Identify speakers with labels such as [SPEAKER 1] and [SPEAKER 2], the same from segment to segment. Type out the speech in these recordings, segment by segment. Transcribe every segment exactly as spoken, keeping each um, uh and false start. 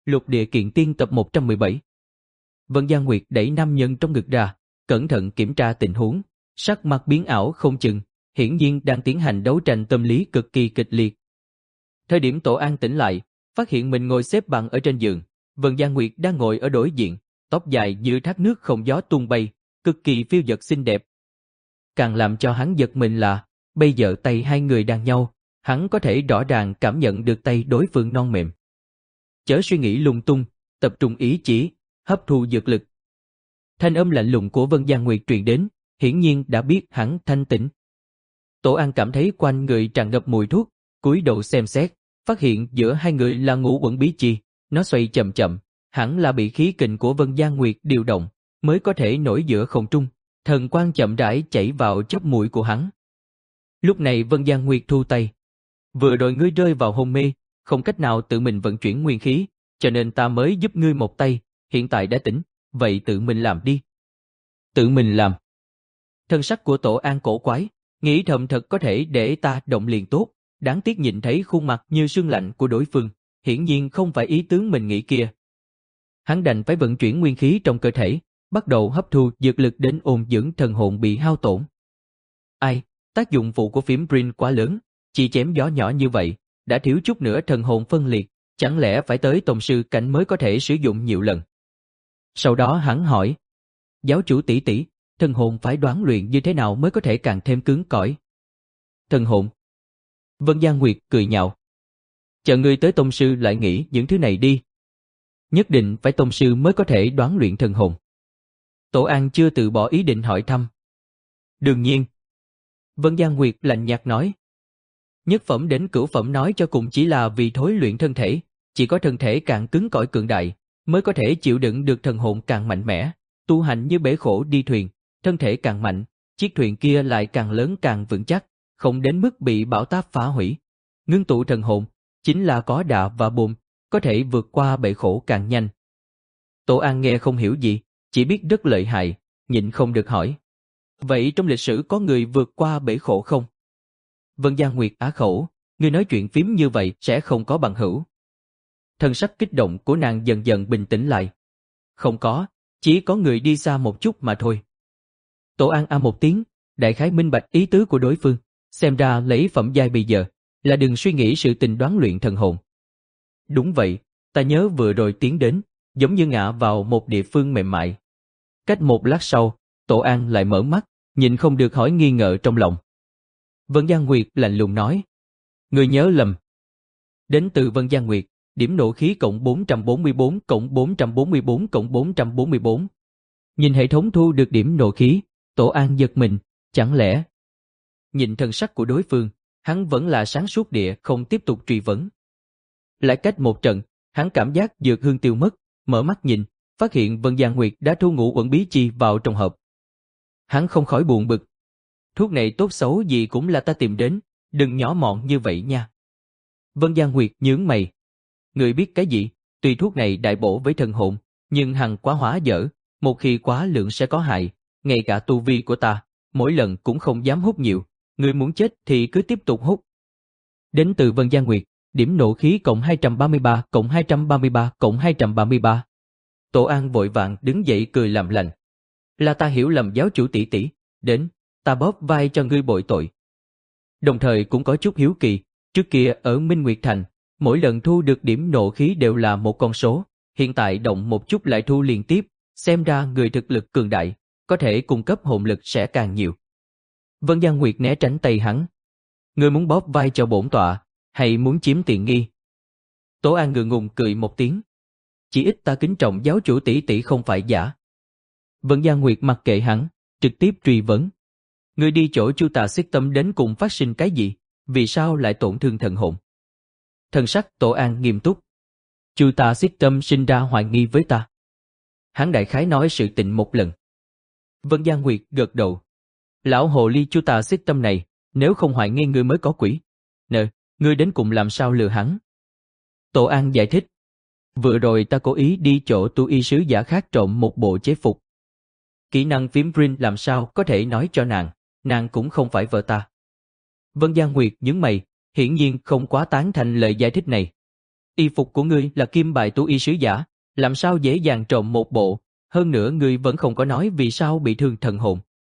[SPEAKER 1] Lục Địa Kiện Tiên tập một trăm mười bảy. Vân Gia Nguyệt đẩy nam nhân trong ngực ra, cẩn thận kiểm tra tình huống, sắc mặt biến ảo không chừng, hiển nhiên đang tiến hành đấu tranh tâm lý cực kỳ kịch liệt. Thời điểm Tổ An tỉnh lại, phát hiện mình ngồi xếp bằng ở trên giường, Vân Gia Nguyệt đang ngồi ở đối diện, tóc dài như thác nước không gió tung bay, cực kỳ phiêu dật xinh đẹp. Càng làm cho hắn giật mình là, bây giờ tay hai người đàn nhau, hắn có thể rõ ràng cảm nhận được tay đối phương non mềm. Chớ suy nghĩ lung tung, tập trung ý chỉ, hấp thu dược lực. Thanh âm lạnh lùng của Vân Gia Nguyệt truyền đến, hiển nhiên đã biết hắn thanh tĩnh. Tổ An cảm thấy quanh người tràn ngập mùi thuốc, cúi đầu xem xét, phát hiện giữa hai người là ngũ uẩn bí chi, nó xoay chậm chậm, hẳn là bị khí kình của Vân Gia Nguyệt điều động, mới có thể nổi giữa không trung, thần quang chậm rãi chảy vào chóp mũi của hắn. Lúc này Vân Gia Nguyệt thu tay. Vừa rồi ngươi rơi vào hôn mê, không cách nào tự mình vận chuyển nguyên khí, cho nên ta mới giúp ngươi một tay, hiện tại đã tỉnh, vậy tự mình làm đi. Tự mình làm. Thân sắc của Tổ An cổ quái, nghĩ thầm thật có thể để ta động liền tốt, đáng tiếc nhìn thấy khuôn mặt như sương lạnh của đối phương, hiển nhiên không phải ý tướng mình nghĩ kia. Hắn đành phải vận chuyển nguyên khí trong cơ thể, bắt đầu hấp thu dược lực đến ôn dưỡng thần hồn bị hao tổn. Ai, tác dụng phụ của phím Brin quá lớn, chỉ chém gió nhỏ như vậy, đã thiếu chút nữa thần hồn phân liệt, chẳng lẽ phải tới tông sư cảnh mới có thể sử dụng nhiều lần. Sau đó hắn hỏi, giáo chủ tỷ tỷ, thần hồn phải đoán luyện như thế nào mới có thể càng thêm cứng cỏi? Thần hồn? Vân Gia Nguyệt cười nhạo. Chờ ngươi tới tông sư lại nghĩ những thứ này đi. Nhất định phải tông sư mới có thể đoán luyện thần hồn. Tổ An chưa từ bỏ ý định hỏi thăm. Đương nhiên. Vân Gia Nguyệt lạnh nhạt nói. Nhất phẩm đến cửu phẩm nói cho cùng chỉ là vì thối luyện thân thể, chỉ có thân thể càng cứng cỏi cường đại, mới có thể chịu đựng được thần hồn càng mạnh mẽ, tu hành như bể khổ đi thuyền, thân thể càng mạnh, chiếc thuyền kia lại càng lớn càng vững chắc, không đến mức bị bão táp phá hủy. Ngưng tụ thần hồn, chính là có đà và bùm, có thể vượt qua bể khổ càng nhanh. Tổ An nghe không hiểu gì, chỉ biết rất lợi hại, nhịn không được hỏi. Vậy trong lịch sử có người vượt qua bể khổ không? Vân Gia Nguyệt á khẩu, người nói chuyện phím như vậy sẽ không có bằng hữu. Thân sắc kích động của nàng dần dần bình tĩnh lại. Không có, chỉ có người đi xa một chút mà thôi. Tổ An a một tiếng, đại khái minh bạch ý tứ của đối phương, xem ra lấy phẩm giai bây giờ, là đừng suy nghĩ sự tình đoán luyện thần hồn. Đúng vậy, ta nhớ vừa rồi tiến đến, giống như ngã vào một địa phương mềm mại. Cách một lát sau, Tổ An lại mở mắt, nhìn không được hỏi nghi ngờ trong lòng. Vân Gia Nguyệt lạnh lùng nói, người nhớ lầm. Đến từ Vân Gia Nguyệt, điểm nộ khí cộng bốn trăm bốn mươi bốn cộng bốn trăm bốn mươi bốn cộng bốn trăm bốn mươi bốn. Nhìn hệ thống thu được điểm nộ khí, Tổ An giật mình, chẳng lẽ... Nhìn thân sắc của đối phương, hắn vẫn là sáng suốt địa không tiếp tục truy vấn. Lại cách một trận, hắn cảm giác dược hương tiêu mất, mở mắt nhìn, phát hiện Vân Gia Nguyệt đã thu ngũ uẩn bí chi vào trong hộp. Hắn không khỏi buồn bực. Thuốc này tốt xấu gì cũng là ta tìm đến, đừng nhỏ mọn như vậy nha. Vân Gia Nguyệt nhướng mày. Người biết cái gì, tuy thuốc này đại bổ với thần hồn, nhưng hằng quá hóa dở, một khi quá lượng sẽ có hại, ngay cả tu vi của ta, mỗi lần cũng không dám hút nhiều, người muốn chết thì cứ tiếp tục hút. Đến từ Vân Gia Nguyệt, điểm nộ khí cộng hai trăm ba mươi ba cộng hai trăm ba mươi ba cộng hai trăm ba mươi ba. Tổ An vội vàng đứng dậy cười làm lành. Là ta hiểu lầm giáo chủ tỷ tỷ, đến, ta bóp vai cho ngươi bội tội. Đồng thời cũng có chút hiếu kỳ, trước kia ở Minh Nguyệt Thành, mỗi lần thu được điểm nộ khí đều là một con số, hiện tại động một chút lại thu liên tiếp, xem ra người thực lực cường đại, có thể cung cấp hồn lực sẽ càng nhiều. Vân Gia Nguyệt né tránh tay hắn. Ngươi muốn bóp vai cho bổn tọa, hay muốn chiếm tiện nghi? Tổ An ngượng ngùng cười một tiếng. Chỉ ít ta kính trọng giáo chủ tỷ tỷ không phải giả. Vân Gia Nguyệt mặc kệ hắn, trực tiếp truy vấn. Ngươi đi chỗ Chu Tà Xích Tâm đến cùng phát sinh cái gì? Vì sao lại tổn thương thần hồn? Thần sắc Tổ An nghiêm túc. Chu Tà Xích Tâm sinh ra hoài nghi với ta. Hắn đại khái nói sự tình một lần. Vân Gia Nguyệt gật đầu. Lão hồ ly Chu Tà Xích Tâm này, nếu không hoài nghi ngươi mới có quỷ. Nè, ngươi đến cùng làm sao lừa hắn? Tổ An giải thích. Vừa rồi ta cố ý đi chỗ tu y sứ giả khác trộm một bộ chế phục. Kỹ năng phím Brin làm sao có thể nói cho nàng, nàng cũng không phải vợ ta. Vân Gia Nguyệt nhướng mày, hiển nhiên không quá tán thành lời giải thích này. Y phục của ngươi là kim bài tú y sứ giả, làm sao dễ dàng trộm một bộ, hơn nữa ngươi vẫn không có nói vì sao bị thương thần hồn.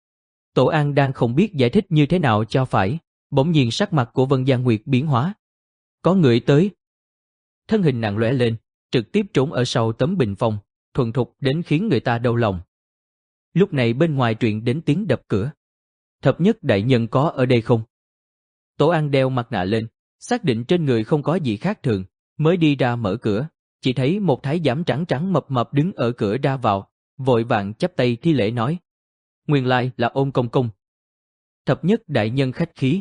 [SPEAKER 1] Tổ An đang không biết giải thích như thế nào cho phải, bỗng nhiên sắc mặt của Vân Gia Nguyệt biến hóa. Có người tới. Thân hình nàng lóe lên, trực tiếp trốn ở sau tấm bình phong, thuần thục đến khiến người ta đau lòng. Lúc này bên ngoài truyền đến tiếng đập cửa. Thập nhất đại nhân có ở đây không? Tổ An đeo mặt nạ lên, xác định trên người không có gì khác thường, mới đi ra mở cửa, chỉ thấy một thái giám trắng trắng mập mập đứng ở cửa ra vào, vội vàng chắp tay thi lễ nói. Nguyên lai là Ôn công công. Thập nhất đại nhân khách khí.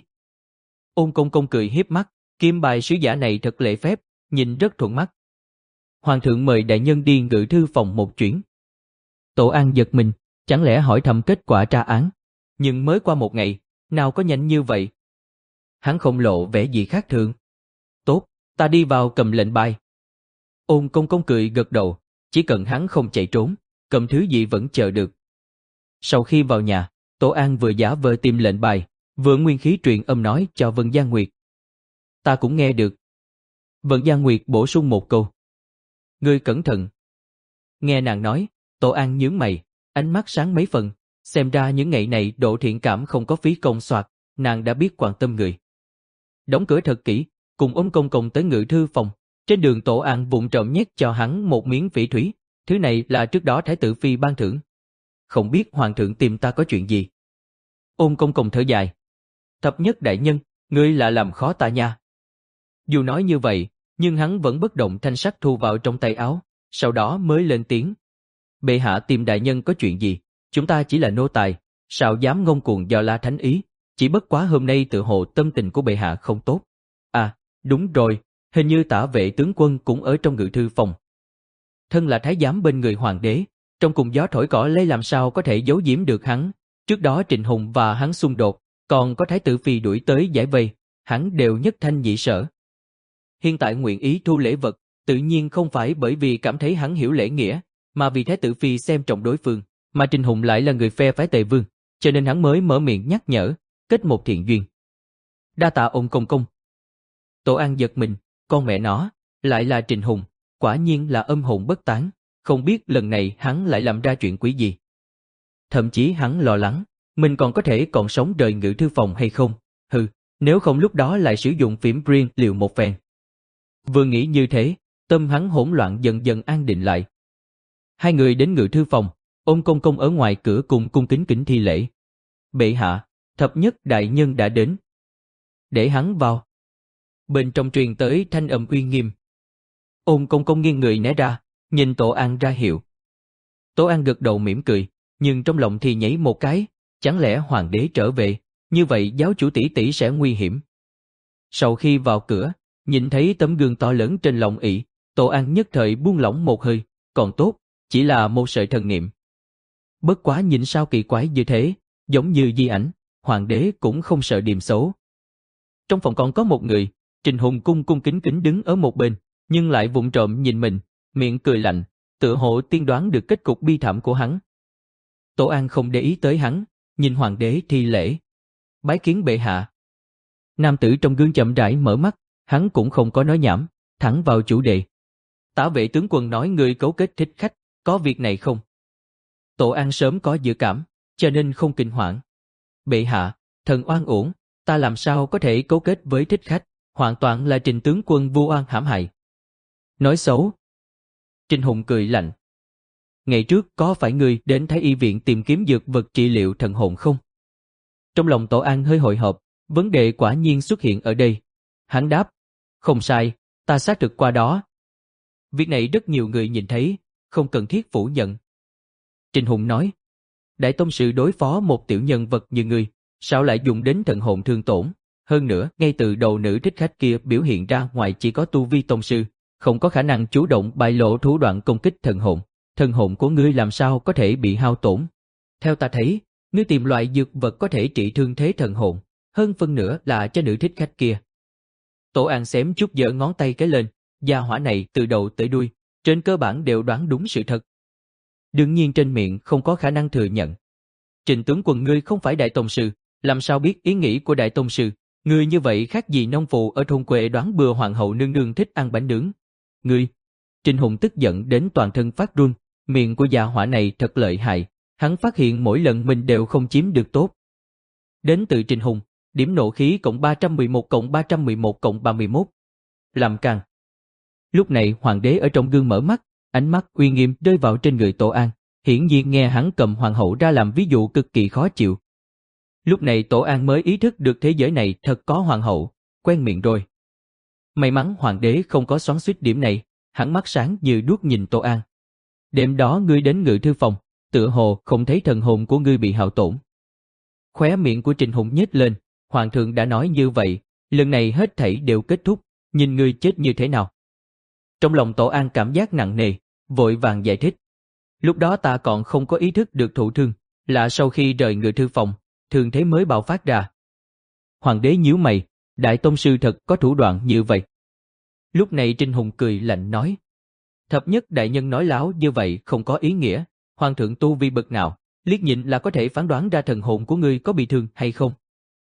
[SPEAKER 1] Ôn công công cười hiếp mắt, kim bài sứ giả này thật lễ phép, nhìn rất thuận mắt. Hoàng thượng mời đại nhân đi ngự thư phòng một chuyến. Tổ An giật mình, chẳng lẽ hỏi thăm kết quả tra án, nhưng mới qua một ngày, nào có nhanh như vậy. Hắn không lộ vẻ gì khác thường. Tốt, ta đi vào cầm lệnh bài. Ôn công công cười gật đầu, chỉ cần hắn không chạy trốn, cầm thứ gì vẫn chờ được. Sau khi vào nhà, Tổ An vừa giả vờ tìm lệnh bài, vừa nguyên khí truyền âm nói cho Vân Gia Nguyệt. Ta cũng nghe được. Vân Gia Nguyệt bổ sung một câu. Ngươi cẩn thận. Nghe nàng nói, Tổ An nhướng mày, ánh mắt sáng mấy phần, xem ra những ngày này độ thiện cảm không có phí công soạt, nàng đã biết quan tâm người. Đóng cửa thật kỹ, cùng Ôn công công tới ngự thư phòng, trên đường Tổ An vụng trộm nhét cho hắn một miếng phỉ thúy, thứ này là trước đó Thái tử Phi ban thưởng. Không biết Hoàng thượng tìm ta có chuyện gì? Ôn công công thở dài. Thập nhất đại nhân, ngươi là làm khó ta nha. Dù nói như vậy, nhưng hắn vẫn bất động thanh sắc thu vào trong tay áo, sau đó mới lên tiếng. Bệ hạ tìm đại nhân có chuyện gì, chúng ta chỉ là nô tài, sao dám ngông cuồng do la thánh ý, chỉ bất quá hôm nay tự hồ tâm tình của bệ hạ không tốt. À, đúng rồi, hình như Tả vệ tướng quân cũng ở trong ngự thư phòng. Thân là thái giám bên người hoàng đế, trong cùng gió thổi cỏ lay làm sao có thể giấu giếm được hắn, trước đó Trịnh Hùng và hắn xung đột, còn có Thái tử Phi đuổi tới giải vây, hắn đều nhất thanh nhị sở. Hiện tại nguyện ý thu lễ vật, tự nhiên không phải bởi vì cảm thấy hắn hiểu lễ nghĩa, mà vì Thái tử Phi xem trọng đối phương, mà Trịnh Hùng lại là người phe phái Tề Vương, cho nên hắn mới mở miệng nhắc nhở, kết một thiện duyên. Đa tạ Ôn công công. Tổ An giật mình, con mẹ nó, lại là Trịnh Hùng, quả nhiên là âm hồn bất tán, không biết lần này hắn lại làm ra chuyện quỷ gì. Thậm chí hắn lo lắng, mình còn có thể còn sống rời ngự thư phòng hay không, hừ, nếu không lúc đó lại sử dụng phím riêng liều một phen. Vừa nghĩ như thế, tâm hắn hỗn loạn dần dần an định lại. Hai người đến ngự thư phòng, Ôn công công ở ngoài cửa cùng cung kính kính thi lễ. Bệ hạ, thập nhất đại nhân đã đến. Để hắn vào. Bên trong truyền tới thanh âm uy nghiêm. Ôn công công nghiêng người né ra, nhìn Tổ An ra hiệu. Tổ An gật đầu mỉm cười, nhưng trong lòng thì nhảy một cái, chẳng lẽ hoàng đế trở về, như vậy giáo chủ tỷ tỷ sẽ nguy hiểm. Sau khi vào cửa, nhìn thấy tấm gương to lớn trên lòng ỷ, Tổ An nhất thời buông lỏng một hơi, còn tốt, chỉ là một sợi thần niệm. Bất quá nhìn sao kỳ quái như thế, giống như di ảnh, hoàng đế cũng không sợ điềm xấu. Trong phòng còn có một người, Trịnh Hùng cung cung kính kính đứng ở một bên, nhưng lại vụng trộm nhìn mình, miệng cười lạnh, tựa hồ tiên đoán được kết cục bi thảm của hắn. Tổ An không để ý tới hắn, nhìn hoàng đế thi lễ. Bái kiến bệ hạ. Nam tử trong gương chậm rãi mở mắt, hắn cũng không có nói nhảm, thẳng vào chủ đề. Tả vệ tướng quân nói người cấu kết thích khách, có việc này không? Tổ An sớm có dự cảm, cho nên không kinh hoảng. Bệ hạ, thần oan uổng, ta làm sao có thể cấu kết với thích khách, hoàn toàn là Trịnh tướng quân vu oan hãm hại. Nói xấu. Trịnh Hùng cười lạnh. Ngày trước có phải ngươi đến Thái y viện tìm kiếm dược vật trị liệu thần hồn không? Trong lòng Tổ An hơi hồi hộp, vấn đề quả nhiên xuất hiện ở đây. Hắn đáp, không sai, ta xác thực qua đó. Việc này rất nhiều người nhìn thấy, không cần thiết phủ nhận. Trịnh Hùng nói, Đại tông sư đối phó một tiểu nhân vật như ngươi, sao lại dùng đến thần hồn thương tổn? Hơn nữa, ngay từ đầu nữ thích khách kia biểu hiện ra ngoài chỉ có tu vi tông sư, không có khả năng chủ động bại lộ thủ đoạn công kích thần hồn. Thần hồn của ngươi làm sao có thể bị hao tổn? Theo ta thấy, ngươi tìm loại dược vật có thể trị thương thế thần hồn, hơn phân nửa là cho nữ thích khách kia. Tổ An xém chút giở ngón tay cái lên, gia hỏa này từ đầu tới đuôi, trên cơ bản đều đoán đúng sự thật. Đương nhiên trên miệng không có khả năng thừa nhận. Trịnh tướng quân ngươi không phải đại tông sư, làm sao biết ý nghĩ của đại tông sư? Ngươi như vậy khác gì nông phụ ở thôn quê đoán bừa hoàng hậu nương nương thích ăn bánh nướng, Ngươi! Trình Hùng tức giận đến toàn thân phát run, miệng của gia hỏa này thật lợi hại, hắn phát hiện mỗi lần mình đều không chiếm được tốt. Đến từ Trình Hùng, điểm nộ khí cộng ba trăm mười một cộng ba trăm mười một cộng ba mươi mốt. Làm càn. Lúc này hoàng đế ở trong gương mở mắt, ánh mắt uy nghiêm rơi vào trên người Tổ An, hiển nhiên nghe hắn cầm hoàng hậu ra làm ví dụ cực kỳ khó chịu. Lúc này Tổ An mới ý thức được thế giới này thật có hoàng hậu, quen miệng rồi. May mắn hoàng đế không có xoắn xuýt điểm này, hắn mắt sáng như đuốc nhìn Tổ An. Đêm đó ngươi đến ngự thư phòng, tựa hồ không thấy thần hồn của ngươi bị hao tổn. Khóe miệng của Trình Hùng nhếch lên, hoàng thượng đã nói như vậy, lần này hết thảy đều kết thúc, nhìn ngươi chết như thế nào. Trong lòng Tổ An cảm giác nặng nề, vội vàng giải thích. Lúc đó ta còn không có ý thức được thụ thương, là sau khi rời ngự thư phòng, thương thế mới bạo phát ra. Hoàng đế nhíu mày, đại tông sư thật có thủ đoạn như vậy. Lúc này Trình Hùng cười lạnh nói. Thập nhất đại nhân nói láo như vậy không có ý nghĩa, hoàng thượng tu vi bậc nào, liếc nhìn là có thể phán đoán ra thần hồn của ngươi có bị thương hay không.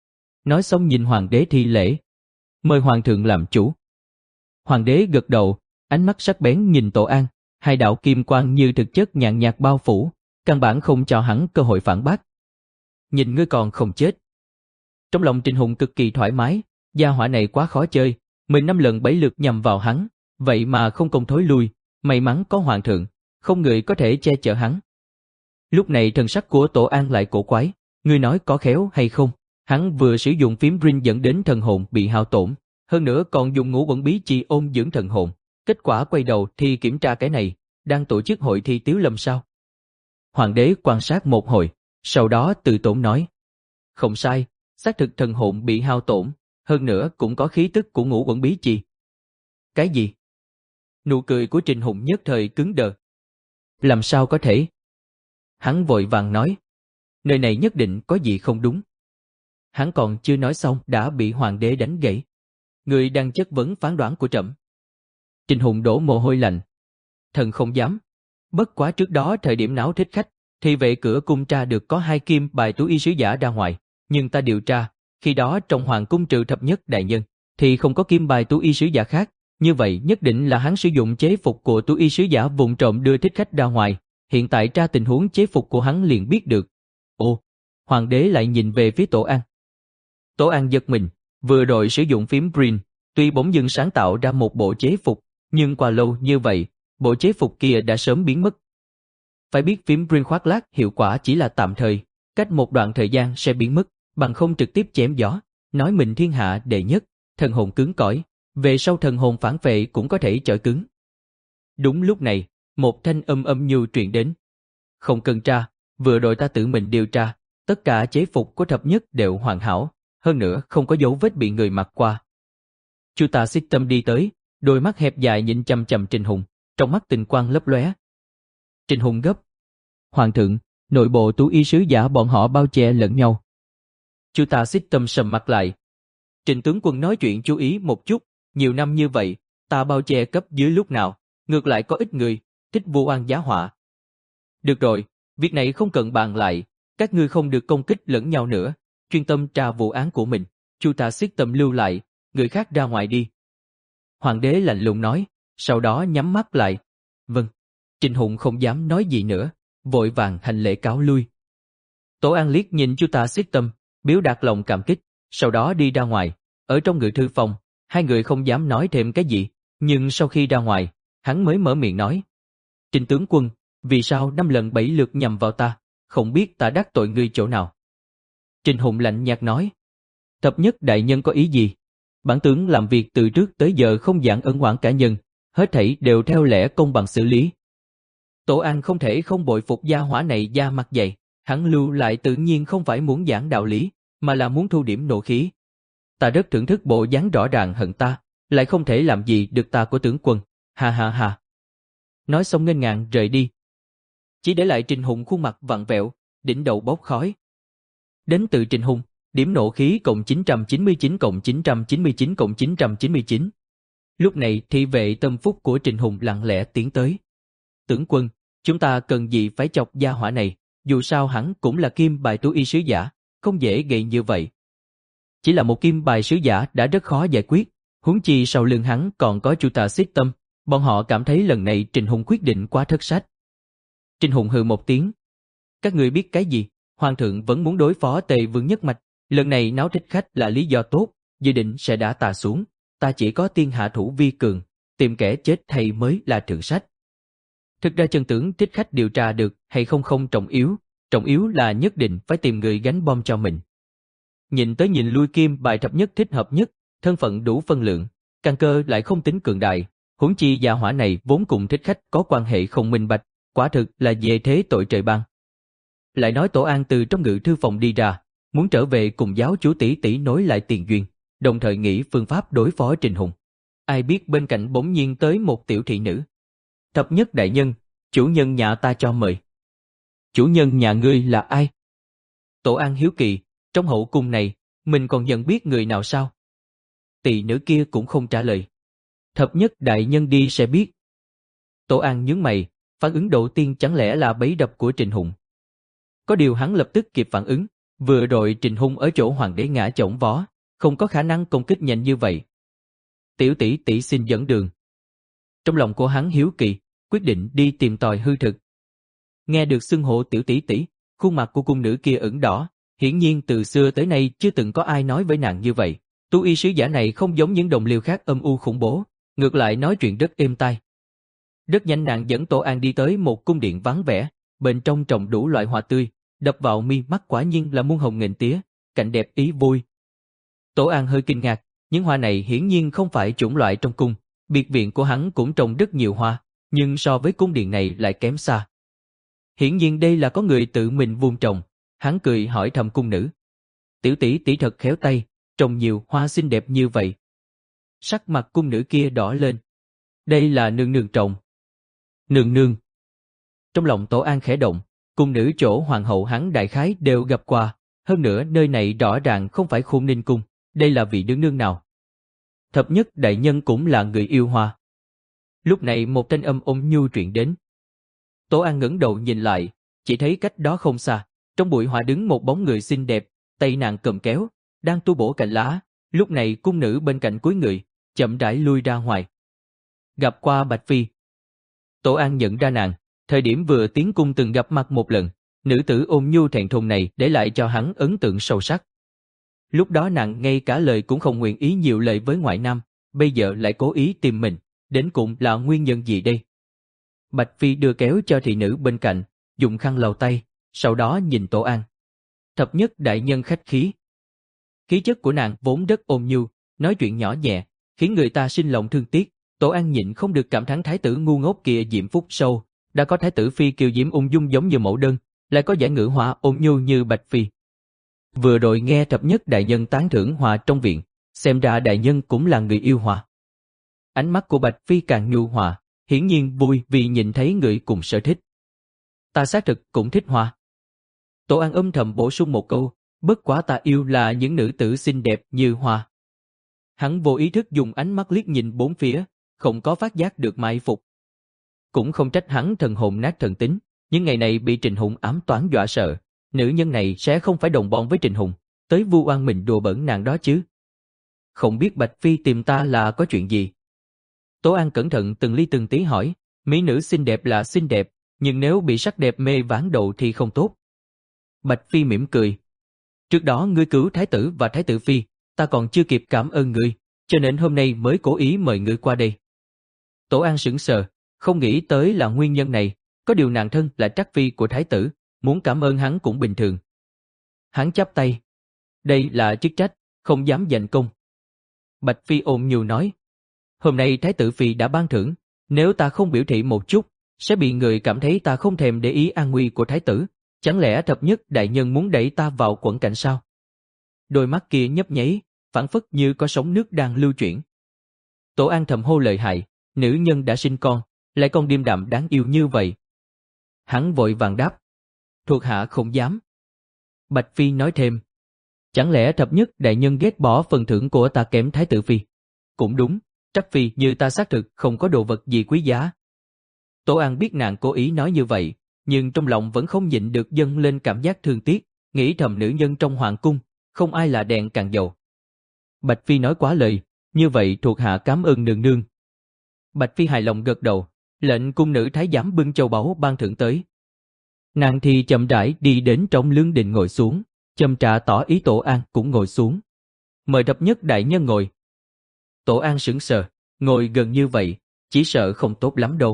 [SPEAKER 1] Nói xong nhìn hoàng đế thi lễ. Mời hoàng thượng làm chủ. Hoàng đế gật đầu, ánh mắt sắc bén nhìn Tổ An, hai đạo kim quang như thực chất nhàn nhạt bao phủ, căn bản không cho hắn cơ hội phản bác. Nhìn ngươi còn không chết. Trong lòng Trình Hùng cực kỳ thoải mái, gia hỏa này quá khó chơi, mình năm lần bảy lượt nhằm vào hắn, vậy mà không công thối lui, may mắn có hoàng thượng, không người có thể che chở hắn. Lúc này thần sắc của Tổ An lại cổ quái, ngươi nói có khéo hay không, hắn vừa sử dụng phím ring dẫn đến thần hồn bị hao tổn, hơn nữa còn dùng ngũ quẩn bí chi ôn dưỡng thần hồn, kết quả quay đầu thì kiểm tra cái này, đang tổ chức hội thi Tiếu Lâm sao? Hoàng đế quan sát một hồi, sau đó từ tốn nói. Không sai, xác thực thần hồn bị hao tổn, hơn nữa cũng có khí tức của ngũ quẩn bí chi. Cái gì? Nụ cười của Trình Hùng nhất thời cứng đờ. Làm sao có thể? Hắn vội vàng nói. Nơi này nhất định có gì không đúng. Hắn còn chưa nói xong đã bị hoàng đế đánh gãy. Người đang chất vấn phán đoán của trẫm. Trình Hùng đổ mồ hôi lạnh. Thần không dám. Bất quá trước đó thời điểm náo thích khách, thì vệ cửa cung tra được có hai kim bài tú y sứ giả ra ngoài, nhưng ta điều tra, khi đó trong hoàng cung trừ thập nhất đại nhân, thì không có kim bài tú y sứ giả khác, như vậy nhất định là hắn sử dụng chế phục của tú y sứ giả vụng trộm đưa thích khách ra ngoài, hiện tại tra tình huống chế phục của hắn liền biết được. Ồ, hoàng đế lại nhìn về phía Tổ An. Tổ An giật mình, vừa rồi sử dụng phím Green, tuy bỗng dưng sáng tạo ra một bộ chế phục, nhưng qua lâu như vậy, bộ chế phục kia đã sớm biến mất. Phải biết phím Green khoác lác hiệu quả chỉ là tạm thời, cách một đoạn thời gian sẽ biến mất, bằng không trực tiếp chém gió, nói mình thiên hạ đệ nhất, thần hồn cứng cỏi, về sau thần hồn phản phệ cũng có thể chọi cứng. Đúng lúc này, một thanh âm âm nhu truyền đến. Không cần tra, vừa rồi ta tự mình điều tra, tất cả chế phục của thập nhất đều hoàn hảo, hơn nữa không có dấu vết bị người mặc qua. Chu ta xích tâm đi tới, đôi mắt hẹp dài nhìn chằm chằm Trình Hùng, trong mắt tình quang lấp lóe. Trình Hùng gấp. Hoàng thượng, nội bộ tú y sứ giả bọn họ bao che lẫn nhau. Chu ta xích tâm sầm mặt lại. Trình tướng quân nói chuyện chú ý một chút, nhiều năm như vậy, ta bao che cấp dưới lúc nào, ngược lại có ít người, thích vu oan giá họa. Được rồi, việc này không cần bàn lại, các ngươi không được công kích lẫn nhau nữa, chuyên tâm tra vụ án của mình, Chu ta xích tâm lưu lại, người khác ra ngoài đi. Hoàng đế lạnh lùng nói, sau đó nhắm mắt lại. Vâng. Trình Hùng không dám nói gì nữa, vội vàng hành lễ cáo lui. Tổ An liếc nhìn Chu ta xích tâm, biểu đạt lòng cảm kích, sau đó đi ra ngoài. Ở trong ngự thư phòng, hai người không dám nói thêm cái gì, nhưng sau khi ra ngoài, hắn mới mở miệng nói. Trình tướng quân, vì sao năm lần bảy lượt nhằm vào ta, không biết ta đắc tội ngươi chỗ nào? Trình Hùng lạnh nhạt nói. Thập nhất đại nhân có ý gì? Bản tướng làm việc từ trước tới giờ không giảng ân oán cá nhân, hết thảy đều theo lẽ công bằng xử lý. Tổ An không thể không bội phục gia hỏa này da mặt dày, hắn lưu lại tự nhiên không phải muốn giảng đạo lý, mà là muốn thu điểm nộ khí. Ta rất thưởng thức bộ dáng rõ ràng hận ta, lại không thể làm gì được ta của tướng quân, ha ha ha. Nói xong nghênh ngang rời đi. Chỉ để lại Trình Hùng khuôn mặt vặn vẹo, đỉnh đầu bốc khói. Đến từ Trình Hùng, điểm nộ khí cộng chín trăm chín mươi chín cộng chín trăm chín mươi chín cộng chín trăm chín mươi chín. Lúc này thị vệ tâm phúc của Trình Hùng lặng lẽ tiến tới. Tướng quân, chúng ta cần gì phải chọc gia hỏa này, dù sao hắn cũng là kim bài tú y sứ giả, không dễ gây như vậy. Chỉ là một kim bài sứ giả đã rất khó giải quyết, huống chi sau lưng hắn còn có Chu ta xích tâm, Bọn họ cảm thấy lần này Trình Hùng quyết định quá thất sách. Trình Hùng hừ một tiếng. Các người biết cái gì? Hoàng thượng vẫn muốn đối phó Tề Vương nhất mạch. Lần này náo thích khách là lý do tốt, dự định sẽ đả ta xuống. Ta chỉ có tiên hạ thủ vi cường, tìm kẻ chết thay mới là thượng sách. Thực ra chân tướng thích khách điều tra được hay không không trọng yếu, trọng yếu là nhất định phải tìm người gánh bom cho mình. Nhìn tới nhìn lui kim bài thập nhất thích hợp nhất, thân phận đủ phân lượng, căn cơ lại không tính cường đại, huống chi gia hỏa này vốn cùng thích khách có quan hệ không minh bạch, quả thực là về thế tội trời ban. Lại nói Tổ An từ trong ngự thư phòng đi ra, muốn trở về cùng giáo chủ tỷ tỷ nối lại tiền duyên, đồng thời nghĩ phương pháp đối phó Trình Hùng. Ai biết bên cạnh bỗng nhiên tới một tiểu thị nữ. Thập nhất đại nhân, chủ nhân nhà ta cho mời. Chủ nhân nhà ngươi là ai? Tổ An hiếu kỳ, trong hậu cung này, mình còn nhận biết người nào sao? Tỷ nữ kia cũng không trả lời. Thập nhất đại nhân đi sẽ biết. Tổ An nhướng mày, phản ứng đầu tiên chẳng lẽ là bẫy đập của Trình Hùng. Có điều hắn lập tức kịp phản ứng, vừa rồi Trình Hùng ở chỗ hoàng đế ngã chổng vó, không có khả năng công kích nhanh như vậy. Tiểu tỷ tỷ xin dẫn đường. Trong lòng của hắn hiếu kỳ, quyết định đi tìm tòi hư thực. Nghe được xưng hô tiểu tỷ tỷ, khuôn mặt của cung nữ kia ửng đỏ, hiển nhiên từ xưa tới nay chưa từng có ai nói với nàng như vậy. Tu y sứ giả này không giống những đồng liêu khác âm u khủng bố, ngược lại nói chuyện rất êm tai. Rất nhanh nàng dẫn Tổ An đi tới một cung điện vắng vẻ, bên trong trồng đủ loại hoa tươi, đập vào mi mắt quả nhiên là muôn hồng nghìn tía, cảnh đẹp ý vui. Tổ An hơi kinh ngạc, những hoa này hiển nhiên không phải chủng loại trong cung, biệt viện của hắn cũng trồng rất nhiều hoa, nhưng so với cung điện này lại kém xa. Hiển nhiên đây là có người tự mình vuông trồng, hắn cười hỏi thầm cung nữ. Tiểu tỷ tỷ thật khéo tay, trồng nhiều hoa xinh đẹp như vậy. Sắc mặt cung nữ kia đỏ lên. Đây là nương nương trồng. Nương nương. Trong lòng Tổ An khẽ động, cung nữ chỗ hoàng hậu hắn đại khái đều gặp qua, hơn nữa nơi này rõ ràng không phải Khôn Ninh cung, đây là vị nương nương nào? Thập nhất đại nhân cũng là người yêu hoa. Lúc này một thanh âm ôn nhu truyền đến. Tổ An ngẩng đầu nhìn lại, chỉ thấy cách đó không xa, trong bụi hoa đứng một bóng người xinh đẹp, tay nàng cầm kéo, đang tu bổ cành lá. Lúc này cung nữ bên cạnh cúi người, chậm rãi lui ra ngoài. Gặp qua Bạch Phi. Tổ An nhận ra nàng, thời điểm vừa tiến cung từng gặp mặt một lần, nữ tử ôn nhu thẹn thùng này để lại cho hắn ấn tượng sâu sắc. Lúc đó nàng ngay cả lời cũng không nguyện ý nhiều lời với ngoại nam, bây giờ lại cố ý tìm mình, đến cùng là nguyên nhân gì đây? Bạch Phi đưa kéo cho thị nữ bên cạnh, dùng khăn lau tay, sau đó nhìn Tổ An. Thập nhất đại nhân khách khí. Khí chất của nàng vốn rất ôn nhu, nói chuyện nhỏ nhẹ, khiến người ta sinh lòng thương tiếc. Tổ An nhịn không được cảm thán thái tử ngu ngốc kia diễm phúc sâu, đã có thái tử phi kiều diễm ung dung giống như mẫu đơn, lại có giải ngữ hoa ôn nhu như Bạch Phi. Vừa rồi nghe thập nhất đại nhân tán thưởng hoa trong viện, xem ra đại nhân cũng là người yêu hoa. Ánh mắt của Bạch Phi càng nhu hòa, hiển nhiên vui vì nhìn thấy người cùng sở thích. Ta xác thực cũng thích hoa. Tổ An âm thầm bổ sung một câu, bất quá ta yêu là những nữ tử xinh đẹp như hoa. Hắn vô ý thức dùng ánh mắt liếc nhìn bốn phía, không có phát giác được mai phục. Cũng không trách hắn thần hồn nát thần tính, những ngày này bị Trình Hùng ám toán dọa sợ, nữ nhân này sẽ không phải đồng bọn với Trình Hùng, tới vu oan mình đùa bỡn nàng đó chứ. Không biết Bạch Phi tìm ta là có chuyện gì? Tố An cẩn thận từng ly từng tí hỏi, mỹ nữ xinh đẹp là xinh đẹp, nhưng nếu bị sắc đẹp mê ván đầu thì không tốt. Bạch Phi mỉm cười. Trước đó ngươi cứu thái tử và thái tử phi, ta còn chưa kịp cảm ơn ngươi, cho nên hôm nay mới cố ý mời ngươi qua đây. Tổ An sững sờ, không nghĩ tới là nguyên nhân này, có điều nàng thân là trắc phi của thái tử, muốn cảm ơn hắn cũng bình thường. Hắn chắp tay. Đây là chức trách, không dám giành công. Bạch Phi ôn nhu nói. Hôm nay thái tử phi đã ban thưởng, nếu ta không biểu thị một chút, sẽ bị người cảm thấy ta không thèm để ý an nguy của thái tử. Chẳng lẽ thập nhất đại nhân muốn đẩy ta vào quẫn cảnh sao? Đôi mắt kia nhấp nháy, phảng phất như có sóng nước đang lưu chuyển. Tổ An thầm hô lợi hại, nữ nhân đã sinh con, lại còn điềm đạm đáng yêu như vậy. Hắn vội vàng đáp. Thuộc hạ không dám. Bạch Phi nói thêm. Chẳng lẽ thập nhất đại nhân ghét bỏ phần thưởng của ta kém thái tử phi? Cũng đúng, trắc phi như ta xác thực không có đồ vật gì quý giá. Tổ An biết nàng cố ý nói như vậy, nhưng trong lòng vẫn không nhịn được dâng lên cảm giác thương tiếc, nghĩ thầm nữ nhân trong hoàng cung, không ai là đèn càng dầu. Bạch Phi nói quá lời, như vậy thuộc hạ cảm ơn nương nương. Bạch Phi hài lòng gật đầu, lệnh cung nữ thái giám bưng châu báu ban thưởng tới. Nàng thì chậm rãi đi đến trong lương đình ngồi xuống, châm trà tỏ ý Tổ An cũng ngồi xuống. Mời Thập Nhất đại nhân ngồi. Tổ An sững sờ, ngồi gần như vậy, chỉ sợ không tốt lắm đâu.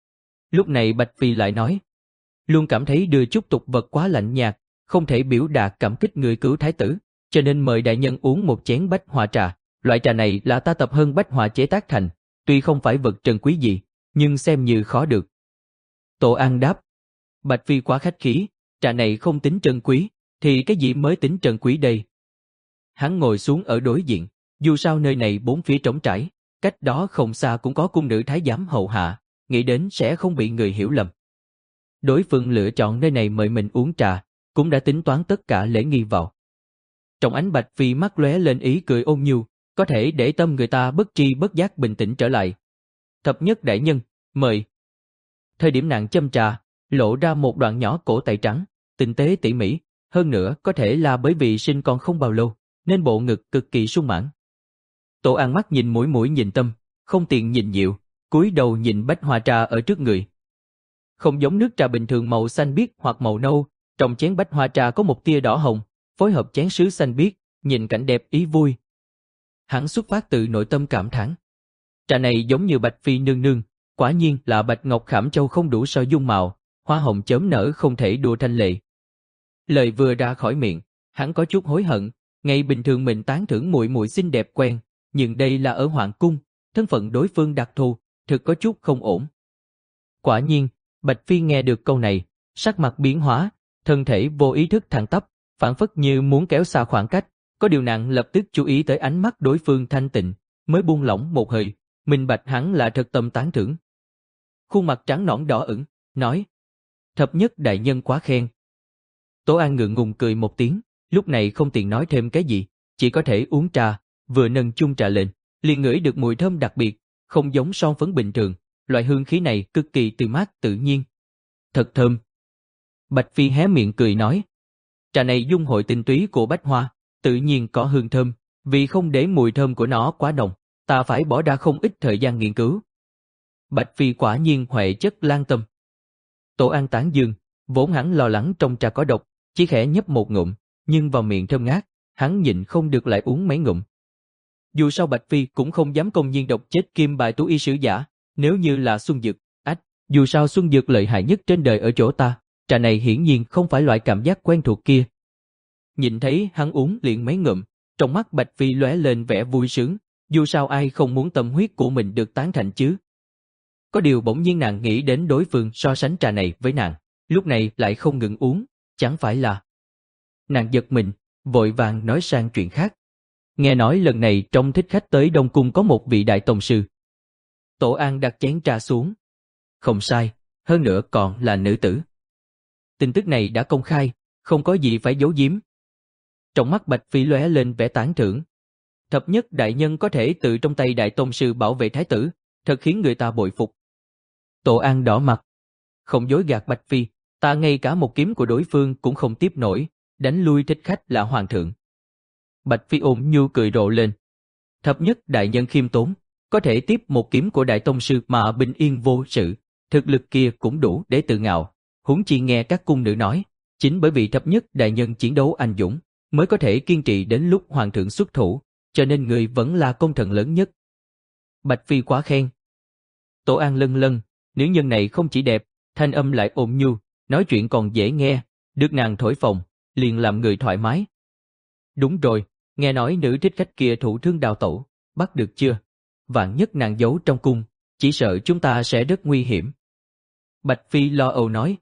[SPEAKER 1] Lúc này Bạch Phi lại nói, luôn cảm thấy đưa chút tục vật quá lạnh nhạt, không thể biểu đạt cảm kích người cứu thái tử, cho nên mời đại nhân uống một chén bách hoa trà. Loại trà này là ta tập hơn bách hoa chế tác thành, tuy không phải vật trân quý gì, nhưng xem như khó được. Tổ An đáp, Bạch Phi quá khách khí, trà này không tính trân quý, thì cái gì mới tính trân quý đây? Hắn ngồi xuống ở đối diện, dù sao nơi này bốn phía trống trải, cách đó không xa cũng có cung nữ thái giám hầu hạ, nghĩ đến sẽ không bị người hiểu lầm. Đối phương lựa chọn nơi này mời mình uống trà, cũng đã tính toán tất cả lễ nghi vào. Trong ánh Bạch Phi mắt lóe lên ý cười ôn nhu, có thể để tâm người ta bất tri bất giác bình tĩnh trở lại. Thập Nhất đại nhân, mời. Thời điểm nàng châm trà, lộ ra một đoạn nhỏ cổ tay trắng, tinh tế tỉ mỉ, hơn nữa có thể là bởi vì sinh con không bao lâu, nên bộ ngực cực kỳ sung mãn. Tổ An mắt nhìn mũi mũi nhìn tâm, không tiện nhìn nhiều, cúi đầu nhìn bách hoa trà ở trước người. Không giống nước trà bình thường màu xanh biếc hoặc màu nâu, trong chén bách hoa trà có một tia đỏ hồng, phối hợp chén sứ xanh biếc, nhìn cảnh đẹp ý vui. Hắn xuất phát từ nội tâm cảm thán. Trà này giống như Bạch Phi nương nương, quả nhiên là bạch ngọc khảm châu không đủ so dung mạo, hoa hồng chớm nở không thể đua thanh lệ. Lời vừa ra khỏi miệng, hắn có chút hối hận, ngày bình thường mình tán thưởng muội muội xinh đẹp quen, nhưng đây là ở hoàng cung, thân phận đối phương đặc thù, thực có chút không ổn. Quả nhiên, Bạch Phi nghe được câu này, sắc mặt biến hóa, thân thể vô ý thức thẳng tắp, phản phất như muốn kéo xa khoảng cách, có điều nàng lập tức chú ý tới ánh mắt đối phương thanh tịnh, mới buông lỏng một hơi, minh bạch hắn là thật tâm tán thưởng. Khuôn mặt trắng nõn đỏ ửng, nói, Thập Nhất đại nhân quá khen. Tổ An ngượng ngùng cười một tiếng, lúc này không tiện nói thêm cái gì, chỉ có thể uống trà, vừa nâng chung trà lên, liền ngửi được mùi thơm đặc biệt, không giống son phấn bình thường, loại hương khí này cực kỳ tươi mát tự nhiên. Thật thơm. Bạch Phi hé miệng cười nói, trà này dung hội tinh túy của bách hoa, tự nhiên có hương thơm, vì không để mùi thơm của nó quá nồng, ta phải bỏ ra không ít thời gian nghiên cứu. Bạch Phi quả nhiên huệ chất lan tâm. Tổ An tán dương, vốn hắn lo lắng trong trà có độc, chỉ khẽ nhấp một ngụm, nhưng vào miệng thơm ngát, hắn nhịn không được lại uống mấy ngụm. Dù sao Bạch Phi cũng không dám công nhiên độc chết Kim Bài Tú y sứ giả, nếu như là Xuân Dược, ách, dù sao Xuân Dược lợi hại nhất trên đời ở chỗ ta, trà này hiển nhiên không phải loại cảm giác quen thuộc kia. Nhìn thấy hắn uống liền mấy ngụm, trong mắt Bạch Phi lóe lên vẻ vui sướng, dù sao ai không muốn tâm huyết của mình được tán thành chứ. Có điều bỗng nhiên nàng nghĩ đến đối phương so sánh trà này với nàng, lúc này lại không ngừng uống, chẳng phải là... Nàng giật mình, vội vàng nói sang chuyện khác. Nghe nói lần này trong thích khách tới Đông Cung có một vị đại tông sư. Tổ An đặt chén trà xuống. Không sai, hơn nữa còn là nữ tử. Tin tức này đã công khai, không có gì phải giấu giếm. Trong mắt Bạch Phi lóe lên vẻ tán thưởng. Thập Nhất đại nhân có thể tự trong tay đại tông sư bảo vệ thái tử, thật khiến người ta bội phục. Tổ An đỏ mặt. Không dối gạt Bạch Phi, ta ngay cả một kiếm của đối phương cũng không tiếp nổi, đánh lui thích khách là hoàng thượng. Bạch Phi ôm nhu cười rộ lên. Thập Nhất đại nhân khiêm tốn, có thể tiếp một kiếm của đại tông sư mà bình yên vô sự, thực lực kia cũng đủ để tự ngạo. Huống chi nghe các cung nữ nói, chính bởi vì Thập Nhất đại nhân chiến đấu anh dũng, mới có thể kiên trì đến lúc hoàng thượng xuất thủ, cho nên người vẫn là công thần lớn nhất. Bạch Phi quá khen. Tổ An lân lân, nữ nhân này không chỉ đẹp, thanh âm lại ôn nhu, nói chuyện còn dễ nghe, được nàng thổi phồng, liền làm người thoải mái. Đúng rồi, nghe nói nữ thích khách kia thủ thương đào tẩu, bắt được chưa? Vạn nhất nàng giấu trong cung, chỉ sợ chúng ta sẽ rất nguy hiểm. Bạch Phi lo âu nói.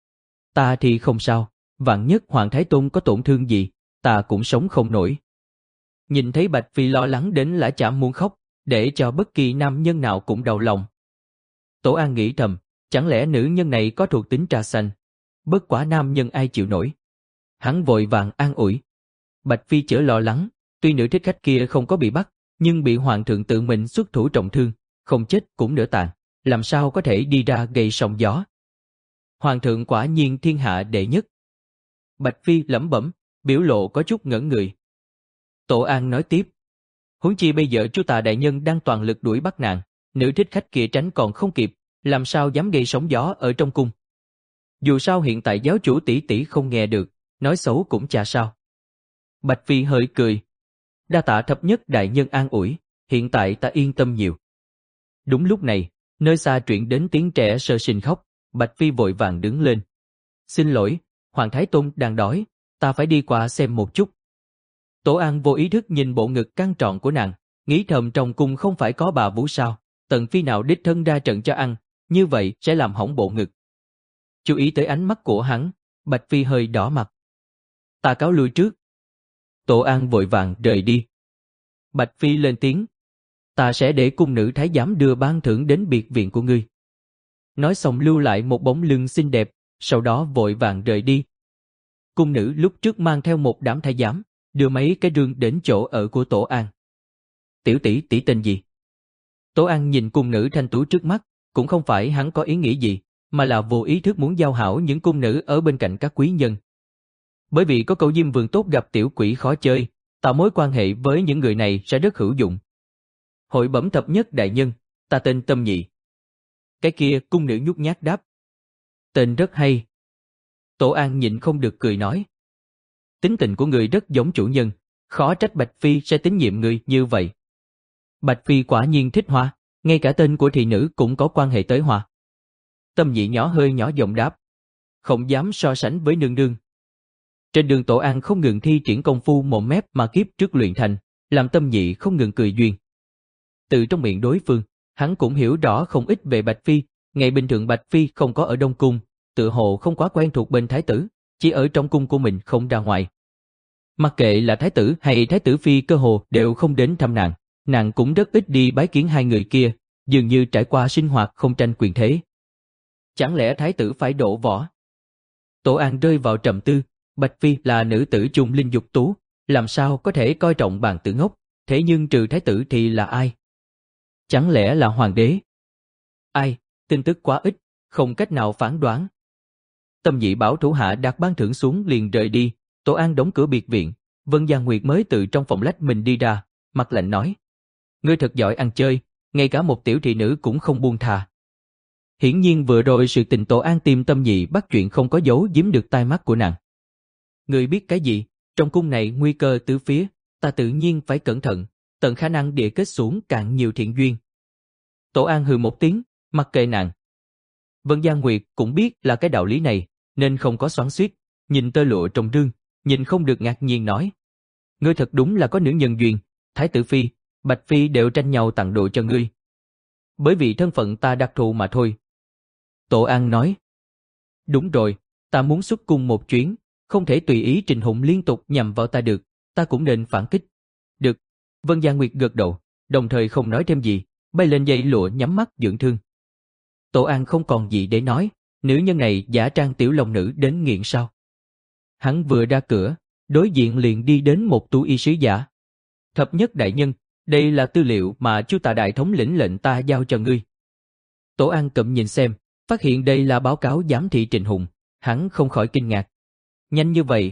[SPEAKER 1] Ta thì không sao, vạn nhất Hoàng Thái Tôn có tổn thương gì, ta cũng sống không nổi. Nhìn thấy Bạch Phi lo lắng đến lã chả muốn khóc, để cho bất kỳ nam nhân nào cũng đau lòng. Tổ An nghĩ thầm, chẳng lẽ nữ nhân này có thuộc tính trà xanh? Bất quá nam nhân ai chịu nổi. Hắn vội vàng an ủi. Bạch Phi chớ lo lắng, tuy nữ thích khách kia không có bị bắt, nhưng bị hoàng thượng tự mình xuất thủ trọng thương, không chết cũng nửa tàn, làm sao có thể đi ra gây sóng gió. Hoàng thượng quả nhiên thiên hạ đệ nhất. Bạch Phi lẩm bẩm, biểu lộ có chút ngẩn người. Tổ An nói tiếp. Huống chi bây giờ chúa tà đại nhân đang toàn lực đuổi bắt nàng, nữ thích khách kia tránh còn không kịp, làm sao dám gây sóng gió ở trong cung. Dù sao hiện tại giáo chủ tỷ tỷ không nghe được, nói xấu cũng chả sao. Bạch Phi hơi cười. Đa tạ thập nhất đại nhân an ủi, hiện tại ta yên tâm nhiều. Đúng lúc này, nơi xa truyền đến tiếng trẻ sơ sinh khóc, Bạch Phi vội vàng đứng lên. Xin lỗi, Hoàng Thái Tôn đang đói, ta phải đi qua xem một chút. Tổ An vô ý thức nhìn bộ ngực căng tròn của nàng, nghĩ thầm trong cung không phải có bà Vũ sao, Tần Phi nào đích thân ra trận cho ăn, như vậy sẽ làm hỏng bộ ngực. Chú ý tới ánh mắt của hắn, Bạch Phi hơi đỏ mặt. Ta cáo lui trước. Tổ An vội vàng rời đi. Bạch Phi lên tiếng. Ta sẽ để cung nữ thái giám đưa ban thưởng đến biệt viện của ngươi. Nói xong lưu lại một bóng lưng xinh đẹp, sau đó vội vàng rời đi. Cung nữ lúc trước mang theo một đám thái giám, đưa mấy cái rương đến chỗ ở của Tổ An. Tiểu tỷ tỷ tên gì? Tổ An nhìn cung nữ thanh tú trước mắt, cũng không phải hắn có ý nghĩ gì, mà là vô ý thức muốn giao hảo những cung nữ ở bên cạnh các quý nhân. Bởi vì có cậu Diêm Vương tốt gặp tiểu quỷ khó chơi, tạo mối quan hệ với những người này sẽ rất hữu dụng. Hội bẩm thập nhất đại nhân, ta tên Tâm Nhị. Cái kia cung nữ nhút nhát đáp. Tên rất hay. Tổ An nhịn không được cười nói. Tính tình của người rất giống chủ nhân, khó trách Bạch Phi sẽ tín nhiệm người như vậy. Bạch Phi quả nhiên thích hoa, ngay cả tên của thị nữ cũng có quan hệ tới hoa. Tâm Nhị nhỏ hơi nhỏ giọng đáp. Không dám so sánh với nương nương. Trên đường Tổ An không ngừng thi triển công phu mồm mép mà kiếp trước luyện thành, làm Tâm Nhị không ngừng cười duyên. Từ trong miệng đối phương, hắn cũng hiểu rõ không ít về Bạch Phi, ngày bình thường Bạch Phi không có ở Đông Cung, tựa hồ không quá quen thuộc bên thái tử, chỉ ở trong cung của mình không ra ngoài. Mặc kệ là thái tử hay thái tử phi cơ hồ đều không đến thăm nàng, nàng cũng rất ít đi bái kiến hai người kia, dường như trải qua sinh hoạt không tranh quyền thế. Chẳng lẽ thái tử phải đổ võ? Tổ An rơi vào trầm tư, Bạch Phi là nữ tử trung linh dục tú, làm sao có thể coi trọng bàn tử ngốc, thế nhưng trừ thái tử thì là ai? Chẳng lẽ là hoàng đế? Ai, tin tức quá ít, không cách nào phán đoán. Tâm Nhị bảo thủ hạ đặt ban thưởng xuống liền rời đi, Tổ An đóng cửa biệt viện, Vân Gia Nguyệt mới từ trong phòng lách mình đi ra, mặt lạnh nói. Ngươi thật giỏi ăn chơi, ngay cả một tiểu thị nữ cũng không buông thà. Hiển nhiên vừa rồi sự tình Tổ An tìm Tâm Nhị bắt chuyện không có giấu giếm được tai mắt của nàng. Ngươi biết cái gì, trong cung này nguy cơ tứ phía, ta tự nhiên phải cẩn thận, tận khả năng địa kết xuống càng nhiều thiện duyên. Tổ An hừ một tiếng, mặc kệ nàng. Vân Gia Nguyệt cũng biết là cái đạo lý này, nên không có xoắn xuýt, nhìn tơ lụa trong rương, nhìn không được ngạc nhiên nói. Ngươi thật đúng là có nữ nhân duyên, Thái tử Phi, Bạch Phi đều tranh nhau tặng đồ cho ngươi. Bởi vì thân phận ta đặc thù mà thôi. Tổ An nói. Đúng rồi, ta muốn xuất cung một chuyến, không thể tùy ý Trình Hùng liên tục nhằm vào ta được, ta cũng nên phản kích. Được, Vân Gia Nguyệt gật đầu, đồng thời không nói thêm gì, bay lên dây lụa nhắm mắt dưỡng thương. Tổ An không còn gì để nói, nữ nhân này giả trang tiểu long nữ đến nghiện sao. Hắn vừa ra cửa, đối diện liền đi đến một tú y sứ giả. Thập nhất đại nhân, đây là tư liệu mà Chu Tạ đại thống lĩnh lệnh ta giao cho ngươi. Tổ An cụm nhìn xem, phát hiện đây là báo cáo giám thị Trình Hùng, hắn không khỏi kinh ngạc. Nhanh như vậy.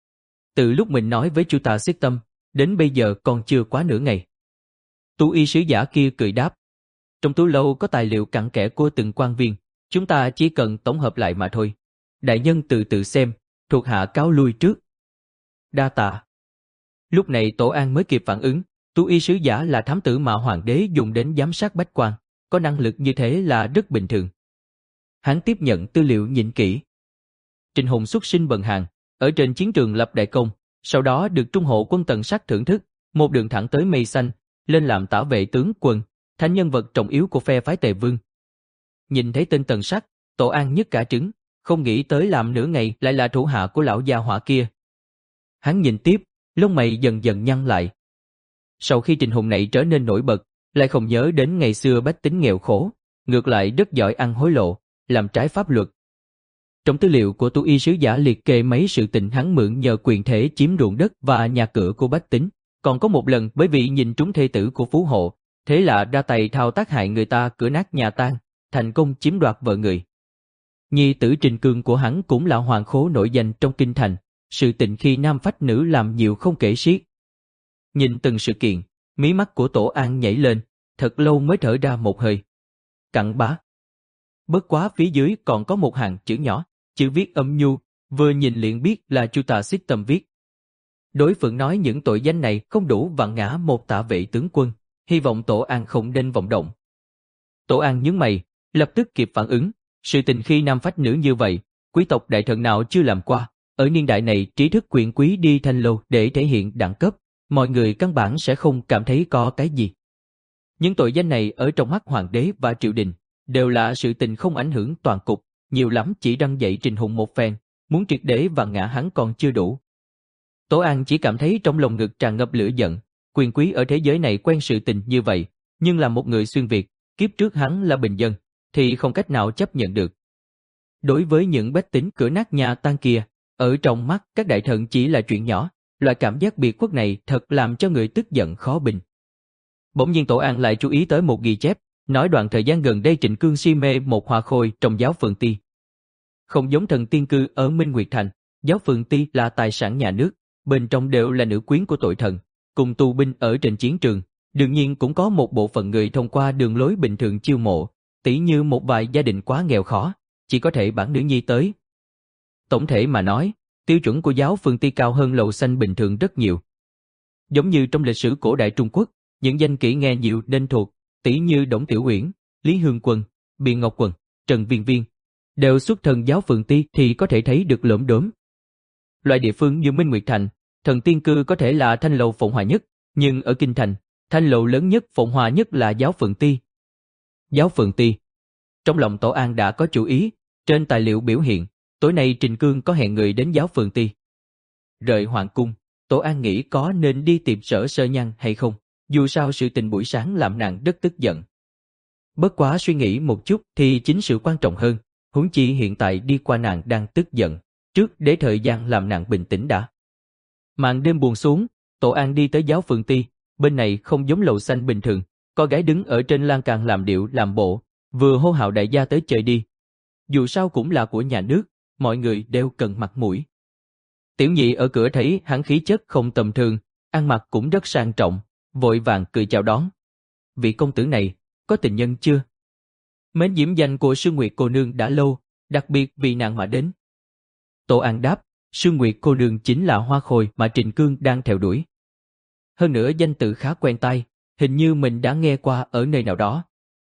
[SPEAKER 1] Từ lúc mình nói với Chu Tạ Xiết Tâm, đến bây giờ còn chưa quá nửa ngày. Tú y sứ giả kia cười đáp. Trong tú lâu có tài liệu cặn kẽ của từng quan viên, chúng ta chỉ cần tổng hợp lại mà thôi. Đại nhân từ từ xem, thuộc hạ cáo lui trước. Đa tạ. Lúc này Tổ An mới kịp phản ứng, tú y sứ giả là thám tử mà hoàng đế dùng đến giám sát bách quan, có năng lực như thế là rất bình thường. Hắn tiếp nhận tư liệu nhìn kỹ. Trình Hùng xuất sinh bần hàn, ở trên chiến trường lập đại công, sau đó được trung hộ quân Tần Sát thưởng thức, một đường thẳng tới mây xanh, lên làm tả vệ tướng quân, thành nhân vật trọng yếu của phe phái Tề Vương. Nhìn thấy tên Tần Sát, Tổ An nhức cả trứng, không nghĩ tới làm nửa ngày lại là thủ hạ của lão gia hỏa kia. Hắn nhìn tiếp, lông mày dần dần nhăn lại. Sau khi Trình Hùng này trở nên nổi bật, lại không nhớ đến ngày xưa bách tính nghèo khổ, ngược lại rất giỏi ăn hối lộ, làm trái pháp luật. Trong tư liệu của tú y sứ giả liệt kê mấy sự tình hắn mượn nhờ quyền thể chiếm ruộng đất và nhà cửa của bách tính, còn có một lần bởi vì nhìn trúng thê tử của phú hộ, thế là ra tay thao tác hại người ta cửa nát nhà tan, thành công chiếm đoạt vợ người. Nhi tử Trình Cương của hắn cũng là hoàng khố nổi danh trong kinh thành, sự tình khi nam phách nữ làm nhiều không kể xiết. Nhìn từng sự kiện, mí mắt của Tổ An nhảy lên, thật lâu mới thở ra một hơi. Cặn bã. Bất quá phía dưới còn có một hàng chữ nhỏ, chữ viết âm nhu, vừa nhìn liền biết là Chu Tà Xích Tâm viết. Đối phương nói những tội danh này không đủ vặn ngã một Tạ vệ tướng quân, hy vọng Tổ An không nên vọng động. Tổ An nhướng mày, lập tức kịp phản ứng, sự tình khi nam phách nữ như vậy, quý tộc đại thần nào chưa làm qua, ở niên đại này trí thức quyền quý đi thanh lâu để thể hiện đẳng cấp, mọi người căn bản sẽ không cảm thấy có cái gì. Những tội danh này ở trong mắt hoàng đế và triều đình, đều là sự tình không ảnh hưởng toàn cục, nhiều lắm chỉ đăng dậy Trình Hùng một phen, muốn triệt để vặn ngã hắn còn chưa đủ. Tổ An chỉ cảm thấy trong lòng ngực tràn ngập lửa giận, quyền quý ở thế giới này quen sự tình như vậy, nhưng là một người xuyên Việt, kiếp trước hắn là bình dân, thì không cách nào chấp nhận được. Đối với những bách tính cửa nát nhà tan kia, ở trong mắt các đại thần chỉ là chuyện nhỏ, loại cảm giác biệt khuất này thật làm cho người tức giận khó bình. Bỗng nhiên Tổ An lại chú ý tới một ghi chép, nói đoạn thời gian gần đây Trịnh Cương si mê một hoa khôi trong giáo phường Ti. Không giống thần tiên cư ở Minh Nguyệt Thành, giáo phường Ti là tài sản nhà nước, bên trong đều là nữ quyến của tội thần, cùng tù binh ở trên chiến trường, đương nhiên cũng có một bộ phận người thông qua đường lối bình thường chiêu mộ, tỉ như một vài gia đình quá nghèo khó, chỉ có thể bản nữ nhi tới. Tổng thể mà nói, tiêu chuẩn của giáo phường Ti cao hơn lầu xanh bình thường rất nhiều. Giống như trong lịch sử cổ đại Trung Quốc, những danh kỹ nghe nhiều nên thuộc, tỉ như Đổng Tiểu Uyển, Lý Hương Quân, Biện Ngọc Quần, Trần Viên Viên, đều xuất thân giáo phường Ti thì có thể thấy được lởm đốm. Loại địa phương như Minh Nguyệt Thành, thần tiên cư có thể là thanh lầu phồn hoa nhất, nhưng ở Kinh Thành, thanh lầu lớn nhất phồn hoa nhất là giáo phường Ti. Giáo phường Ti. Trong lòng Tổ An đã có chủ ý, trên tài liệu biểu hiện, tối nay Trình Cương có hẹn người đến giáo phường Ti. Rời hoàng cung, Tổ An nghĩ có nên đi tìm Sở Sơ Nhan hay không, dù sao sự tình buổi sáng làm nàng rất tức giận. Bất quá suy nghĩ một chút thì chính sự quan trọng hơn, huống chi hiện tại đi qua nàng đang tức giận, trước để thời gian làm nàng bình tĩnh đã. Màn đêm buông xuống, Tổ An đi tới giáo phường Ti, bên này không giống lầu xanh bình thường, có gái đứng ở trên lan can làm điệu làm bộ, vừa hô hào đại gia tới chơi đi. Dù sao cũng là của nhà nước, mọi người đều cần mặt mũi. Tiểu nhị ở cửa thấy hắn khí chất không tầm thường, ăn mặc cũng rất sang trọng, vội vàng cười chào đón. Vị công tử này, có tình nhân chưa? Mến diễm danh của Sương Nguyệt cô nương đã lâu, đặc biệt vì nàng mà đến. Tổ An đáp, Sương Nguyệt cô nương chính là hoa khôi mà Trịnh Cương đang theo đuổi. Hơn nữa danh tự khá quen tai, hình như mình đã nghe qua ở nơi nào đó.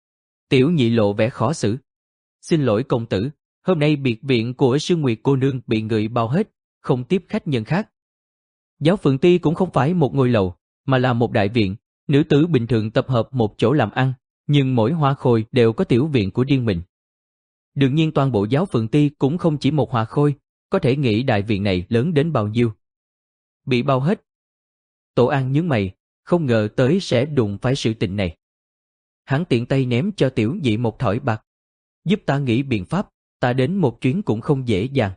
[SPEAKER 1] Tiểu nhị lộ vẻ khó xử. Xin lỗi công tử, hôm nay biệt viện của Sương Nguyệt cô nương bị người bao hết, không tiếp khách nhân khác. Giáo phường Ti cũng không phải một ngôi lầu, mà là một đại viện, nữ tử bình thường tập hợp một chỗ làm ăn, nhưng mỗi hoa khôi đều có tiểu viện của riêng mình. Đương nhiên toàn bộ giáo phường Ti cũng không chỉ một hoa khôi, có thể nghĩ đại viện này lớn đến bao nhiêu. Bị bao hết. Tổ An nhướng mày, không ngờ tới sẽ đụng phải sự tình này. Hắn tiện tay ném cho tiểu nhị một thỏi bạc. Giúp ta nghĩ biện pháp, ta đến một chuyến cũng không dễ dàng.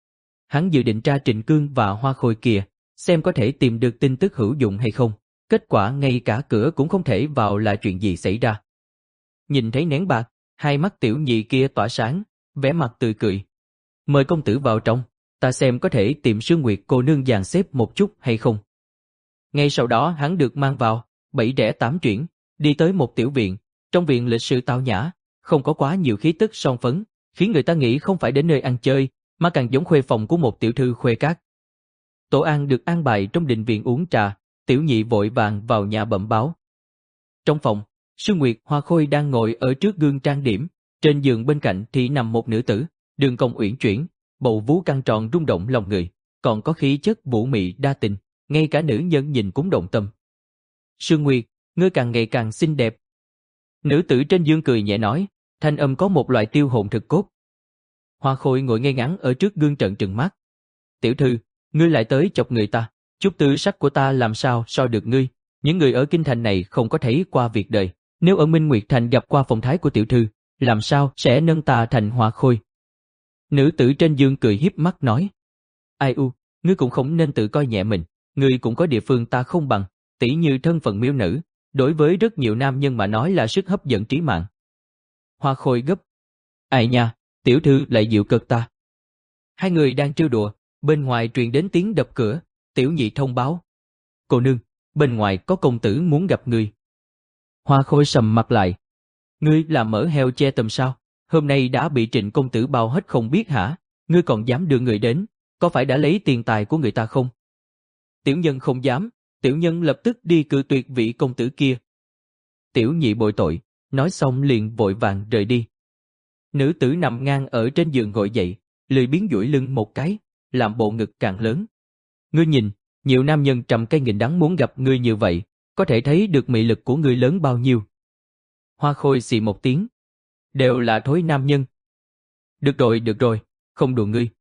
[SPEAKER 1] Hắn dự định tra Trịnh Cương và hoa khôi kia, xem có thể tìm được tin tức hữu dụng hay không. Kết quả ngay cả cửa cũng không thể vào là chuyện gì xảy ra. Nhìn thấy nén bạc, hai mắt tiểu nhị kia tỏa sáng, vẻ mặt tươi cười. Mời công tử vào trong, ta xem có thể tìm Sương Nguyệt cô nương dàn xếp một chút hay không. Ngay sau đó hắn được mang vào, bảy rẽ tám chuyển, đi tới một tiểu viện, trong viện lịch sự tao nhã, không có quá nhiều khí tức son phấn, khiến người ta nghĩ không phải đến nơi ăn chơi, mà càng giống khuê phòng của một tiểu thư khuê các. Tổ An được an bài trong đình viện uống trà, tiểu nhị vội vàng vào nhà bẩm báo. Trong phòng, Sương Nguyệt hoa khôi đang ngồi ở trước gương trang điểm, trên giường bên cạnh thì nằm một nữ tử, đường cong uyển chuyển, bầu vú căng tròn rung động lòng người, còn có khí chất vũ mị đa tình, ngay cả nữ nhân nhìn cũng động tâm. Sương Nguyệt, ngươi càng ngày càng xinh đẹp. Nữ tử trên giường cười nhẹ nói, thanh âm có một loại tiêu hồn thực cốt. Hoa khôi ngồi ngay ngắn ở trước gương trợn trừng mắt. Tiểu thư, ngươi lại tới chọc người ta, chút tư sắc của ta làm sao so được ngươi, những người ở kinh thành này không có thấy qua việc đời, nếu ở Minh Nguyệt Thành gặp qua phong thái của tiểu thư, làm sao sẽ nâng ta thành hoa khôi. Nữ tử trên giường cười hiếp mắt nói, ai u, ngươi cũng không nên tự coi nhẹ mình, ngươi cũng có địa phương ta không bằng, tỉ như thân phận miêu nữ, đối với rất nhiều nam nhân mà nói là sức hấp dẫn trí mạng. Hoa khôi gấp, ai nha, tiểu thư lại dịu cợt ta. Hai người đang trêu đùa, bên ngoài truyền đến tiếng đập cửa, tiểu nhị thông báo. Cô nương, bên ngoài có công tử muốn gặp người. Hoa Khôi sầm mặt lại. Ngươi là mỡ heo che tầm sao? Hôm nay đã bị Trịnh công tử bao hết không biết hả? Ngươi còn dám đưa người đến, có phải đã lấy tiền tài của người ta không? Tiểu nhân không dám, tiểu nhân lập tức đi cự tuyệt vị công tử kia. Tiểu nhị bội tội, nói xong liền vội vàng rời đi. Nữ tử nằm ngang ở trên giường ngồi dậy, lười biếng duỗi lưng một cái, làm bộ ngực càng lớn. Ngươi nhìn, nhiều nam nhân trăm cây nghìn đắng muốn gặp ngươi như vậy, có thể thấy được mị lực của ngươi lớn bao nhiêu. Hoa Khôi xì một tiếng. Đều là thối nam nhân. Được rồi, được rồi, không đùa ngươi.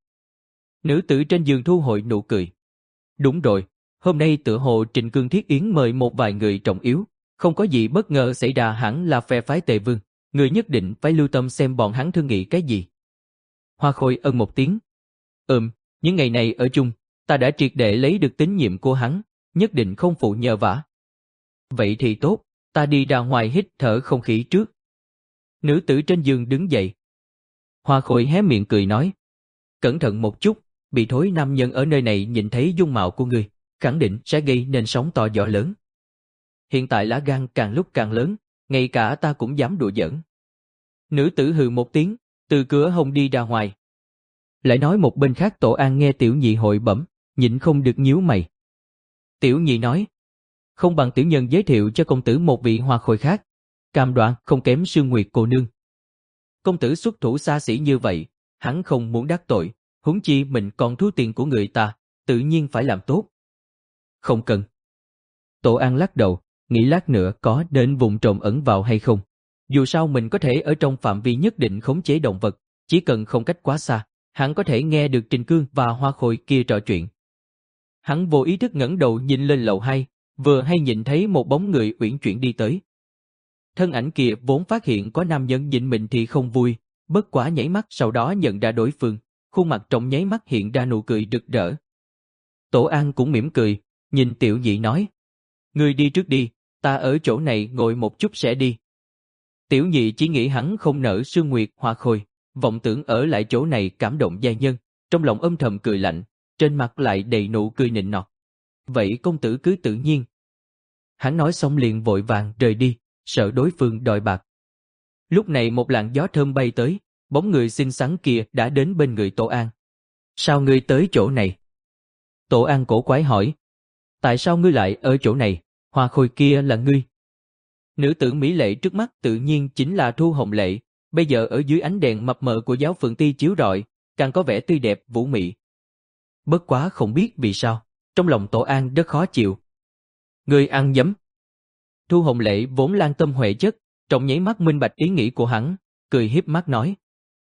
[SPEAKER 1] Nữ tử trên giường thu hồi nụ cười. Đúng rồi, hôm nay tựa hồ Trịnh Cương Thiết Yến mời một vài người trọng yếu, không có gì bất ngờ xảy ra hẳn là phe phái Tề Vương, người nhất định phải lưu tâm xem bọn hắn thương nghị cái gì. Hoa Khôi ân một tiếng. Ừm, những ngày này ở chung, ta đã triệt để lấy được tín nhiệm của hắn, nhất định không phụ nhờ vả. Vậy thì tốt, ta đi ra ngoài hít thở không khí trước. Nữ tử trên giường đứng dậy. Hoa Khôi hé miệng cười nói. Cẩn thận một chút, bị thối nam nhân ở nơi này nhìn thấy dung mạo của ngươi, khẳng định sẽ gây nên sóng to gió lớn. Hiện tại lá gan càng lúc càng lớn, ngay cả ta cũng dám đùa giỡn. Nữ tử hừ một tiếng, từ cửa hông đi ra ngoài. Lại nói một bên khác Tổ An nghe tiểu nhị hội bẩm, nhịn không được nhíu mày. Tiểu nhị nói, không bằng tiểu nhân giới thiệu cho công tử một vị Hoa Khôi khác, cam đoan không kém Sương Nguyệt cô nương. Công tử xuất thủ xa xỉ như vậy, hắn không muốn đắc tội, huống chi mình còn thua tiền của người ta, tự nhiên phải làm tốt. Không cần. Tổ An lắc đầu, nghĩ lát nữa có đến vùng trộm ẩn vào hay không. Dù sao mình có thể ở trong phạm vi nhất định khống chế động vật, chỉ cần không cách quá xa, hắn có thể nghe được Trình Cương và Hoa Khôi kia trò chuyện. Hắn vô ý thức ngẩng đầu nhìn lên lầu hai, vừa hay nhìn thấy một bóng người uyển chuyển đi tới. Thân ảnh kia vốn phát hiện có nam nhân nhìn mình thì không vui, bất quá nháy mắt sau đó nhận ra đối phương, khuôn mặt trong nháy mắt hiện ra nụ cười rực rỡ. Tổ An cũng mỉm cười, nhìn tiểu nhị nói, ngươi đi trước đi, ta ở chỗ này ngồi một chút sẽ đi. Tiểu nhị chỉ nghĩ hắn không nỡ Sương Nguyệt Hoa Khôi, vọng tưởng ở lại chỗ này cảm động giai nhân, trong lòng âm thầm cười lạnh, trên mặt lại đầy nụ cười nịnh nọt. Vậy công tử cứ tự nhiên. Hắn nói xong liền vội vàng rời đi, sợ đối phương đòi bạc. Lúc này một làn gió thơm bay tới, bóng người xinh xắn kia đã đến bên người Tổ An. Sao ngươi tới chỗ này? Tổ An cổ quái hỏi. Tại sao ngươi lại ở chỗ này? Hoa Khôi kia là ngươi. Nữ tử mỹ lệ trước mắt tự nhiên chính là Thu Hồng Lệ, bây giờ ở dưới ánh đèn mập mờ của giáo phượng ti chiếu rọi, càng có vẻ tươi đẹp vũ mị. Bất quá không biết vì sao, trong lòng Tổ An rất khó chịu. Ngươi ăn dấm. Thu Hồng Lệ vốn lan tâm huệ chất, trong nháy mắt minh bạch ý nghĩ của hắn, cười hiếp mắt nói.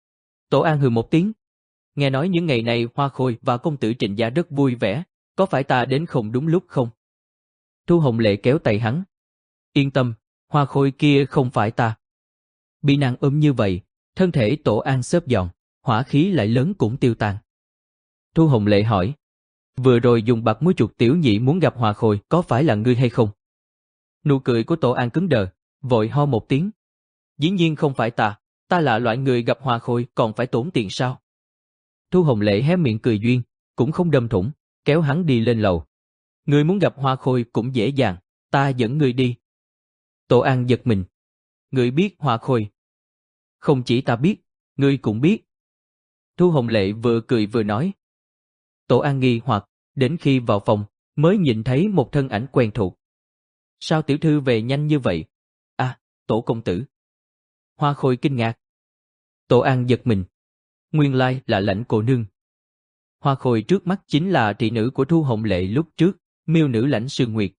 [SPEAKER 1] Tổ An hừ một tiếng. Nghe nói những ngày này Hoa Khôi và công tử Trịnh gia rất vui vẻ, có phải ta đến không đúng lúc không? Thu Hồng Lệ kéo tay hắn. Yên tâm, Hoa Khôi kia không phải ta. Bị nàng ôm như vậy, thân thể Tổ An xốp giòn, hỏa khí lại lớn cũng tiêu tan. Thu Hồng Lệ hỏi. Vừa rồi dùng bạc muối chuột tiểu nhị muốn gặp Hoa Khôi có phải là ngươi hay không? Nụ cười của Tổ An cứng đờ, vội ho một tiếng. Dĩ nhiên không phải ta, ta là loại người gặp Hoa Khôi còn phải tốn tiền sao? Thu Hồng Lệ hé miệng cười duyên, cũng không đâm thủng, kéo hắn đi lên lầu. Ngươi muốn gặp Hoa Khôi cũng dễ dàng, ta dẫn ngươi đi. Tổ An giật mình. Ngươi biết Hoa Khôi? Không chỉ ta biết, ngươi cũng biết. Thu Hồng Lệ vừa cười vừa nói. Tổ An nghi hoặc, đến khi vào phòng, mới nhìn thấy một thân ảnh quen thuộc. Sao tiểu thư về nhanh như vậy? À, Tổ công tử. Hoa Khôi kinh ngạc. Tổ An giật mình. Nguyên lai là Lãnh cô nương. Hoa Khôi trước mắt chính là thị nữ của Thu Hồng Lệ lúc trước, miêu nữ Lãnh Sương Nguyệt.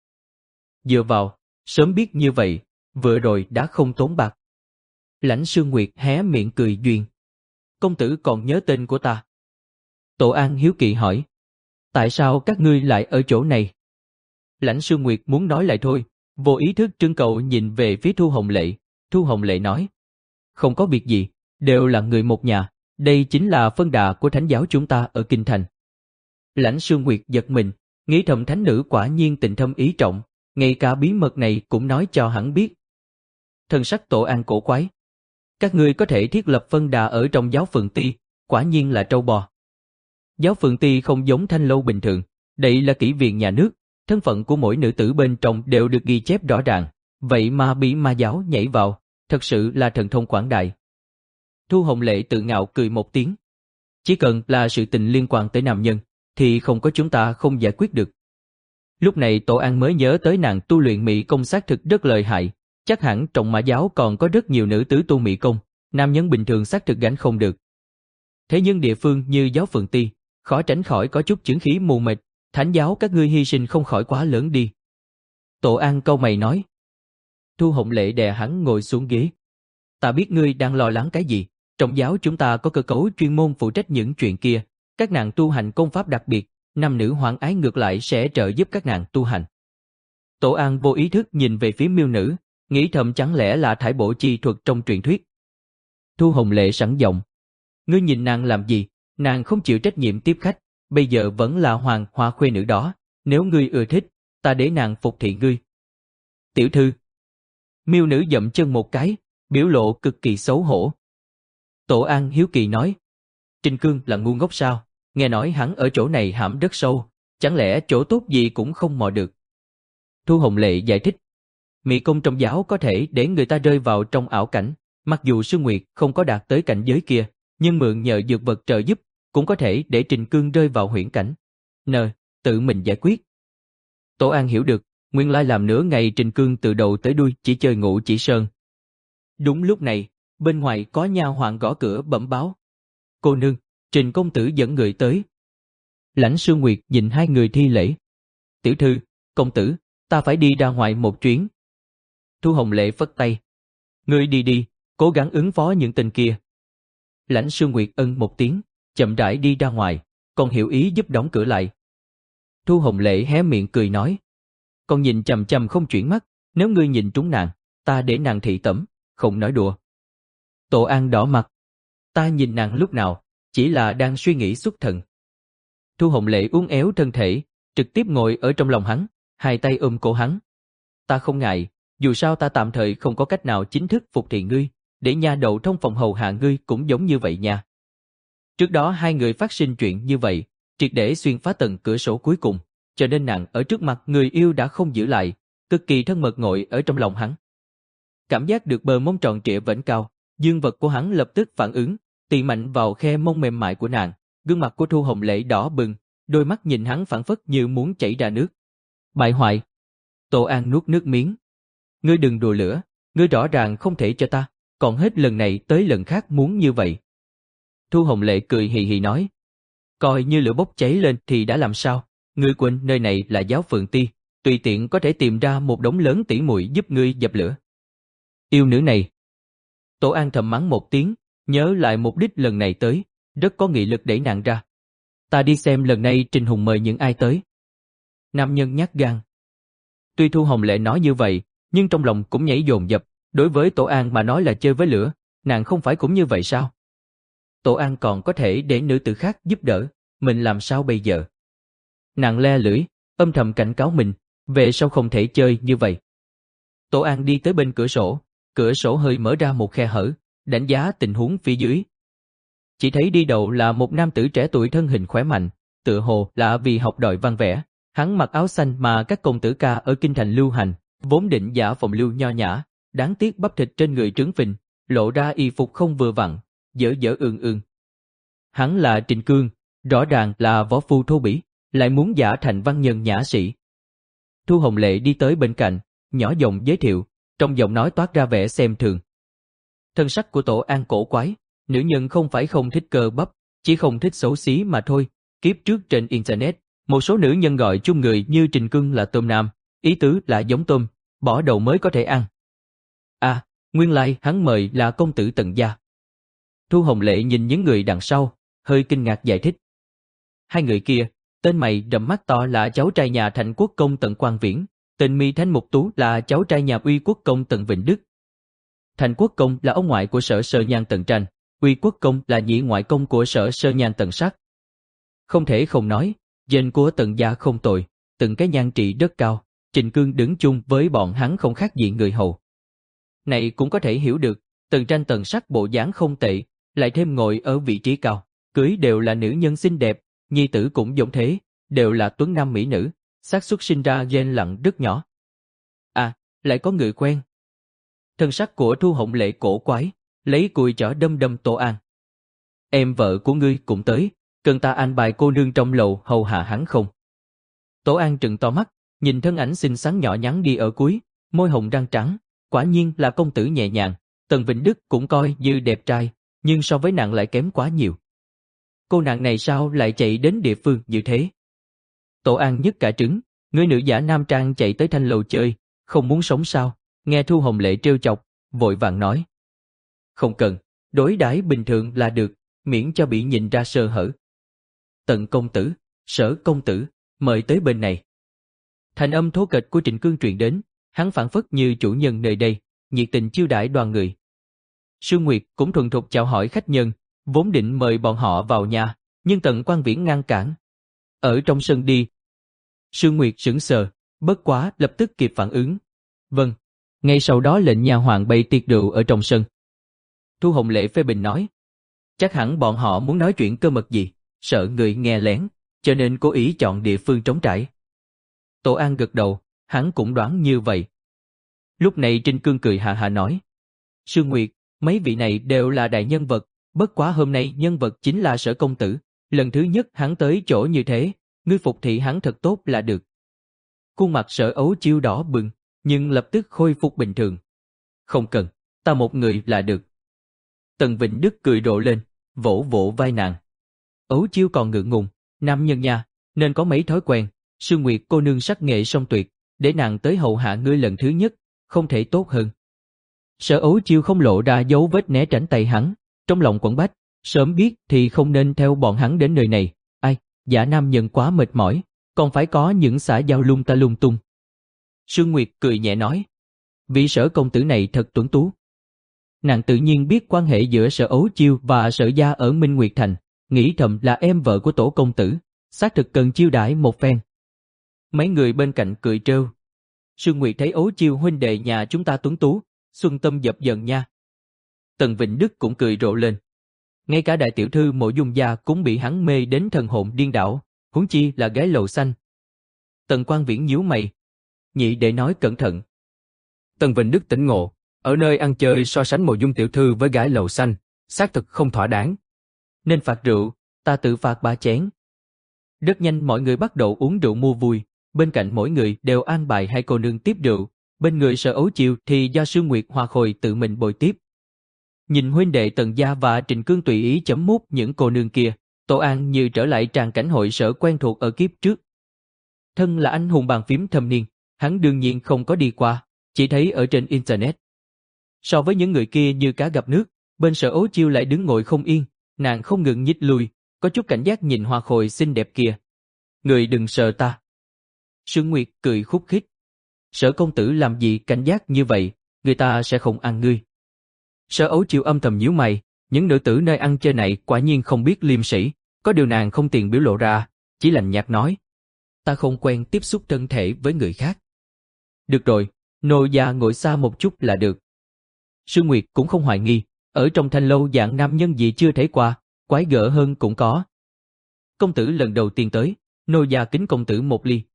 [SPEAKER 1] Dựa vào, sớm biết như vậy, vừa rồi đã không tốn bạc. Lãnh Sương Nguyệt hé miệng cười duyên. Công tử còn nhớ tên của ta? Tổ An hiếu kỳ hỏi. Tại sao các ngươi lại ở chỗ này? Lãnh Sương Nguyệt muốn nói lại thôi, vô ý thức trưng cầu nhìn về phía Thu Hồng Lệ. Thu Hồng Lệ nói. Không có việc gì, đều là người một nhà, đây chính là phân đà của thánh giáo chúng ta ở Kinh Thành. Lãnh Sương Nguyệt giật mình, nghĩ thầm thánh nữ quả nhiên tình thâm ý trọng, ngay cả bí mật này cũng nói cho hắn biết. Thần sắc Tổ An cổ quái. Các ngươi có thể thiết lập phân đà ở trong giáo phường ti, quả nhiên là trâu bò. Giáo phường ti không giống thanh lâu bình thường, đây là kỹ viện nhà nước, thân phận của mỗi nữ tử bên trong đều được ghi chép rõ ràng, vậy mà bị ma giáo nhảy vào, thật sự là thần thông quảng đại. Thu Hồng Lệ tự ngạo cười một tiếng. Chỉ cần là sự tình liên quan tới nam nhân, thì không có chúng ta không giải quyết được. Lúc này Tổ An mới nhớ tới nàng tu luyện mỹ công xác thực rất lợi hại, chắc hẳn trong ma giáo còn có rất nhiều nữ tứ tu mỹ công, nam nhân bình thường xác thực gánh không được. Thế nhưng địa phương như giáo Phượng Ti, khó tránh khỏi có chút chứng khí mù mịt, thánh giáo các ngươi hy sinh không khỏi quá lớn đi. Tổ An cau mày nói. Thu Hồng Lệ đè hắn ngồi xuống ghế. Ta biết ngươi đang lo lắng cái gì, trong giáo chúng ta có cơ cấu chuyên môn phụ trách những chuyện kia, các nàng tu hành công pháp đặc biệt, nam nữ hoạn ái ngược lại sẽ trợ giúp các nàng tu hành. Tổ An vô ý thức nhìn về phía miêu nữ, nghĩ thầm chẳng lẽ là thải bộ chi thuật trong truyền thuyết. Thu Hồng Lệ sẵn giọng. Ngươi nhìn nàng làm gì, nàng không chịu trách nhiệm tiếp khách, bây giờ vẫn là hoàng hoa khuê nữ đó, nếu ngươi ưa thích, ta để nàng phục thị ngươi. Tiểu thư. Miêu nữ dậm chân một cái, biểu lộ cực kỳ xấu hổ. Tổ An hiếu kỳ nói. Trình Cương là ngu ngốc sao, nghe nói hắn ở chỗ này hãm rất sâu, chẳng lẽ chỗ tốt gì cũng không mò được. Thu Hồng Lệ giải thích. Mỹ công trong giáo có thể để người ta rơi vào trong ảo cảnh, mặc dù Sư Nguyệt không có đạt tới cảnh giới kia, nhưng mượn nhờ dược vật trợ giúp, cũng có thể để Trình Cương rơi vào huyễn cảnh. Nờ, tự mình giải quyết. Tổ An hiểu được, nguyên lai làm nửa ngày Trình Cương từ đầu tới đuôi chỉ chơi ngủ chỉ sơn. Đúng lúc này, bên ngoài có nha hoàn gõ cửa bẩm báo. Cô nương, Trình công tử dẫn người tới. Lãnh Sư Nguyệt nhìn hai người thi lễ. Tiểu thư, công tử, ta phải đi ra ngoài một chuyến. Thu Hồng Lệ phất tay. Ngươi đi đi, cố gắng ứng phó những tên kia. Lãnh Sư Nguyệt ân một tiếng, chậm rãi đi ra ngoài, còn hiểu ý giúp đóng cửa lại. Thu Hồng Lệ hé miệng cười nói. Con nhìn chằm chằm không chuyển mắt, nếu ngươi nhìn trúng nàng, ta để nàng thị tẩm, không nói đùa. Tổ An đỏ mặt. Ta nhìn nàng lúc nào, chỉ là đang suy nghĩ xuất thần. Thu Hồng Lệ uốn éo thân thể, trực tiếp ngồi ở trong lòng hắn, hai tay ôm cổ hắn. Ta không ngại, dù sao ta tạm thời không có cách nào chính thức phục thị ngươi, để nha đầu trong phòng hầu hạ ngươi cũng giống như vậy nha. Trước đó hai người phát sinh chuyện như vậy, triệt để xuyên phá tầng cửa sổ cuối cùng, cho nên nàng ở trước mặt người yêu đã không giữ lại, cực kỳ thân mật ngồi ở trong lòng hắn. Cảm giác được bờ mông tròn trịa vẫn cao, dương vật của hắn lập tức phản ứng, tì mạnh vào khe mông mềm mại của nàng, gương mặt của Thu Hồng Lệ đỏ bừng, đôi mắt nhìn hắn phảng phất như muốn chảy ra nước. Bại hoại. Tô An nuốt nước miếng. Ngươi đừng đùa lửa, ngươi rõ ràng không thể cho ta, còn hết lần này tới lần khác muốn như vậy. Thu Hồng Lệ cười hì hì nói. Coi như lửa bốc cháy lên thì đã làm sao, ngươi quên nơi này là giáo Phượng Ti, tùy tiện có thể tìm ra một đống lớn tỉ muội giúp ngươi dập lửa. Yêu nữ này. Tổ An thầm mắng một tiếng, nhớ lại mục đích lần này tới, rất có nghị lực đẩy nàng ra. Ta đi xem lần này Trình Hùng mời những ai tới. Nam nhân nhát gan. Tuy Thu Hồng Lệ nói như vậy, nhưng trong lòng cũng nhảy dồn dập, đối với Tổ An mà nói là chơi với lửa, nàng không phải cũng như vậy sao? Tổ An còn có thể để nữ tử khác giúp đỡ, mình làm sao bây giờ? Nàng le lưỡi, âm thầm cảnh cáo mình, về sau không thể chơi như vậy. Tổ An đi tới bên cửa sổ, cửa sổ hơi mở ra một khe hở, đánh giá tình huống phía dưới. Chỉ thấy đi đầu là một nam tử trẻ tuổi thân hình khỏe mạnh, tựa hồ là vì học đòi văn vẽ, hắn mặc áo xanh mà các công tử ca ở kinh thành lưu hành, vốn định giả phòng lưu nho nhã, đáng tiếc bắp thịt trên người trướng phình, lộ ra y phục không vừa vặn, dở dở ương ương. Hắn là Trình Cương, rõ ràng là võ phu thô bỉ, lại muốn giả thành văn nhân nhã sĩ. Thu Hồng Lệ đi tới bên cạnh, nhỏ giọng giới thiệu, trong giọng nói toát ra vẻ xem thường. Thân sắc của Tổ An cổ quái, nữ nhân không phải không thích cơ bắp, chỉ không thích xấu xí mà thôi. Kiếp trước trên Internet, một số nữ nhân gọi chung người như Trình Cương là tôm nam, ý tứ là giống tôm, bỏ đầu mới có thể ăn. À, nguyên lai hắn mời là công tử Tần gia. Thu Hồng Lệ nhìn những người đằng sau, hơi kinh ngạc giải thích. Hai người kia, tên mày đậm mắt to là cháu trai nhà Thành Quốc công Tần Quang Viễn, tên mi thanh mục tú là cháu trai nhà Uy Quốc công Tần Vịnh Đức. Thành Quốc công là ông ngoại của Sở Sơ Nhan Tần Tranh, Uy Quốc công là nhị ngoại công của Sở Sơ Nhan Tần Sắc. Không thể không nói, gen của Tần gia không tồi, từng cái nhan trị rất cao, Trình Cương đứng chung với bọn hắn không khác gì người hầu. Này cũng có thể hiểu được, Tần Tranh Tần Sắc bộ dáng không tệ, lại thêm ngồi ở vị trí cao, cưới đều là nữ nhân xinh đẹp, nhi tử cũng giống thế, đều là tuấn nam mỹ nữ, xác suất sinh ra gen lặng rất nhỏ. À, lại có người quen. Thân sắc của Thu Hồng Lệ cổ quái, lấy cùi chỏ đâm đâm Tô An. Em vợ của ngươi cũng tới, cần ta an bài cô nương trong lầu hầu hạ hắn không? Tô An trừng to mắt, nhìn thân ảnh xinh xắn nhỏ nhắn đi ở cuối, môi hồng răng trắng, quả nhiên là công tử nhẹ nhàng. Tần Vĩnh Đức cũng coi như đẹp trai, nhưng so với nàng lại kém quá nhiều. Cô nàng này sao lại chạy đến địa phương như thế? Tô An nhức cả trứng, người nữ giả nam trang chạy tới thanh lầu chơi, không muốn sống sao? Nghe Thu Hồng Lệ trêu chọc, vội vàng nói. Không cần, đối đãi bình thường là được, miễn cho bị nhìn ra sơ hở. Tần công tử, Sở công tử, mời tới bên này. Thành âm thô kệch của Trịnh Cương truyền đến, hắn phảng phất như chủ nhân nơi đây, nhiệt tình chiêu đãi đoàn người. Sương Nguyệt cũng thuần thục chào hỏi khách nhân, vốn định mời bọn họ vào nhà, nhưng Tần Quan Viễn ngăn cản. Ở trong sân đi. Sương Nguyệt sững sờ, bất quá lập tức kịp phản ứng. Vâng. Ngay sau đó lệnh nha hoàn bày tiệc rượu ở trong sân. Thu Hồng Lệ phê bình nói. Chắc hẳn bọn họ muốn nói chuyện cơ mật gì, sợ người nghe lén, cho nên cố ý chọn địa phương trống trải. Tô An gật đầu, hắn cũng đoán như vậy. Lúc này Trinh Cương cười hạ hạ nói. Sương Nguyệt, mấy vị này đều là đại nhân vật, bất quá hôm nay nhân vật chính là Sở công tử, lần thứ nhất hắn tới chỗ như thế, ngươi phục thị hắn thật tốt là được. Khuôn mặt Sở Ấu Chiêu đỏ bừng, nhưng lập tức khôi phục bình thường. Không cần, ta một người là được. Tần Vĩnh Đức cười rộ lên, vỗ vỗ vai nàng. Ấu Chiêu còn ngượng ngùng, nam nhân nha, nên có mấy thói quen. Sương Nguyệt cô nương sắc nghệ song tuyệt, để nàng tới hầu hạ ngươi lần thứ nhất, không thể tốt hơn. Sở Ấu Chiêu không lộ ra dấu vết né tránh tay hắn, trong lòng quẫn bách, sớm biết thì không nên theo bọn hắn đến nơi này. Ai, giả nam nhân quá mệt mỏi, còn phải có những xã giao lung ta lung tung. Sương Nguyệt cười nhẹ nói, vị Sở công tử này thật tuấn tú. Nàng tự nhiên biết quan hệ giữa Sở Ấu Chiêu và Sở gia ở Minh Nguyệt Thành, nghĩ thầm là em vợ của tổ công tử, xác thực cần chiêu đãi một phen. Mấy người bên cạnh cười trêu. Sương Nguyệt thấy Ấu Chiêu huynh đệ nhà chúng ta tuấn tú, xuân tâm dập dần nha. Tần Vĩnh Đức cũng cười rộ lên. Ngay cả đại tiểu thư Mộ Dung gia cũng bị hắn mê đến thần hồn điên đảo, huống chi là gái lầu xanh. Tần Quan Viễn nhíu mày. Nhị đệ nói cẩn thận. Tần Vĩnh Đức tỉnh ngộ, ở nơi ăn chơi so sánh Mộ Dung tiểu thư với gái lầu xanh, xác thực không thỏa đáng. Nên phạt rượu, ta tự phạt ba chén. Rất nhanh mọi người bắt đầu uống rượu mua vui, bên cạnh mỗi người đều an bài hai cô nương tiếp rượu, bên người Sở Ấu Chiêu thì do Sương Nguyệt Hoa Khôi tự mình bồi tiếp. Nhìn huynh đệ Tần gia và Trịnh Cương tùy ý chấm mút những cô nương kia, Tô An như trở lại tràng cảnh hội sở quen thuộc ở kiếp trước. Thân là anh hùng bàn phím thâm niên, hắn đương nhiên không có đi qua, chỉ thấy ở trên internet. So với những người kia như cá gặp nước, bên Sở Ấu Chiêu lại đứng ngồi không yên, nàng không ngừng nhích lui, có chút cảnh giác nhìn Hoa Khôi xinh đẹp kia. Người đừng sợ ta. Sương Nguyệt cười khúc khích. Sở công tử làm gì cảnh giác như vậy, người ta sẽ không ăn ngươi. Sở Ấu Chiêu âm thầm nhíu mày, những nữ tử nơi ăn chơi này quả nhiên không biết liêm sĩ, có điều nàng không tiện biểu lộ ra, chỉ lạnh nhạt nói. Ta không quen tiếp xúc thân thể với người khác. Được rồi, nô gia ngồi xa một chút là được. Sương Nguyệt cũng không hoài nghi, ở trong thanh lâu dạng nam nhân gì chưa thấy qua, quái gở hơn cũng có. Công tử lần đầu tiên tới, nô gia kính công tử một ly.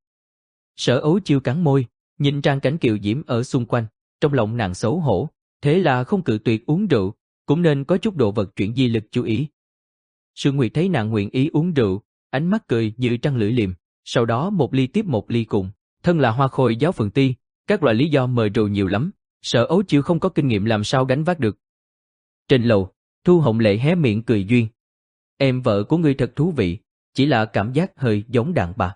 [SPEAKER 1] Sở Ấu Chiêu cắn môi, nhìn trang cảnh kiều diễm ở xung quanh, trong lòng nàng xấu hổ, thế là không cự tuyệt uống rượu, cũng nên có chút đồ vật chuyển di lực chú ý. Sương Nguyệt thấy nàng nguyện ý uống rượu, ánh mắt cười như trăng lưỡi liềm, sau đó một ly tiếp một ly cùng, thân là Hoa Khôi giáo phường ti, các loại lý do mời rượu nhiều lắm, Sở Ấu Chiêu không có kinh nghiệm làm sao gánh vác được. Trên lầu, Thu Hồng Lệ hé miệng cười duyên. Em vợ của ngươi thật thú vị, chỉ là cảm giác hơi giống đàn bà.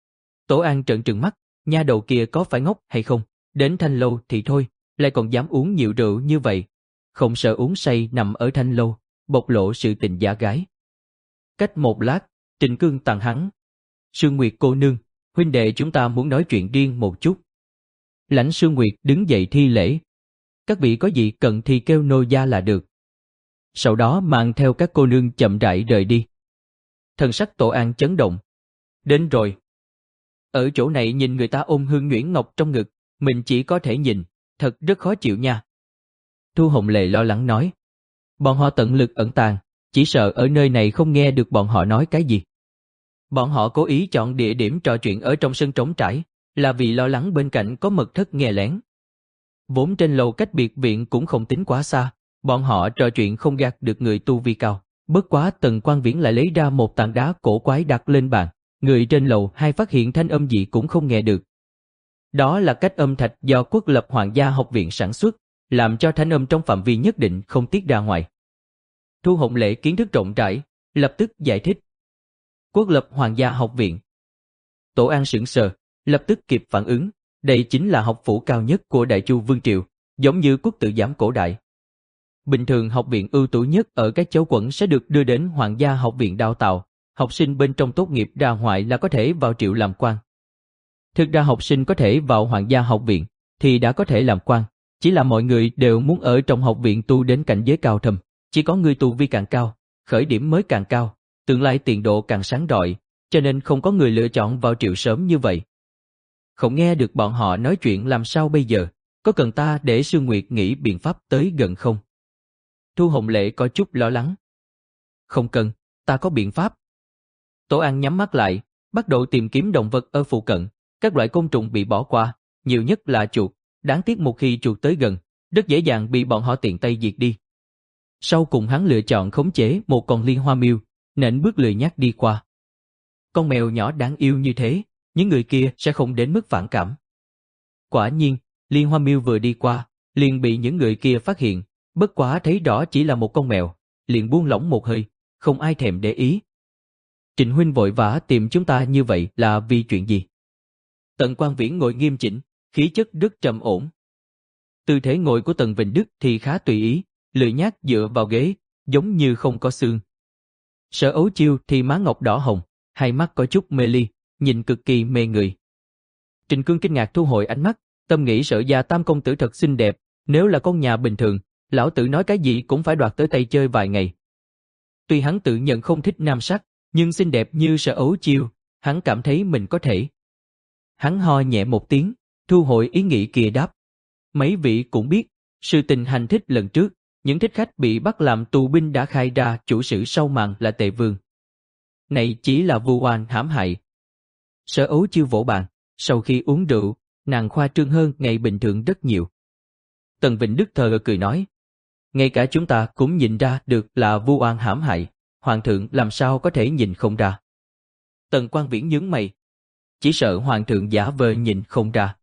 [SPEAKER 1] Tổ An trợn trừng mắt, nha đầu kia có phải ngốc hay không, đến thanh lâu thì thôi, lại còn dám uống nhiều rượu như vậy. Không sợ uống say nằm ở thanh lâu, bộc lộ sự tình giả gái. Cách một lát, Trịnh Cương tặng hắn. Sương Nguyệt cô nương, huynh đệ chúng ta muốn nói chuyện riêng một chút. Lãnh Sương Nguyệt đứng dậy thi lễ. Các vị có gì cần thì kêu nô gia là được. Sau đó mang theo các cô nương chậm rãi rời đi. Thần sắc Tổ An chấn động. Đến rồi. Ở chỗ này nhìn người ta ôm hương nhuyễn ngọc trong ngực, mình chỉ có thể nhìn, thật rất khó chịu nha. Thu Hồng Lệ lo lắng nói. Bọn họ tận lực ẩn tàng, chỉ sợ ở nơi này không nghe được bọn họ nói cái gì. Bọn họ cố ý chọn địa điểm trò chuyện ở trong sân trống trải, là vì lo lắng bên cạnh có mật thất nghe lén. Vốn trên lầu cách biệt viện cũng không tính quá xa, bọn họ trò chuyện không gạt được người tu vi cao. Bất quá Tần Quang Viễn lại lấy ra một tảng đá cổ quái đặt lên bàn, người trên lầu hai phát hiện thanh âm gì cũng không nghe được. Đó là cách âm thạch do Quốc lập Hoàng gia học viện sản xuất, làm cho thanh âm trong phạm vi nhất định không tiết ra ngoài. Thu Hồng Lễ kiến thức rộng rãi, lập tức giải thích. Quốc lập Hoàng gia học viện. Tổ An sững sờ, lập tức kịp phản ứng, đây chính là học phủ cao nhất của Đại Chu Vương Triều, giống như quốc tự giám cổ đại. Bình thường học viện ưu tú nhất ở các châu quận sẽ được đưa đến Hoàng gia học viện đào tạo, học sinh bên trong tốt nghiệp ra ngoại là có thể vào triệu làm quan. Thực ra học sinh có thể vào Hoàng gia học viện thì đã có thể làm quan, chỉ là mọi người đều muốn ở trong học viện tu đến cảnh giới cao thâm, chỉ có người tu vi càng cao, khởi điểm mới càng cao, tương lai tiền độ càng sáng rọi, cho nên không có người lựa chọn vào triệu sớm như vậy. Không nghe được bọn họ nói chuyện làm sao bây giờ, có cần ta để Sương Nguyệt nghĩ biện pháp tới gần không? Thu Hồng Lễ có chút lo lắng. Không cần, ta có biện pháp. Tổ An nhắm mắt lại, bắt đầu tìm kiếm động vật ở phụ cận, các loại côn trùng bị bỏ qua, nhiều nhất là chuột, đáng tiếc một khi chuột tới gần, rất dễ dàng bị bọn họ tiện tay diệt đi. Sau cùng hắn lựa chọn khống chế một con liên hoa miêu, nện bước lười nhác đi qua. Con mèo nhỏ đáng yêu như thế, những người kia sẽ không đến mức phản cảm. Quả nhiên, liên hoa miêu vừa đi qua, liền bị những người kia phát hiện, bất quá thấy rõ chỉ là một con mèo, liền buông lỏng một hơi, không ai thèm để ý. Trịnh huynh vội vã tìm chúng ta như vậy là vì chuyện gì? Tần Quang Viễn ngồi nghiêm chỉnh, khí chất rất trầm ổn. Tư thế ngồi của Tần Vịnh Đức thì khá tùy ý, lười nhác dựa vào ghế, giống như không có xương. Sở Ấu Chiêu thì má ngọc đỏ hồng, hai mắt có chút mê ly, nhìn cực kỳ mê người. Trịnh Cương kinh ngạc thu hồi ánh mắt, tâm nghĩ Sở gia tam công tử thật xinh đẹp, nếu là con nhà bình thường, lão tử nói cái gì cũng phải đoạt tới tay chơi vài ngày. Tuy hắn tự nhận không thích nam sắc, nhưng xinh đẹp như Sở Ấu Chiêu, hắn cảm thấy mình có thể. Hắn ho nhẹ một tiếng, thu hồi ý nghĩ kia đáp. Mấy vị cũng biết, sự tình hành thích lần trước, những thích khách bị bắt làm tù binh đã khai ra chủ sử sau màn là Tề Vương. Này chỉ là vu oan hãm hại. Sở Ấu Chiêu vỗ bàn, sau khi uống rượu, nàng khoa trương hơn ngày bình thường rất nhiều. Tần Vịnh Đức thờ cười nói, ngay cả chúng ta cũng nhìn ra được là vu oan hãm hại, hoàng thượng làm sao có thể nhìn không ra. Tần Quang Viễn nhướng mày, chỉ sợ hoàng thượng giả vờ nhìn không ra.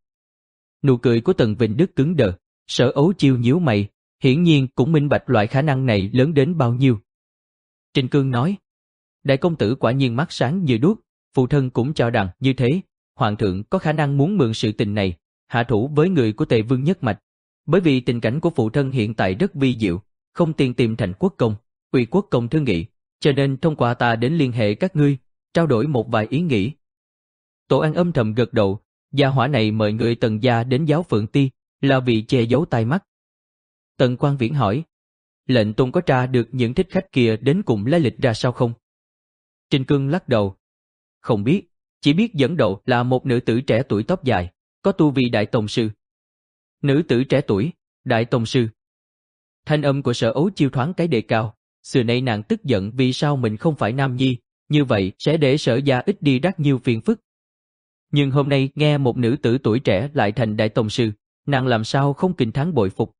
[SPEAKER 1] Nụ cười của Tần Vịnh Đức cứng đờ, Sở Ấu Chiêu nhíu mày, hiển nhiên cũng minh bạch loại khả năng này lớn đến bao nhiêu. Trịnh Cương nói, đại công tử quả nhiên mắt sáng như đuốc, phụ thân cũng cho rằng như thế, hoàng thượng có khả năng muốn mượn sự tình này, hạ thủ với người của Tề Vương nhất mạch. Bởi vì tình cảnh của phụ thân hiện tại rất vi diệu, không tiền tìm thành quốc công, ủy quốc công thương nghị, cho nên thông qua ta đến liên hệ các ngươi, trao đổi một vài ý nghĩ. Tổ An âm thầm gật đầu, gia hỏa này mời người Tần gia đến giáo Phượng Ti, là vì che giấu tai mắt. Tần Quang Viễn hỏi, lệnh tôn có tra được những thích khách kia đến cùng lai lịch ra sao không? Trịnh Cương lắc đầu, không biết, chỉ biết dẫn đầu là một nữ tử trẻ tuổi tóc dài, có tu vi đại tông sư. Nữ tử trẻ tuổi, đại tông sư. Thanh âm của Sở Ấu Chiêu thoáng cái đề cao, xưa nay nàng tức giận vì sao mình không phải nam nhi, như vậy sẽ để Sở gia ít đi rất nhiều phiền phức. Nhưng hôm nay nghe một nữ tử tuổi trẻ lại thành đại tông sư, nàng làm sao không kinh thán bội phục.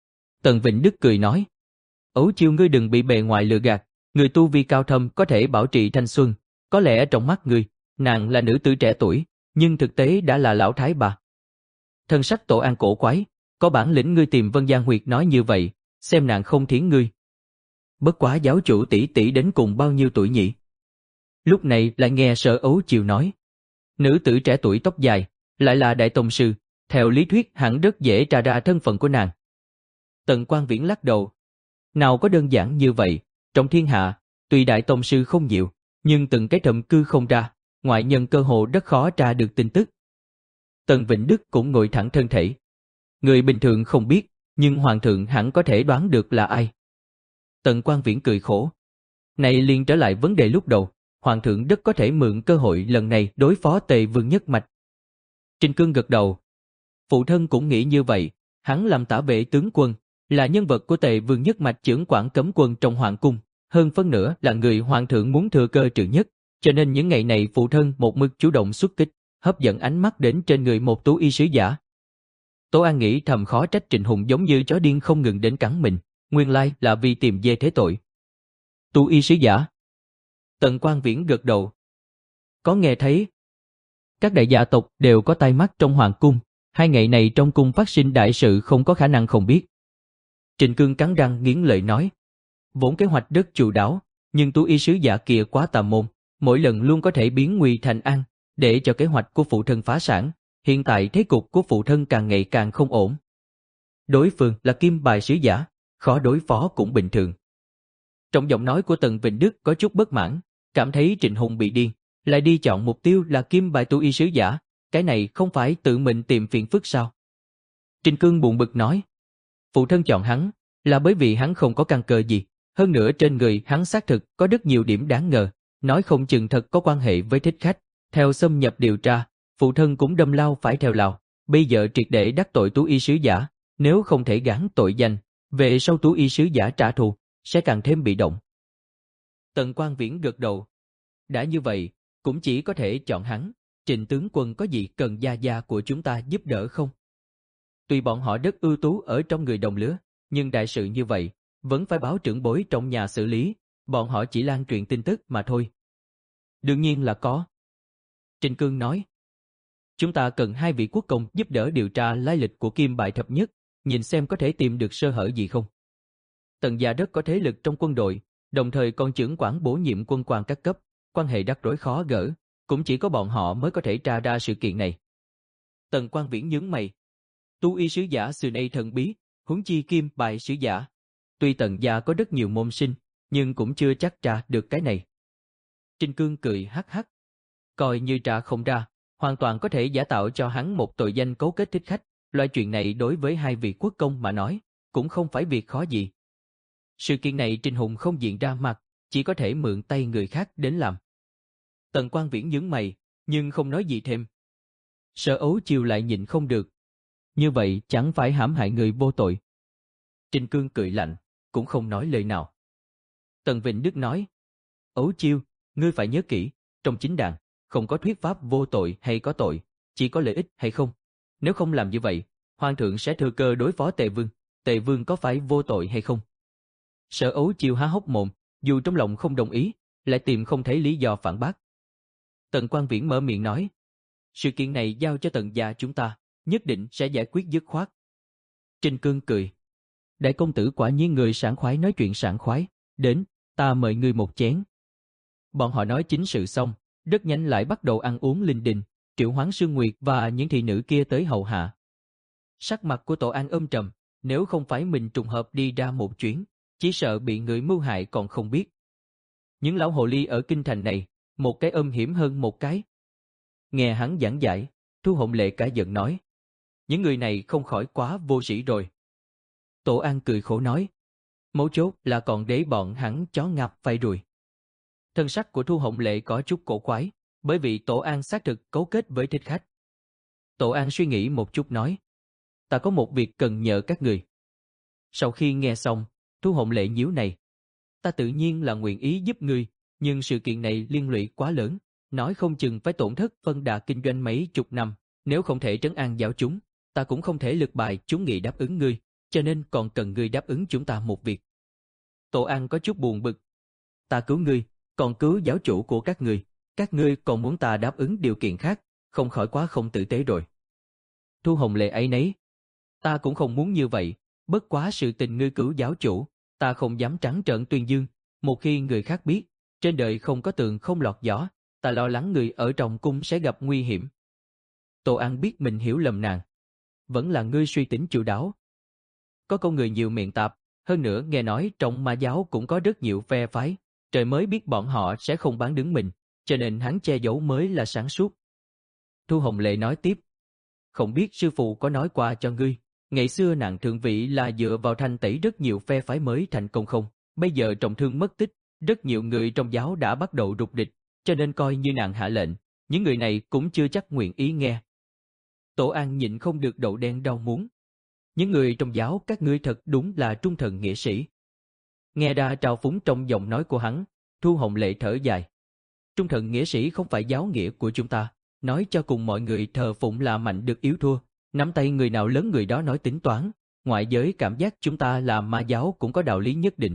[SPEAKER 1] Tần Vịnh Đức cười nói, Ấu Chiêu ngươi đừng bị bề ngoài lừa gạt, người tu vi cao thâm có thể bảo trì thanh xuân, có lẽ trong mắt ngươi, nàng là nữ tử trẻ tuổi, nhưng thực tế đã là lão thái bà. Thân sắc Tổ An cổ quái, có bản lĩnh ngươi tìm Vân Giang Huyệt nói như vậy, xem nàng không thiến ngươi. Bất quá giáo chủ tỷ tỷ đến cùng bao nhiêu tuổi nhỉ? Lúc này lại nghe Sở Ấu Chiêu nói, nữ tử trẻ tuổi tóc dài, lại là đại tông sư, theo lý thuyết hẳn rất dễ tra ra thân phận của nàng. Tần Quang Viễn lắc đầu, nào có đơn giản như vậy, trong thiên hạ, tuy đại tông sư không nhiều, nhưng từng cái thầm cư không ra, ngoại nhân cơ hồ rất khó tra được tin tức. Tần Vịnh Đức cũng ngồi thẳng thân thể. Người bình thường không biết, nhưng hoàng thượng hẳn có thể đoán được là ai. Tần Quang Viễn cười khổ. Này liền trở lại vấn đề lúc đầu, hoàng thượng rất có thể mượn cơ hội lần này đối phó Tề Vương nhất mạch. Trịnh Cương gật đầu. Phụ thân cũng nghĩ như vậy, hắn làm tả vệ tướng quân, là nhân vật của Tề Vương nhất mạch chưởng quản cấm quân trong hoàng cung, hơn phân nửa là người hoàng thượng muốn thừa cơ trừ nhất, cho nên những ngày này phụ thân một mực chủ động xuất kích, hấp dẫn ánh mắt đến trên người một tú y sứ giả. Tố An nghĩ thầm khó trách Trịnh Hùng giống như chó điên không ngừng đến cắn mình, nguyên lai là vì tìm dê thế tội. Tu y sứ giả. Tần Quang Viễn gật đầu. Có nghe thấy. Các đại gia tộc đều có tai mắt trong hoàng cung, hai ngày này trong cung phát sinh đại sự không có khả năng không biết. Trịnh Cương cắn răng nghiến lợi nói. Vốn kế hoạch rất chu đáo, nhưng tu y sứ giả kia quá tà môn, mỗi lần luôn có thể biến nguy thành an, để cho kế hoạch của phụ thân phá sản. Hiện tại thế cục của phụ thân càng ngày càng không ổn. Đối phương là kim bài sứ giả, khó đối phó cũng bình thường. Trong giọng nói của Tần Vịnh Đức có chút bất mãn, cảm thấy Trịnh Hùng bị điên, lại đi chọn mục tiêu là kim bài tu y sứ giả, cái này không phải tự mình tìm phiền phức sao? Trịnh Cương buồn bực nói, phụ thân chọn hắn là bởi vì hắn không có căn cơ gì, hơn nữa trên người hắn xác thực có rất nhiều điểm đáng ngờ, nói không chừng thật có quan hệ với thích khách. Theo xâm nhập điều tra, phụ thân cũng đâm lao phải theo lao, bây giờ triệt để đắc tội tú y sứ giả, nếu không thể gán tội danh, về sau tú y sứ giả trả thù, sẽ càng thêm bị động. Tần Quang Viễn gật đầu. Đã như vậy, cũng chỉ có thể chọn hắn. Trịnh tướng quân có gì cần gia gia của chúng ta giúp đỡ không? Tuy bọn họ rất ưu tú ở trong người đồng lứa, nhưng đại sự như vậy, vẫn phải báo trưởng bối trong nhà xử lý, bọn họ chỉ lan truyền tin tức mà thôi. Đương nhiên là có. Trịnh Cương nói. Chúng ta cần hai vị quốc công giúp đỡ điều tra lai lịch của kim bài thập nhất, nhìn xem có thể tìm được sơ hở gì không. Tần gia rất có thế lực trong quân đội, đồng thời còn trưởng quản bổ nhiệm quân quan các cấp, quan hệ rắc rối khó gỡ, cũng chỉ có bọn họ mới có thể tra ra sự kiện này. Tần Quang Viễn nhướng mày. Tu y sứ giả xưa nay thần bí, huống chi kim bài sứ giả. Tuy Tần gia có rất nhiều môn sinh, nhưng cũng chưa chắc tra được cái này. Trịnh Cương cười hắc hắc. Coi như tra không ra, hoàn toàn có thể giả tạo cho hắn một tội danh cấu kết thích khách, loại chuyện này đối với hai vị quốc công mà nói, cũng không phải việc khó gì. Sự kiện này Trịnh Hùng không diện ra mặt, chỉ có thể mượn tay người khác đến làm. Tần Quang Viễn nhướng mày, nhưng không nói gì thêm. Sở Ấu Chiêu lại nhịn không được. Như vậy chẳng phải hãm hại người vô tội. Trịnh Cương cười lạnh, cũng không nói lời nào. Tần Vịnh Đức nói, Ấu Chiêu, ngươi phải nhớ kỹ, trong chính đàn, không có thuyết pháp vô tội hay có tội, chỉ có lợi ích hay không. Nếu không làm như vậy, Hoàng thượng sẽ thừa cơ đối phó Tề Vương, Tề Vương có phải vô tội hay không? Sở Ấu Chiêu há hốc mồm, dù trong lòng không đồng ý, lại tìm không thấy lý do phản bác. Tần Quang Viễn mở miệng nói, sự kiện này giao cho Tần gia chúng ta, nhất định sẽ giải quyết dứt khoát. Trịnh Cương cười, đại công tử quả nhiên người sảng khoái nói chuyện sảng khoái, đến, ta mời ngươi một chén. Bọn họ nói chính sự xong, rất nhanh lại bắt đầu ăn uống linh đình, triệu hoán Sương Nguyệt và những thị nữ kia tới hầu hạ. Sắc mặt của Tổ An âm trầm, nếu không phải mình trùng hợp đi ra một chuyến, chỉ sợ bị người mưu hại còn không biết. Những lão hồ ly ở kinh thành này, một cái âm hiểm hơn một cái. Nghe hắn giảng giải, Thu Hồng Lệ cả giận nói, những người này không khỏi quá vô sĩ rồi. Tổ An cười khổ nói, mấu chốt là còn để bọn hắn chó ngáp phải rồi. Thân sắc của Thu Hồng Lệ có chút cổ quái, bởi vì Tổ An xác thực cấu kết với thích khách. Tổ An suy nghĩ một chút nói, ta có một việc cần nhờ các người. Sau khi nghe xong, Thu Hồng Lệ nhíu này, ta tự nhiên là nguyện ý giúp ngươi, nhưng sự kiện này liên lụy quá lớn, nói không chừng phải tổn thất phân đà kinh doanh mấy chục năm, nếu không thể trấn an giáo chúng, ta cũng không thể lực bại chúng nghị đáp ứng ngươi, cho nên còn cần ngươi đáp ứng chúng ta một việc. Tổ An có chút buồn bực, ta cứu ngươi, còn cứu giáo chủ của các ngươi, các ngươi còn muốn ta đáp ứng điều kiện khác, không khỏi quá không tử tế rồi. Thu Hồng Lệ ấy nấy, ta cũng không muốn như vậy, bất quá sự tình ngươi cứu giáo chủ, ta không dám trắng trợn tuyên dương, một khi người khác biết, trên đời không có tường không lọt gió, ta lo lắng người ở trong cung sẽ gặp nguy hiểm. Tô An biết mình hiểu lầm nàng, vẫn là ngươi suy tính chu đáo. Có con người nhiều miệng tạp, hơn nữa nghe nói trong ma giáo cũng có rất nhiều phe phái, trời mới biết bọn họ sẽ không bán đứng mình, cho nên hắn che giấu mới là sáng suốt. Thu Hồng Lệ nói tiếp, không biết sư phụ có nói qua cho ngươi, ngày xưa nàng thượng vị là dựa vào thanh tẩy rất nhiều phe phái mới thành công không, bây giờ trọng thương mất tích, rất nhiều người trong giáo đã bắt đầu rục địch, cho nên coi như nàng hạ lệnh, những người này cũng chưa chắc nguyện ý nghe. Tổ An nhịn không được đậu đen đau muốn. Những người trong giáo các ngươi thật đúng là trung thần nghĩa sĩ. Nghe ra trào phúng trong giọng nói của hắn, Thu Hồng Lệ thở dài. Trung thần nghĩa sĩ không phải giáo nghĩa của chúng ta, nói cho cùng mọi người thờ phụng là mạnh được yếu thua, Nắm tay người nào lớn người đó nói tính toán, ngoại giới cảm giác chúng ta là ma giáo cũng có đạo lý nhất định.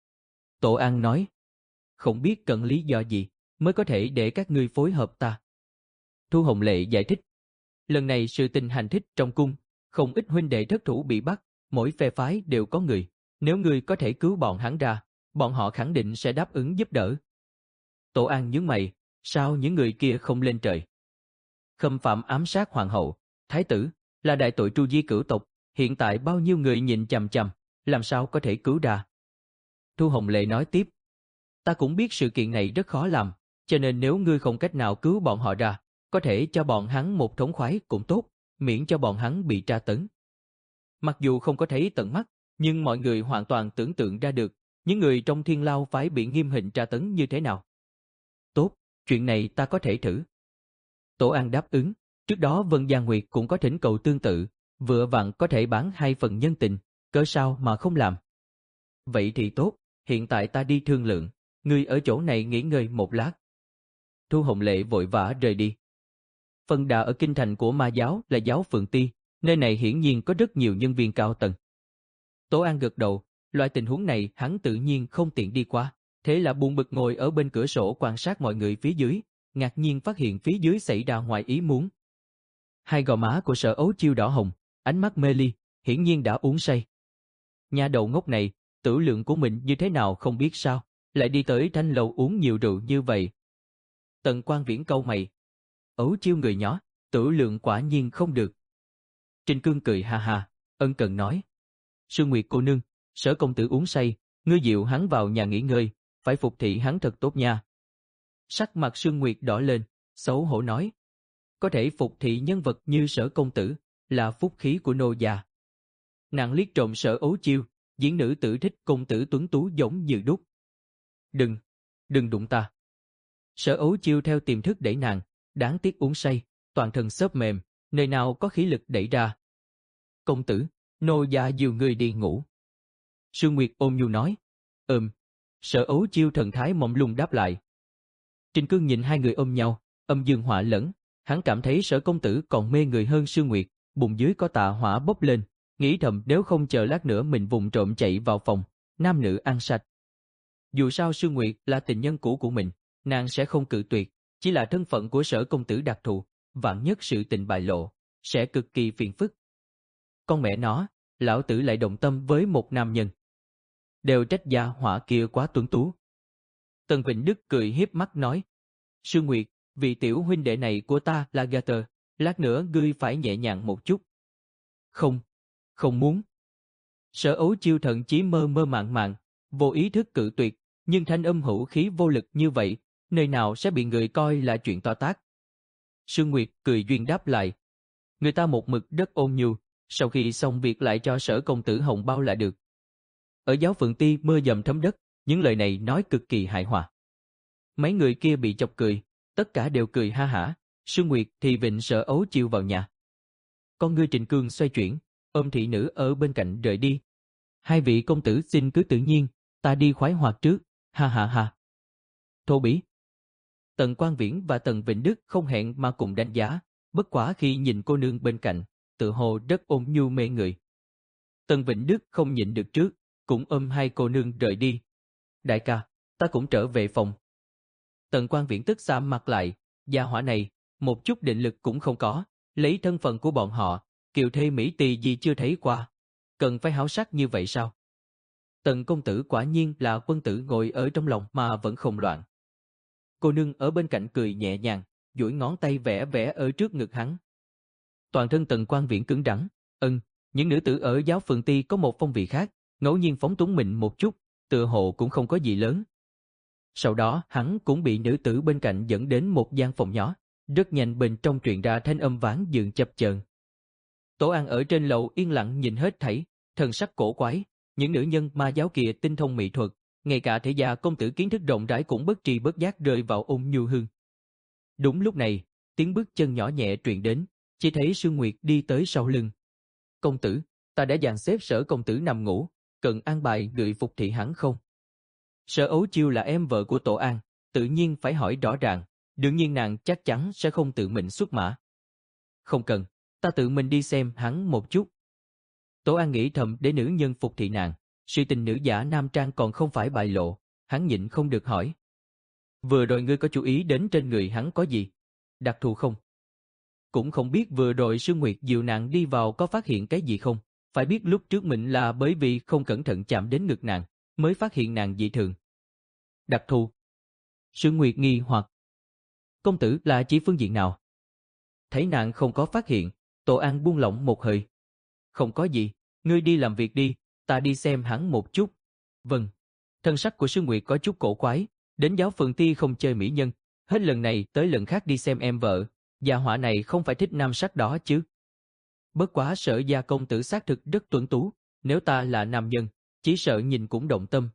[SPEAKER 1] Tổ An nói, không biết cần lý do gì mới có thể để các ngươi phối hợp ta. Thu Hồng Lệ giải thích, lần này sự tình hành thích trong cung, không ít huynh đệ thất thủ bị bắt, mỗi phe phái đều có người, nếu ngươi có thể cứu bọn hắn ra, bọn họ khẳng định sẽ đáp ứng giúp đỡ. Tổ An nhướng mày, sao những người kia không lên trời? Khâm phạm ám sát hoàng hậu, thái tử, là đại tội tru di cửu tộc, hiện tại bao nhiêu người nhìn chằm chằm, làm sao có thể cứu ra? Thu Hồng Lệ nói tiếp, ta cũng biết sự kiện này rất khó làm, cho nên nếu ngươi không cách nào cứu bọn họ ra, có thể cho bọn hắn một thống khoái cũng tốt, miễn cho bọn hắn bị tra tấn. Mặc dù không có thấy tận mắt, nhưng mọi người hoàn toàn tưởng tượng ra được, những người trong Thiên Lao phải bị nghiêm hình tra tấn như thế nào. Tốt, chuyện này ta có thể thử. Tổ An đáp ứng, trước đó Vân Gia Nguyệt cũng có thỉnh cầu tương tự, vừa vặn có thể bán hai phần nhân tình, cớ sao mà không làm. Vậy thì tốt, hiện tại ta đi thương lượng, ngươi ở chỗ này nghỉ ngơi một lát. Thu Hồng Lệ vội vã rời đi. Phân đà ở kinh thành của ma giáo là giáo Phượng Ti, nơi này hiển nhiên có rất nhiều nhân viên cao tầng. Tổ An gật đầu, loại tình huống này hắn tự nhiên không tiện đi qua, thế là buồn bực ngồi ở bên cửa sổ quan sát mọi người phía dưới, ngạc nhiên phát hiện phía dưới xảy ra ngoài ý muốn. Hai gò má của Sở Ấu Chiêu đỏ hồng, ánh mắt mê ly, hiển nhiên đã uống say. Nhà đầu ngốc này, tử lượng của mình như thế nào không biết sao, lại đi tới thanh lầu uống nhiều rượu như vậy. Tần Quan Viễn cau mày. Ấu Chiêu người nhỏ, tử lượng quả nhiên không được. Trình Cương cười ha ha, ân cần nói. Sương Nguyệt cô nương, Sở công tử uống say, ngươi dịu hắn vào nhà nghỉ ngơi, phải phục thị hắn thật tốt nha. Sắc mặt Sương Nguyệt đỏ lên, xấu hổ nói. Có thể phục thị nhân vật như Sở công tử, là phúc khí của nô gia. Nàng liếc trộm Sở Ấu Chiêu, diễn nữ tử thích công tử tuấn tú giống như đúc. Đừng, đừng đụng ta. Sở Ấu Chiêu theo tiềm thức đẩy nàng, đáng tiếc uống say, toàn thân xốp mềm, nơi nào có khí lực đẩy ra. Công tử, nô gia dìu người đi ngủ. Sương Nguyệt ôm nhu nói. Ừm. Sở Ấu Chiêu thần thái mộng lung đáp lại. Trình Cương nhìn hai người ôm nhau, âm dương hỏa lẫn, hắn cảm thấy Sở công tử còn mê người hơn Sương Nguyệt, bụng dưới có tà hỏa bốc lên, nghĩ thầm nếu không chờ lát nữa mình vụng trộm chạy vào phòng, nam nữ ăn sạch. Dù sao Sương Nguyệt là tình nhân cũ của mình, nàng sẽ không cự tuyệt, chỉ là thân phận của Sở công tử đặc thù, vạn nhất sự tình bại lộ, sẽ cực kỳ phiền phức. Con mẹ nó, lão tử lại động tâm với một nam nhân. Đều trách gia hỏa kia quá tuấn tú. Tần Vịnh Đức cười hiếp mắt nói. Sương Nguyệt, vị tiểu huynh đệ này của ta là Gator, lát nữa ngươi phải nhẹ nhàng một chút. Không, không muốn. Sở Ấu Chiêu thậm chí mơ mơ màng màng, vô ý thức cự tuyệt, nhưng thanh âm hữu khí vô lực như vậy, nơi nào sẽ bị người coi là chuyện to tát. Sương Nguyệt cười duyên đáp lại. Người ta một mực rất ôn nhu, sau khi xong việc lại cho Sở công tử hồng bao là được. Ở giáo Phượng Ti mưa dầm thấm đất, những lời này nói cực kỳ hài hòa. Mấy người kia bị chọc cười, tất cả đều cười ha hả, Sương Nguyệt thì vịnh Sở Ấu Chiêu vào nhà. Con ngươi Trình Cương xoay chuyển, ôm thị nữ ở bên cạnh rời đi. Hai vị công tử xin cứ tự nhiên, ta đi khoái hoạt trước, ha ha ha. Thô bỉ. Tần Quan Viễn và Tần Vịnh Đức không hẹn mà cùng đánh giá, bất quá khi nhìn cô nương bên cạnh, tự hồ rất ôn nhu mê người. Tần Vịnh Đức không nhịn được trước, cũng ôm hai cô nương rời đi. Đại ca, ta cũng trở về phòng. Tần Quan Viễn tức xám mặt lại, gia hỏa này, một chút định lực cũng không có, lấy thân phận của bọn họ, kiều thê Mỹ tỳ gì chưa thấy qua. Cần phải háo sắc như vậy sao? Tần công tử quả nhiên là quân tử ngồi ở trong lòng mà vẫn không loạn. Cô nương ở bên cạnh cười nhẹ nhàng, duỗi ngón tay vẽ vẽ ở trước ngực hắn. Toàn thân Tần Quan Viễn cứng rắn, ân, những nữ tử ở giáo Phượng Ti có một phong vị khác, ngẫu nhiên phóng túng mình một chút, tựa hồ cũng không có gì lớn. Sau đó hắn cũng bị nữ tử bên cạnh dẫn đến một gian phòng nhỏ, rất nhanh bên trong truyền ra thanh âm ván dường chập chờn. Tổ An ở trên lầu yên lặng nhìn hết thảy, thần sắc cổ quái, những nữ nhân ma giáo kia tinh thông mỹ thuật, ngay cả thể gia công tử kiến thức rộng rãi cũng bất tri bất giác rơi vào ôn nhu hương. Đúng lúc này, tiếng bước chân nhỏ nhẹ truyền đến, chỉ thấy Sương Nguyệt đi tới sau lưng. Công tử, ta đã dàn xếp Sở công tử nằm ngủ, cần an bài người phục thị hắn không? Sở Ấu Chiêu là em vợ của Tổ An, tự nhiên phải hỏi rõ ràng, đương nhiên nàng chắc chắn sẽ không tự mình xuất mã. Không cần, ta tự mình đi xem hắn một chút. Tổ An nghĩ thầm để nữ nhân phục thị nàng, sự tình nữ giả nam trang còn không phải bại lộ, hắn nhịn không được hỏi. Vừa rồi ngươi có chú ý đến trên người hắn có gì? Đặc thù không? Cũng không biết vừa rồi Sương Nguyệt dìu nàng đi vào có phát hiện cái gì không, phải biết lúc trước mình là bởi vì không cẩn thận chạm đến ngực nàng, mới phát hiện nàng dị thường. Đặc thù? Sương Nguyệt nghi hoặc. Công tử là chỉ phương diện nào? Thấy nàng không có phát hiện, Tổ An buông lỏng một hơi. Không có gì, ngươi đi làm việc đi, ta đi xem hắn một chút. Vâng. Thân sắc của Sương Nguyệt có chút cổ quái, đến giáo phường ti không chơi mỹ nhân, hết lần này tới lần khác đi xem em vợ, gia hỏa này không phải thích nam sắc đó chứ. Bất quá Sở gia công tử xác thực rất tuấn tú, nếu ta là nam nhân, chỉ sợ nhìn cũng động tâm.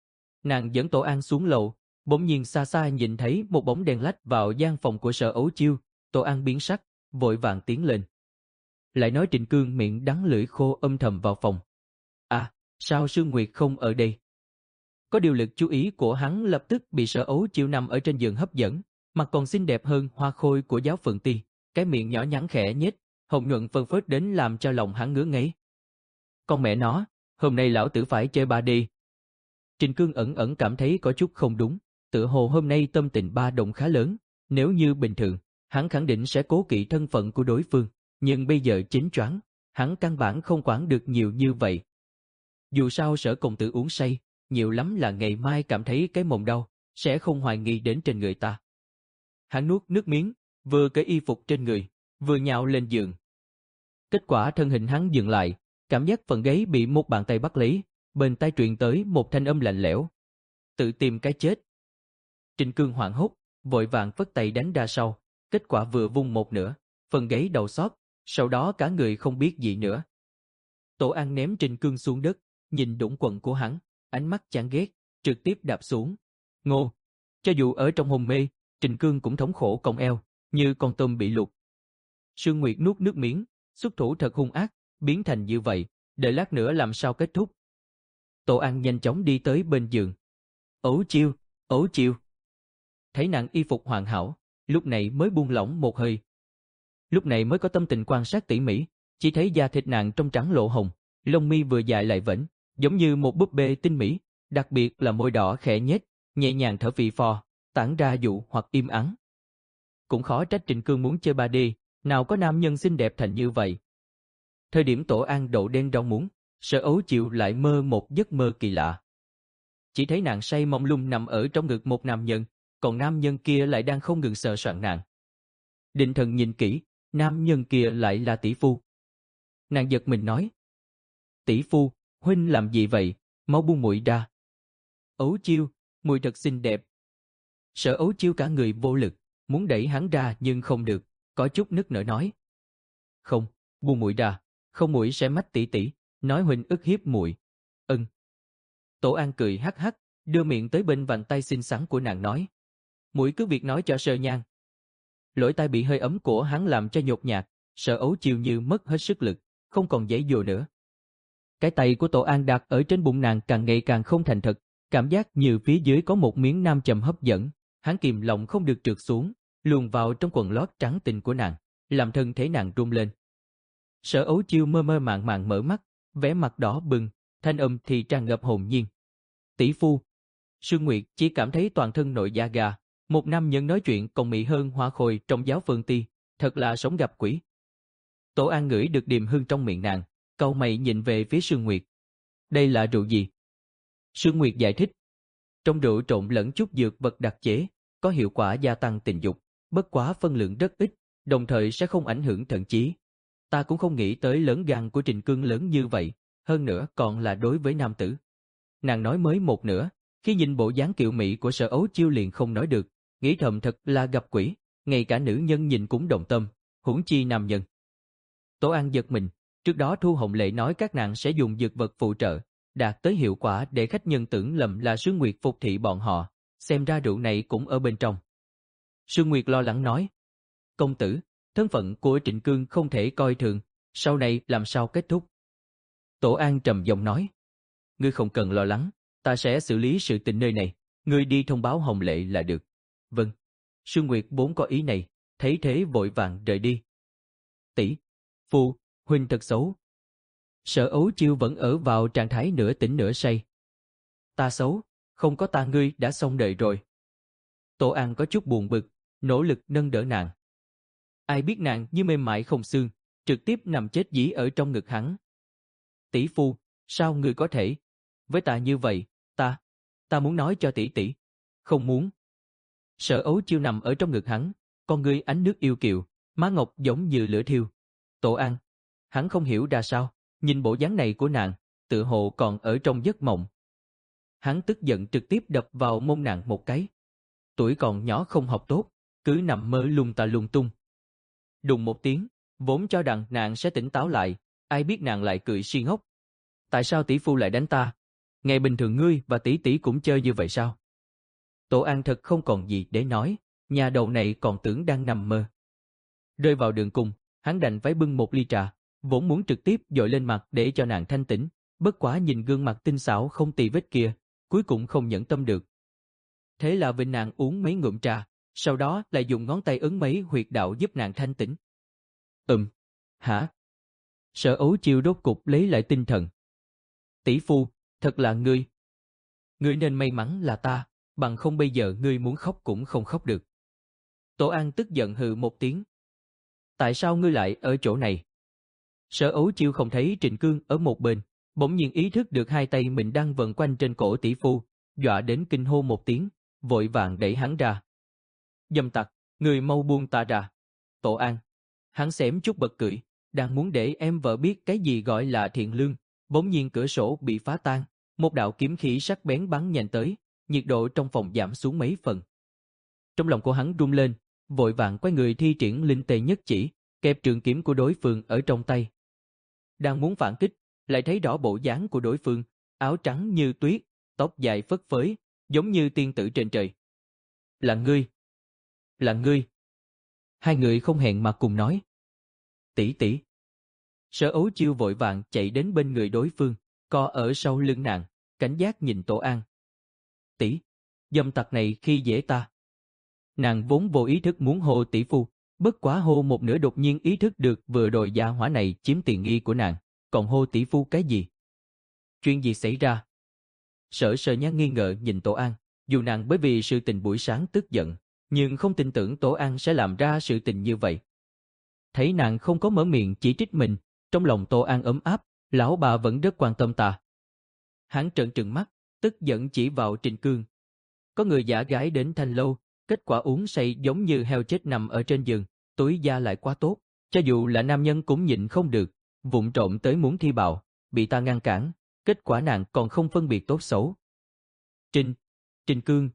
[SPEAKER 1] Nàng dẫn Tổ An xuống lầu, bỗng nhiên xa xa nhìn thấy một bóng đen lách vào gian phòng của Sở Ấu Chiêu, Tổ An biến sắc, vội vàng tiến lên. Lại nói Trịnh Cương miệng đắng lưỡi khô âm thầm vào phòng. À, sao Sương Nguyệt không ở đây? Có điều lực chú ý của hắn lập tức bị Sở Ấu Chiêu nằm ở trên giường hấp dẫn, mặt còn xinh đẹp hơn hoa khôi của giáo phường ti, cái miệng nhỏ nhắn khẽ nhếch, hồng nhuận phân phớt đến làm cho lòng hắn ngứa ngáy. Con mẹ nó, hôm nay lão tử phải chơi ba đi. Trịnh Cương ẩn ẩn cảm thấy có chút không đúng, tựa hồ hôm nay tâm tình ba động khá lớn, nếu như bình thường, hắn khẳng định sẽ cố kỵ thân phận của đối phương, nhưng bây giờ chính choáng, hắn căn bản không quản được nhiều như vậy. Dù sao Sở công tử uống say, nhiều lắm là ngày mai cảm thấy cái mông đau, sẽ không hoài nghi đến trên người ta. Hắn nuốt nước miếng, vừa cởi y phục trên người, vừa nhào lên giường. Kết quả thân hình hắn dừng lại, cảm giác phần gáy bị một bàn tay bắt lấy, bên tai truyền tới một thanh âm lạnh lẽo. Tự tìm cái chết. Trịnh Cương hoảng hốt, vội vàng phất tay đánh ra sau, kết quả vừa vung một nửa, phần gáy đầu xót, sau đó cả người không biết gì nữa. Tổ An ném Trịnh Cương xuống đất, nhìn đũng quần của hắn, ánh mắt chán ghét, trực tiếp đạp xuống. Ngô! Cho dù ở trong hôn mê, Trịnh Cương cũng thống khổ cong eo, như con tôm bị luộc. Sương Nguyệt nuốt nước miếng, xuất thủ thật hung ác, biến thành như vậy, đợi lát nữa làm sao kết thúc. Tổ An nhanh chóng đi tới bên giường. Ấu Chiêu, Ấu Chiêu. Thấy nàng y phục hoàn hảo, lúc này mới buông lỏng một hơi. Lúc này mới có tâm tình quan sát tỉ mỉ, chỉ thấy da thịt nàng trong trắng lộ hồng, lông mi vừa dài lại vểnh, giống như một búp bê tinh mỹ, đặc biệt là môi đỏ khẽ nhếch, nhẹ nhàng thở phì phò, tản ra dụ hoặc im ắng. Cũng khó trách Trịnh Cương muốn chơi ba đi, nào có nam nhân xinh đẹp thành như vậy. Thời điểm Tổ An đậu đen rau muống, Sở Ấu Chiêu lại mơ một giấc mơ kỳ lạ. Chỉ thấy nàng say mông lung nằm ở trong ngực một nam nhân, còn nam nhân kia lại đang không ngừng sờ soạng nàng. Định thần nhìn kỹ, nam nhân kia lại là tỷ phu. Nàng giật mình nói. Tỷ phu, huynh làm gì vậy, mau buông muội ra. Ấu Chiêu, muội thật xinh đẹp. Sở Ấu Chiêu cả người vô lực, muốn đẩy hắn ra nhưng không được, có chút nức nở nói. Không, buông muội ra, không muội sẽ mách tỷ tỷ, nói huynh ức hiếp muội. Ừm. Tổ An cười hắc hắc, đưa miệng tới bên vành tay xinh xắn của nàng nói. Muội cứ việc nói cho Sơ Nhan. Lỗ tai bị hơi ấm của hắn làm cho nhột nhạt, Sở Ấu Chiêu như mất hết sức lực, không còn giãy giụa nữa. Cái tay của Tổ An đặt ở trên bụng nàng càng ngày càng không thành thật, cảm giác như phía dưới có một miếng nam châm hấp dẫn, hắn kìm lòng không được trượt xuống, luồn vào trong quần lót trắng tinh của nàng, làm thân thể nàng rung lên. Sở Ấu Chiêu mơ mơ màng màng mở mắt, vẻ mặt đỏ bừng, thanh âm thì tràn ngập hồn nhiên. Tỷ phu. Sương Nguyệt chỉ cảm thấy toàn thân nổi da gà, một nam nhân nói chuyện còn mị hơn hoa khôi trong giáo phường ti, thật là sống gặp quỷ. Tổ An ngửi được điềm hương trong miệng nàng, cau mày nhìn về phía Sương Nguyệt. Đây là rượu gì? Sương Nguyệt giải thích. Trong rượu trộn lẫn chút dược vật đặc chế, có hiệu quả gia tăng tình dục, bất quá phân lượng rất ít, đồng thời sẽ không ảnh hưởng thận trí. Ta cũng không nghĩ tới lớn gan của Trịnh Cương lớn như vậy, hơn nữa còn là đối với nam tử. Nàng nói mới một nửa, khi nhìn bộ dáng kiều mỹ của Sở Ấu Chiêu liền không nói được, nghĩ thầm thật là gặp quỷ, ngay cả nữ nhân nhìn cũng động tâm, huống chi nam nhân. Tổ An giật mình, trước đó Thu Hồng Lệ nói các nàng sẽ dùng dược vật phụ trợ, đạt tới hiệu quả để khách nhân tưởng lầm là Sương Nguyệt phục thị bọn họ, xem ra rượu này cũng ở bên trong. Sương Nguyệt lo lắng nói, công tử, thân phận của Trịnh Cương không thể coi thường, sau này làm sao kết thúc? Tổ An trầm giọng nói, ngươi không cần lo lắng, ta sẽ xử lý sự tình nơi này, ngươi đi thông báo Hồng Lệ là được. Vâng. Sương Nguyệt vốn có ý này, thấy thế vội vàng rời đi. Tỷ, Phu, huynh thật xấu. Sở Ấu Chiêu vẫn ở vào trạng thái nửa tỉnh nửa say. Ta xấu, không có ta ngươi đã xong đời rồi. Tổ An có chút buồn bực, nỗ lực nâng đỡ nàng. Ai biết nàng như mềm mại không xương, trực tiếp nằm chết dí ở trong ngực hắn. Tỷ phu, sao ngươi có thể? Với ta như vậy, ta, ta muốn nói cho tỷ tỷ. Không muốn. Sở Ấu Chiêu nằm ở trong ngực hắn, con ngươi ánh nước yêu kiều, má ngọc giống như lửa thiêu. Tổ An, hắn không hiểu ra sao, nhìn bộ dáng này của nàng, tựa hồ còn ở trong giấc mộng. Hắn tức giận trực tiếp đập vào mông nàng một cái. Tuổi còn nhỏ không học tốt, cứ nằm mơ lung ta lung tung. Đùng một tiếng, vốn cho rằng nàng sẽ tỉnh táo lại, ai biết nàng lại cười si ngốc. Tại sao tỷ phu lại đánh ta? Ngày bình thường ngươi và tỷ tỷ cũng chơi như vậy sao? Tổ An thật không còn gì để nói, nhà đầu này còn tưởng đang nằm mơ. Rơi vào đường cùng, hắn đành phải bưng một ly trà, vốn muốn trực tiếp dội lên mặt để cho nàng thanh tĩnh, bất quá nhìn gương mặt tinh xảo không tì vết kia, cuối cùng không nhẫn tâm được. Thế là vinh nàng uống mấy ngụm trà, sau đó lại dùng ngón tay ấn mấy huyệt đạo giúp nàng thanh tĩnh. Ừm, hả? Sở Ấu Chiêu đốt cục lấy lại tinh thần. Tỷ phu, thật là ngươi. Ngươi nên may mắn là ta, bằng không bây giờ ngươi muốn khóc cũng không khóc được. Tổ An tức giận hừ một tiếng. Tại sao ngươi lại ở chỗ này? Sở Ấu Chiêu không thấy Trịnh Cương ở một bên, bỗng nhiên ý thức được hai tay mình đang vần quanh trên cổ tỷ phu, dọa đến kinh hô một tiếng, vội vàng đẩy hắn ra. Dâm tặc, người mau buông ta ra. Tổ An. Hắn xém chút bật cười, đang muốn để em vợ biết cái gì gọi là thiện lương, bỗng nhiên cửa sổ bị phá tan, một đạo kiếm khí sắc bén bắn nhanh tới, nhiệt độ trong phòng giảm xuống mấy phần. Trong lòng của hắn run lên, vội vàng quay người thi triển linh tê nhất chỉ, kẹp trường kiếm của đối phương ở trong tay. Đang muốn phản kích, lại thấy rõ bộ dáng của đối phương, áo trắng như tuyết, tóc dài phất phới, giống như tiên tử trên trời. Là ngươi. Là ngươi. Hai người không hẹn mà cùng nói. Tỷ tỷ. Sở Ấu Chiêu vội vàng chạy đến bên người đối phương, co ở sau lưng nàng, cảnh giác nhìn Tổ An. Tỷ, dâm tặc này khi dễ ta. Nàng vốn vô ý thức muốn hô tỷ phu, bất quá hô một nửa đột nhiên ý thức được vừa rồi gia hỏa này chiếm tiện nghi của nàng, còn hô tỷ phu cái gì? Chuyện gì xảy ra? Sở Sơ Nhan nghi ngờ nhìn Tổ An, dù nàng bởi vì sự tình buổi sáng tức giận, nhưng không tin tưởng Tổ An sẽ làm ra sự tình như vậy. Thấy nàng không có mở miệng chỉ trích mình, trong lòng Tổ An ấm áp, lão bà vẫn rất quan tâm ta. Hắn trợn trừng mắt, tức giận chỉ vào Trịnh Cương. Có người giả gái đến Thanh Lâu, kết quả uống say giống như heo chết nằm ở trên giường, túi da lại quá tốt, cho dù là nam nhân cũng nhịn không được, vụng trộm tới muốn thi bạo, bị ta ngăn cản, kết quả nàng còn không phân biệt tốt xấu. Trịnh, Trịnh Cương.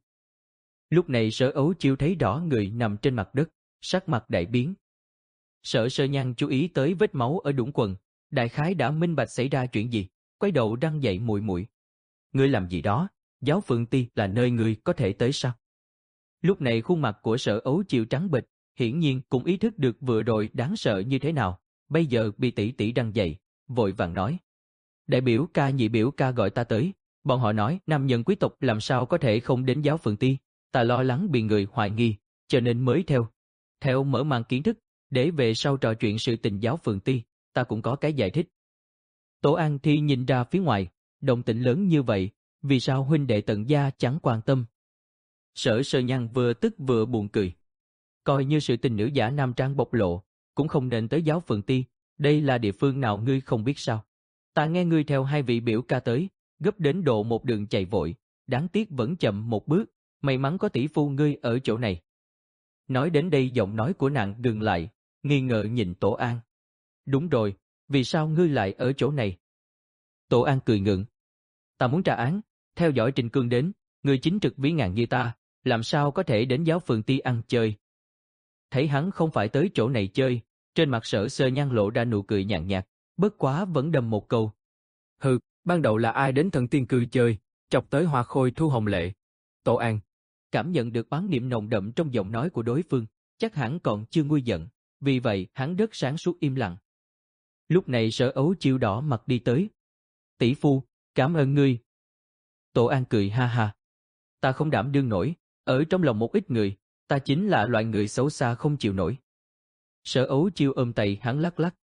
[SPEAKER 1] Lúc này Sở Ấu Chiêu thấy rõ người nằm trên mặt đất, sắc mặt đại biến. Sở Sơ Nhan chú ý tới vết máu ở đũng quần, đại khái đã minh bạch xảy ra chuyện gì, quay đầu răng dậy muội muội. Ngươi làm gì đó, giáo phượng ti là nơi ngươi có thể tới sao? Lúc này khuôn mặt của Sở Ấu Chiêu trắng bệch, hiển nhiên cũng ý thức được vừa rồi đáng sợ như thế nào, bây giờ bị tỷ tỷ răng dậy, vội vàng nói. Đại biểu ca nhị biểu ca gọi ta tới, bọn họ nói nam nhân quý tộc làm sao có thể không đến giáo phượng ti, ta lo lắng bị người hoài nghi, cho nên mới theo. Theo mở mang kiến thức, để về sau trò chuyện sự tình giáo phượng ti, ta cũng có cái giải thích. Tổ An Thi nhìn ra phía ngoài, động tĩnh lớn như vậy, vì sao huynh đệ tận gia chẳng quan tâm? Sở Sơ Nhan vừa tức vừa buồn cười. Coi như sự tình nữ giả nam trang bộc lộ, cũng không nên tới giáo phượng ti, đây là địa phương nào ngươi không biết sao? Ta nghe ngươi theo hai vị biểu ca tới, gấp đến độ một đường chạy vội, đáng tiếc vẫn chậm một bước, may mắn có tỷ phu ngươi ở chỗ này. Nói đến đây giọng nói của nàng dừng lại, nghi ngờ nhìn Tổ An. Đúng rồi, vì sao ngươi lại ở chỗ này? Tổ An cười ngượng. Ta muốn tra án, theo dõi Trịnh Cương đến, người chính trực ví ngàn như ta, làm sao có thể đến giáo phường ti ăn chơi? Thấy hắn không phải tới chỗ này chơi, trên mặt Sở Sơ Nhan lộ ra nụ cười nhàn nhạt, bất quá vẫn đầm một câu. Hừ, ban đầu là ai đến thần tiên cư chơi, chọc tới Hoa Khôi Thu Hồng Lệ? Tổ An cảm nhận được oán niệm nồng đậm trong giọng nói của đối phương, chắc hẳn còn chưa nguôi giận, vì vậy hắn rất sáng suốt im lặng. Lúc này Sở Ấu Chiêu đỏ mặt đi tới. Tỷ phu, cảm ơn ngươi. Tổ An cười ha ha. Ta không đảm đương nổi, ở trong lòng một ít người, ta chính là loại người xấu xa không chịu nổi. Sở Ấu Chiêu ôm tay hắn lắc lắc.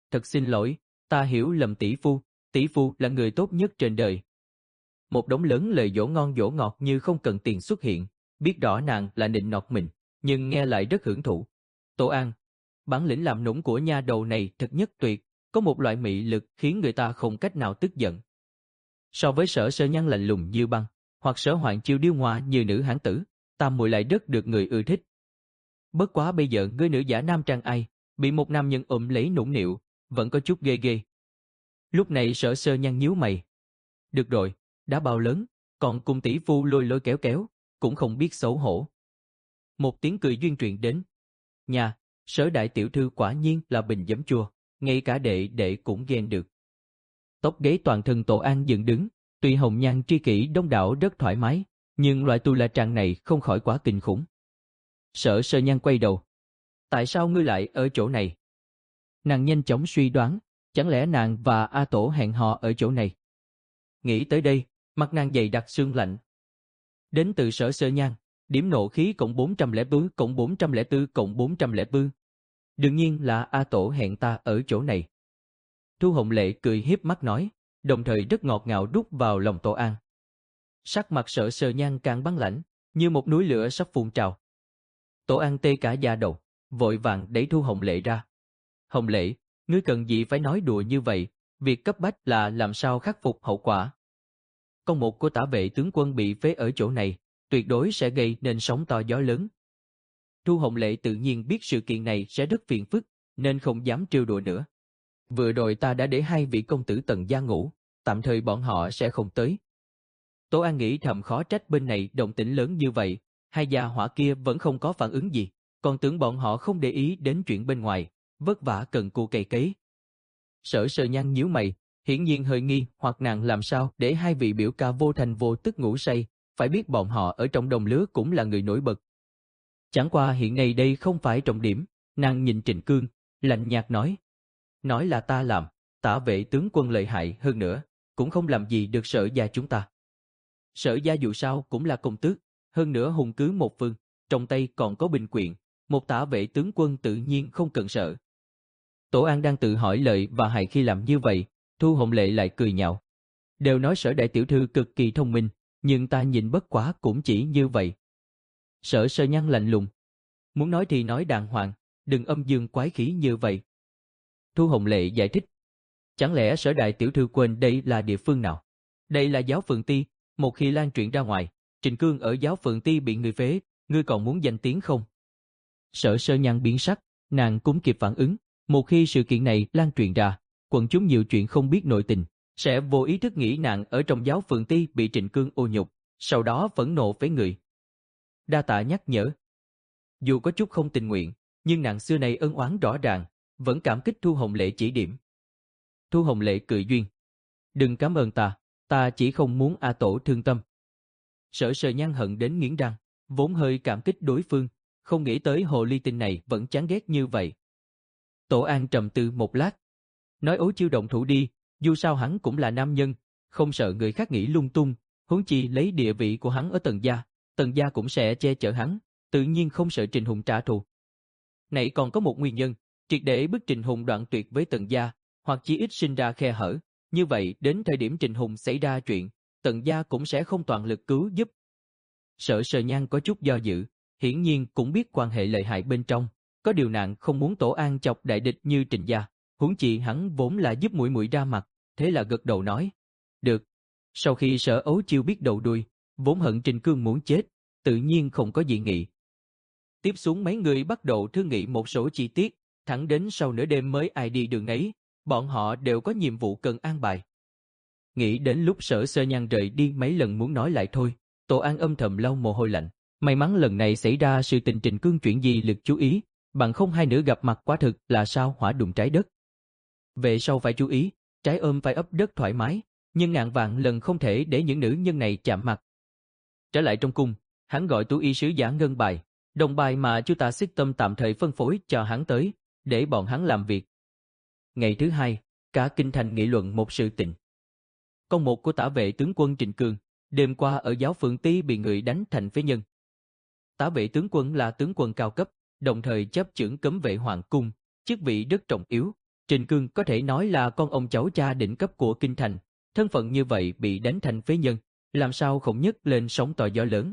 [SPEAKER 1] thật xin lỗi, ta hiểu lầm tỷ phu, tỷ phu là người tốt nhất trên đời. Một đống lớn lời dỗ ngon dỗ ngọt như không cần tiền xuất hiện, biết rõ nàng là nịnh nọt mình, nhưng nghe lại rất hưởng thụ. Tổ An, bản lĩnh làm nũng của nha đầu này thật nhất tuyệt, có một loại mị lực khiến người ta không cách nào tức giận. So với Sở Sơ Nhan lạnh lùng như băng, hoặc Sở Hoạn Chiêu điêu ngoa như nữ hán tử, Tam muội lại rất được người ưa thích. Bất quá bây giờ ngươi nữ giả nam trang ai, bị một nam nhân ôm lấy nũng nịu, vẫn có chút ghê ghê. Lúc này Sở Sơ Nhan nhíu mày. Được rồi, đã bao lớn, còn cùng tỷ phu lôi lôi kéo kéo, cũng không biết xấu hổ. Một tiếng cười duyên truyền đến. Nhà, Sở đại tiểu thư quả nhiên là bình giấm chua, ngay cả đệ đệ cũng ghen được. Tóc gáy toàn thân Tổ An dựng đứng, tuy hồng nhan tri kỷ đông đảo rất thoải mái, nhưng loại tu la trang này không khỏi quá kinh khủng. Sở Sơ Nhan quay đầu. Tại sao ngươi lại ở chỗ này? Nàng nhanh chóng suy đoán, chẳng lẽ nàng và A Tổ hẹn hò ở chỗ này? Nghĩ tới đây, mặt nàng dày đặc sương lạnh. Đến từ Sở Sơ Nhan, điểm nộ khí cộng bốn trăm lẻ bốn cộng bốn trăm lẻ bốn cộng bốn trăm lẻ bốn. Đương nhiên là A Tổ hẹn ta ở chỗ này. Thu Hồng Lệ cười hiếp mắt nói, đồng thời rất ngọt ngào đút vào lòng Tổ An. Sắc mặt Sở Sơ Nhan càng băng lãnh, như một núi lửa sắp phun trào. Tổ An tê cả da đầu, vội vàng đẩy Thu Hồng Lệ ra. Hồng Lệ, ngươi cần gì phải nói đùa như vậy, việc cấp bách là làm sao khắc phục hậu quả. Con một của Tả vệ tướng quân bị phế ở chỗ này, tuyệt đối sẽ gây nên sóng to gió lớn. Thu Hồng Lệ tự nhiên biết sự kiện này sẽ rất phiền phức, nên không dám trêu đùa nữa. Vừa rồi ta đã để hai vị công tử Tần gia ngủ, tạm thời bọn họ sẽ không tới. Tổ An nghĩ thầm khó trách bên này động tĩnh lớn như vậy, hai gia hỏa kia vẫn không có phản ứng gì, còn tưởng bọn họ không để ý đến chuyện bên ngoài, vất vả cần cù cày cấy. Sở Sơ Nhan nhíu mày, hiển nhiên hơi nghi hoặc nàng làm sao để hai vị biểu ca vô thành vô tức ngủ say, phải biết bọn họ ở trong đồng lứa cũng là người nổi bật. Chẳng qua hiện nay đây không phải trọng điểm, nàng nhìn Trịnh Cương, lạnh nhạt nói. Nói là ta làm, Tả vệ tướng quân lợi hại hơn nữa, cũng không làm gì được Sở gia chúng ta. Sở gia dù sao cũng là công tước, hơn nữa hùng cứ một phương, trong tay còn có binh quyền, một Tả vệ tướng quân tự nhiên không cần sợ. Tổ An đang tự hỏi lợi và hại khi làm như vậy, Thu Hồng Lệ lại cười nhạo. Đều nói Sở đại tiểu thư cực kỳ thông minh, nhưng ta nhìn bất quá cũng chỉ như vậy. Sở Sơ Nhan lạnh lùng. Muốn nói thì nói đàng hoàng, đừng âm dương quái khí như vậy. Thu Hồng Lệ giải thích. Chẳng lẽ Sở đại tiểu thư quên đây là địa phương nào? Đây là giáo phường ti, một khi lan truyền ra ngoài, Trịnh Cương ở giáo phường ti bị người phế, ngươi còn muốn danh tiếng không? Sở Sơ Nhan biến sắc, nàng cũng kịp phản ứng. Một khi sự kiện này lan truyền ra, quần chúng nhiều chuyện không biết nội tình, sẽ vô ý thức nghĩ nàng ở trong giáo phường ti bị Trịnh Cương ô nhục, sau đó phẫn nộ với người. Đa tạ nhắc nhở. Dù có chút không tình nguyện, nhưng nàng xưa nay ân oán rõ ràng, vẫn cảm kích Thu Hồng Lệ chỉ điểm. Thu Hồng Lệ cười duyên. Đừng cảm ơn ta, ta chỉ không muốn A Tổ thương tâm. Sở Sơ Nhan hận đến nghiến răng, vốn hơi cảm kích đối phương, không nghĩ tới hồ ly tinh này vẫn chán ghét như vậy. Tổ An trầm tư một lát. Nói Ố Chiêu động thủ đi, dù sao hắn cũng là nam nhân, không sợ người khác nghĩ lung tung, huống chi lấy địa vị của hắn ở Tần gia, Tần gia cũng sẽ che chở hắn, tự nhiên không sợ Trình Hùng trả thù. Này còn có một nguyên nhân, triệt để bức Trình Hùng đoạn tuyệt với Tần gia, hoặc chỉ ít sinh ra khe hở, như vậy đến thời điểm Trình Hùng xảy ra chuyện, Tần gia cũng sẽ không toàn lực cứu giúp. Sở Sơ Nhan có chút do dự, hiển nhiên cũng biết quan hệ lợi hại bên trong. Có điều nàng không muốn Tổ An chọc đại địch như Trịnh gia, huống chi hắn vốn là giúp muội muội ra mặt, thế là gật đầu nói. Được. Sau khi Sở Ấu Chiêu biết đầu đuôi, vốn hận Trịnh Cương muốn chết, tự nhiên không có dị nghị. Tiếp xuống mấy người bắt đầu thương nghị một số chi tiết, thẳng đến sau nửa đêm mới ai đi đường ấy, bọn họ đều có nhiệm vụ cần an bài. Nghĩ đến lúc Sở Sơ Nhan rời đi mấy lần muốn nói lại thôi, Tổ An âm thầm lau mồ hôi lạnh, may mắn lần này xảy ra sự tình Trịnh Cương chuyển di lực chú ý. Bằng không hai nữ gặp mặt quả thực là sao hỏa đụng trái đất. Về sau phải chú ý, trái ôm phải ấp đất thoải mái, nhưng ngàn vạn lần không thể để những nữ nhân này chạm mặt. Trở lại trong cung, hắn gọi Tú y sứ giả ngân bài, đồng bài mà chú ta xích tâm tạm thời phân phối cho hắn tới, để bọn hắn làm việc. Ngày thứ hai, cả kinh thành nghị luận một sự tình. Con một của Tả vệ tướng quân Trịnh Cương, đêm qua ở giáo phường ti bị người đánh thành phế nhân. Tả vệ tướng quân là tướng quân cao cấp, đồng thời chấp chưởng cấm vệ hoàng cung, chức vị rất trọng yếu, Trình Cương có thể nói là con ông cháu cha đỉnh cấp của kinh thành, thân phận như vậy bị đánh thành phế nhân, làm sao không nhấc lên sóng to gió lớn.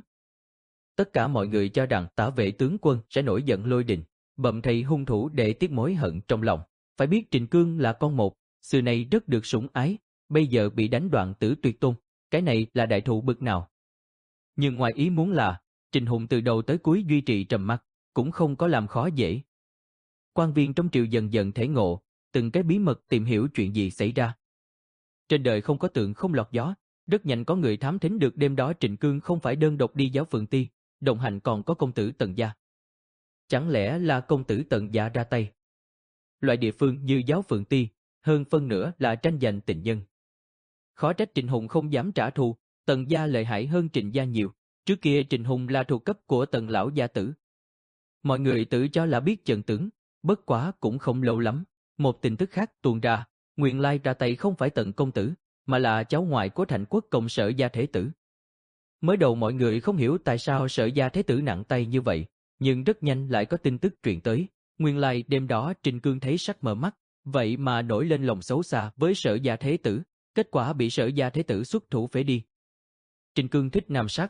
[SPEAKER 1] Tất cả mọi người cho rằng Tả Vệ tướng quân sẽ nổi giận lôi đình, bậm thầy hung thủ để tiếc mối hận trong lòng. Phải biết Trình Cương là con một, xưa nay rất được sủng ái, bây giờ bị đánh đoạn tử tuyệt tôn, cái này là đại thù bực nào. Nhưng ngoài ý muốn là, Trình Hùng từ đầu tới cuối duy trì trầm mặc, cũng không có làm khó dễ. Quan viên trong triều dần dần thể ngộ, từng cái bí mật tìm hiểu chuyện gì xảy ra. Trên đời không có tượng không lọt gió, rất nhanh có người thám thính được đêm đó Trịnh Cương không phải đơn độc đi giáo phường ti, đồng hành còn có công tử Tần gia. Chẳng lẽ là công tử Tần gia ra tay? Loại địa phương như giáo phường ti, hơn phân nửa là tranh giành tình nhân. Khó trách Trịnh Hùng không dám trả thù, Tần gia lợi hại hơn Trịnh gia nhiều, trước kia Trịnh Hùng là thuộc cấp của Tần lão gia tử. Mọi người tự cho là biết trận tướng, bất quá cũng không lâu lắm, một tin tức khác tuôn ra, nguyên lai ra tay không phải Tần công tử, mà là cháu ngoại của Thành Quốc công Sở gia thế tử. Mới đầu mọi người không hiểu tại sao Sở gia thế tử nặng tay như vậy, nhưng rất nhanh lại có tin tức truyền tới, nguyên lai đêm đó Trình Cương thấy sắc mờ mắt, vậy mà nổi lên lòng xấu xa với Sở gia thế tử, kết quả bị Sở gia thế tử xuất thủ phế đi. Trình Cương thích nam sắc.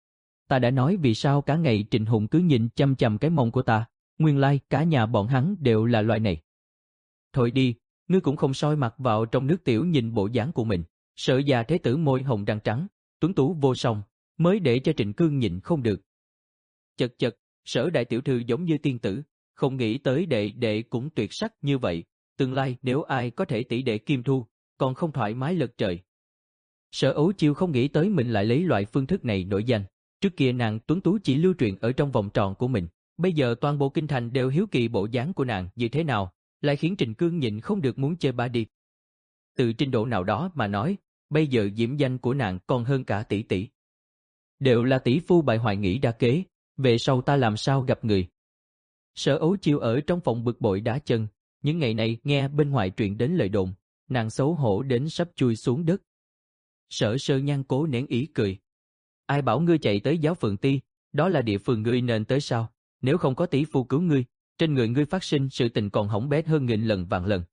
[SPEAKER 1] Ta đã nói vì sao cả ngày Trịnh Hùng cứ nhìn chăm chăm cái mông của ta, nguyên lai cả nhà bọn hắn đều là loại này. Thôi đi, ngươi cũng không soi mặt vào trong nước tiểu nhìn bộ dáng của mình. Sở gia thế tử môi hồng răng trắng, tuấn tú vô song, mới để cho Trịnh Cương nhịn không được. Chật chật, Sở đại tiểu thư giống như tiên tử, không nghĩ tới đệ đệ cũng tuyệt sắc như vậy, tương lai nếu ai có thể tỷ đệ kim thu, còn không thoải mái lật trời. Sở Ấu Chiêu không nghĩ tới mình lại lấy loại phương thức này nổi danh, trước kia nàng tuấn tú chỉ lưu truyền ở trong vòng tròn của mình, bây giờ toàn bộ kinh thành đều hiếu kỳ bộ dáng của nàng như thế nào, lại khiến Trịnh Cương nhịn không được muốn chơi ba đi. Từ trình độ nào đó mà nói, bây giờ diễm danh của nàng còn hơn cả tỷ tỷ. Đều là tỷ phu bại hoại nghĩ đa kế, về sau ta làm sao gặp người. Sở Ấu Chiêu ở trong phòng bực bội đá chân, những ngày này nghe bên ngoài truyền đến lời đồn, nàng xấu hổ đến sắp chui xuống đất. Sở Sơ Nhan cố nén ý cười. Ai bảo ngươi chạy tới giáo phường ti, đó là địa phương ngươi nên tới sao, nếu không có tỷ phu cứu ngươi, trên người ngươi phát sinh sự tình còn hỏng bét hơn nghìn lần vạn lần.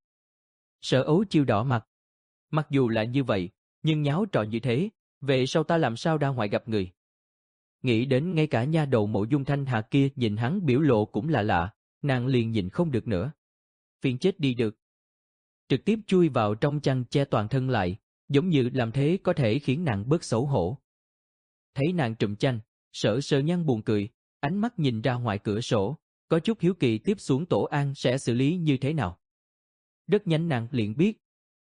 [SPEAKER 1] Sở Ấu Chiêu đỏ mặt. Mặc dù là như vậy, nhưng nháo trò như thế, về sau ta làm sao ra ngoài gặp người. Nghĩ đến ngay cả nha đầu Mộ Dung Thanh Hà kia nhìn hắn biểu lộ cũng là lạ, nàng liền nhìn không được nữa. Phiền chết đi được. Trực tiếp chui vào trong chăn che toàn thân lại, giống như làm thế có thể khiến nàng bớt xấu hổ. Thấy nàng trùm chăn, Sở Sơ Nhan buồn cười, ánh mắt nhìn ra ngoài cửa sổ, có chút hiếu kỳ tiếp xuống Tổ An sẽ xử lý như thế nào. Rất nhanh nàng liền biết.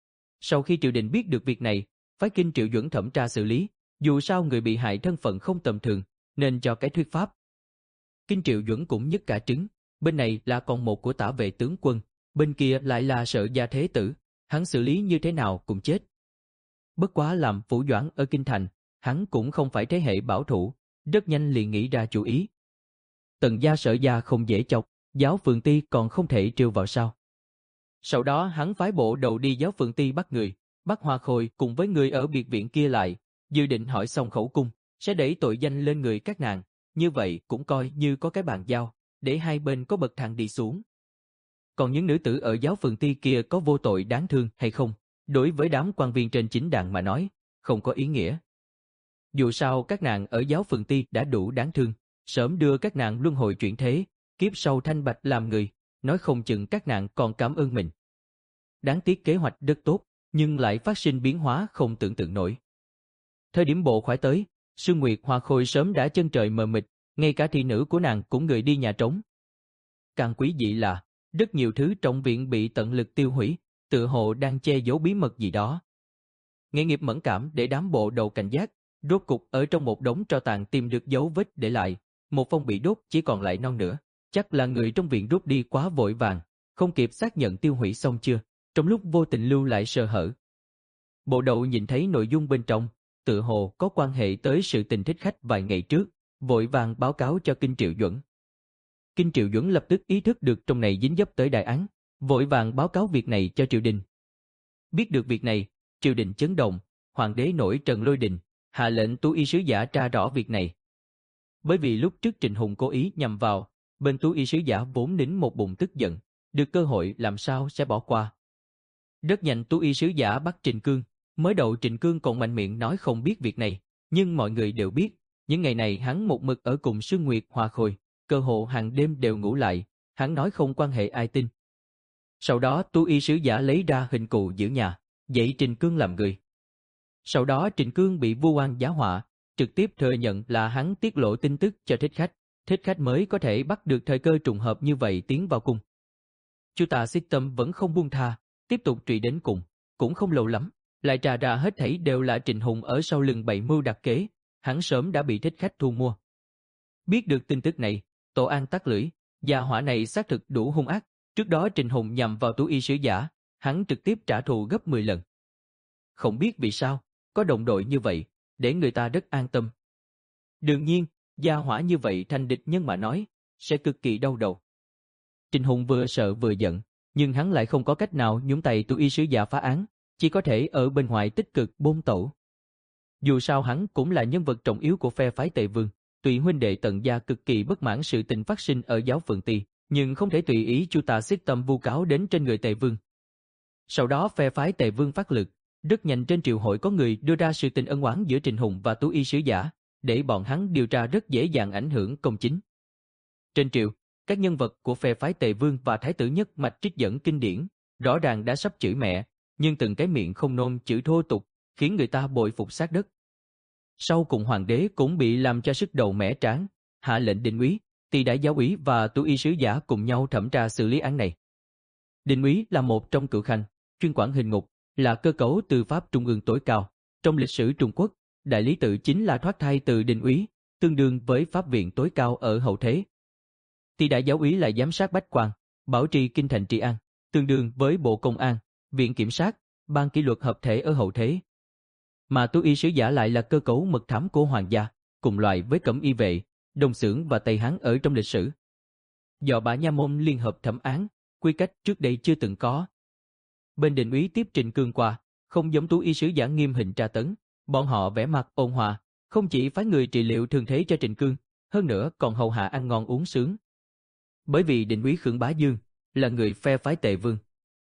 [SPEAKER 1] Sau khi triều đình biết được việc này, phái Kinh Triệu Duẩn thẩm tra xử lý, dù sao người bị hại thân phận không tầm thường, nên cho cái thuyết pháp. Kinh Triệu Duẩn cũng nhất cả trứng, bên này là con một của Tả Vệ tướng quân, bên kia lại là Sở gia thế tử, hắn xử lý như thế nào cũng chết. Bất quá làm phủ doãn ở kinh thành, hắn cũng không phải thế hệ bảo thủ, rất nhanh liền nghĩ ra chủ ý. Tần gia Sở gia không dễ chọc, giáo phường ti còn không thể trêu vào sao. Sau đó hắn phái bộ đầu đi giáo phường ti bắt người, bắt Hoa Khôi cùng với người ở biệt viện kia lại, dự định hỏi xong khẩu cung, sẽ đẩy tội danh lên người các nàng, như vậy cũng coi như có cái bàn giao, để hai bên có bậc thang đi xuống. Còn những nữ tử ở giáo phường ti kia có vô tội đáng thương hay không, đối với đám quan viên trên chính đàn mà nói, không có ý nghĩa. Dù sao các nàng ở giáo phường ti đã đủ đáng thương, sớm đưa các nàng luân hồi chuyển thế, kiếp sau thanh bạch làm người, nói không chừng các nàng còn cảm ơn mình. Đáng tiếc kế hoạch rất tốt, nhưng lại phát sinh biến hóa không tưởng tượng nổi. Thời điểm bộ khoái tới, Sương Nguyệt Hoa Khôi sớm đã chân trời mờ mịt, ngay cả thị nữ của nàng cũng người đi nhà trống. Càng quý dị là, rất nhiều thứ trong viện bị tận lực tiêu hủy, tựa hồ đang che giấu bí mật gì đó. Nghề nghiệp mẫn cảm để đám bộ đầu cảnh giác, rốt cục ở trong một đống tro tàn tìm được dấu vết để lại, một phong bị đốt chỉ còn lại non nữa, chắc là người trong viện rút đi quá vội vàng, không kịp xác nhận tiêu hủy xong chưa, trong lúc vô tình lưu lại sơ hở. Bộ đầu nhìn thấy nội dung bên trong, tựa hồ có quan hệ tới sự tình thích khách vài ngày trước, vội vàng báo cáo cho Kinh Triệu Duẩn. Kinh Triệu Duẩn lập tức ý thức được trong này dính dấp tới đại án, vội vàng báo cáo việc này cho triều đình. Biết được việc này, triều đình chấn động, hoàng đế nổi trận lôi đình, hạ lệnh Tú Y sứ giả tra rõ việc này. Bởi vì lúc trước Trịnh Hùng cố ý nhằm vào, bên Tú Y sứ giả vốn nín một bụng tức giận, được cơ hội làm sao sẽ bỏ qua. Rất nhanh Tú Y sứ giả bắt Trịnh Cương, mới đầu Trịnh Cương còn mạnh miệng nói không biết việc này, nhưng mọi người đều biết, những ngày này hắn một mực ở cùng Sương Nguyệt Hoa Khôi, cơ hồ hàng đêm đều ngủ lại, hắn nói không quan hệ ai tin. Sau đó Tú Y sứ giả lấy ra hình cụ giữ nhà, dạy Trịnh Cương làm người. Sau đó Trịnh Cương bị vu oan giá họa, trực tiếp thừa nhận là hắn tiết lộ tin tức cho thích khách, thích khách mới có thể bắt được thời cơ trùng hợp như vậy tiến vào cung. Chu Tà Xích Tâm vẫn không buông tha, tiếp tục truy đến cùng, cũng không lâu lắm, lại trà ra hết thảy đều là Trịnh Hùng ở sau lưng bày mưu đặt kế, hắn sớm đã bị thích khách thu mua. Biết được tin tức này, Tổ An tắt lưỡi, gia hỏa này xác thực đủ hung ác, trước đó Trịnh Hùng nhằm vào Tú Y sứ giả, hắn trực tiếp trả thù gấp mười lần. Không biết vì sao, có đồng đội như vậy, để người ta rất an tâm. Đương nhiên, gia hỏa như vậy thành địch nhân mà nói, sẽ cực kỳ đau đầu. Trịnh Hùng vừa sợ vừa giận, nhưng hắn lại không có cách nào nhúng tay Tú Y sứ giả phá án, chỉ có thể ở bên ngoài tích cực bôn tẩu. Dù sao hắn cũng là nhân vật trọng yếu của phe phái Tề Vương, tuy huynh đệ Tần gia cực kỳ bất mãn sự tình phát sinh ở giáo phường Ti, nhưng không thể tùy ý Chu Tà Xích Tâm vu cáo đến trên người Tề Vương. Sau đó phe phái Tề Vương phát lực, rất nhanh trên triều hội có người đưa ra sự tình ân oán giữa Trịnh Hùng và Tú Y sứ giả, để bọn hắn điều tra rất dễ dàng ảnh hưởng công chính. Trên triều, các nhân vật của phe phái Tề Vương và Thái tử Nhất Mạch trích dẫn kinh điển, rõ ràng đã sắp chửi mẹ, nhưng từng cái miệng không nôn chửi thô tục, khiến người ta bội phục sát đất. Sau cùng hoàng đế cũng bị làm cho sức đầu mẻ trán, hạ lệnh Đình úy, Ty Đại giáo úy và Tú Y sứ giả cùng nhau thẩm tra xử lý án này. Đình úy là một trong cựu khanh, chuyên quản hình ngục, là cơ cấu tư pháp trung ương tối cao. Trong lịch sử Trung Quốc, đại lý tự chính là thoát thai từ đình úy, tương đương với pháp viện tối cao ở hậu thế. Ty Đại giáo úy là giám sát bách quan, bảo trì kinh thành trị an, tương đương với bộ công an, viện kiểm sát, ban kỷ luật hợp thể ở hậu thế. Mà Tú Y sứ giả lại là cơ cấu mật thám của hoàng gia, cùng loại với Cẩm Y vệ, Đông Xưởng và Tây Hán ở trong lịch sử. Do Bả Nha môn liên hợp thẩm án, quy cách trước đây chưa từng có. Bên đình úy tiếp Trịnh Cương qua, không giống Tú Y sứ giả nghiêm hình tra tấn, bọn họ vẻ mặt ôn hòa, không chỉ phái người trị liệu thương thế cho Trịnh Cương, hơn nữa còn hầu hạ ăn ngon uống sướng. Bởi vì đình úy Khương Bá Dương là người phe phái Tề Vương.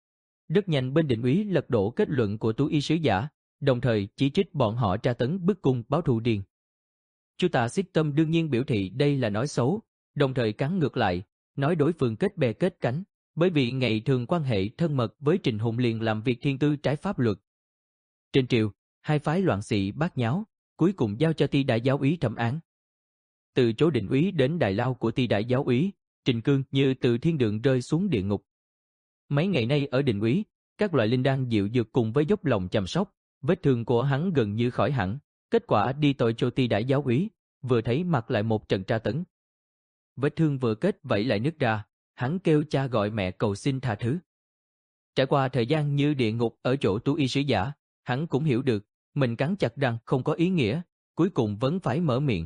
[SPEAKER 1] Rất nhanh bên đình úy lật đổ kết luận của Tú Y sứ giả, đồng thời chỉ trích bọn họ tra tấn bức cung báo thù điền. Chu Tà Xích Tâm đương nhiên biểu thị đây là nói xấu, đồng thời cắn ngược lại, nói đối phương kết bè kết cánh, bởi vì ngày thường quan hệ thân mật với Trịnh Hùng liền làm việc thiên tư trái pháp luật. Trên triều, hai phái loạn xị bát nháo, cuối cùng giao cho Ty Đại giáo úy thẩm án. Từ chỗ đình úy đến đại lao của Ty Đại giáo úy, Trịnh Cương như từ thiên đường rơi xuống địa ngục. Mấy ngày nay ở đình úy, các loại linh đan dịu dược cùng với dốc lòng chăm sóc, vết thương của hắn gần như khỏi hẳn, kết quả đi tội cho Ty Đại giáo úy, vừa thấy mặt lại một trận tra tấn. Vết thương vừa kết vẫy lại nứt ra, hắn kêu cha gọi mẹ cầu xin tha thứ. Trải qua thời gian như địa ngục ở chỗ Tú Y sứ giả, hắn cũng hiểu được, mình cắn chặt răng không có ý nghĩa, cuối cùng vẫn phải mở miệng.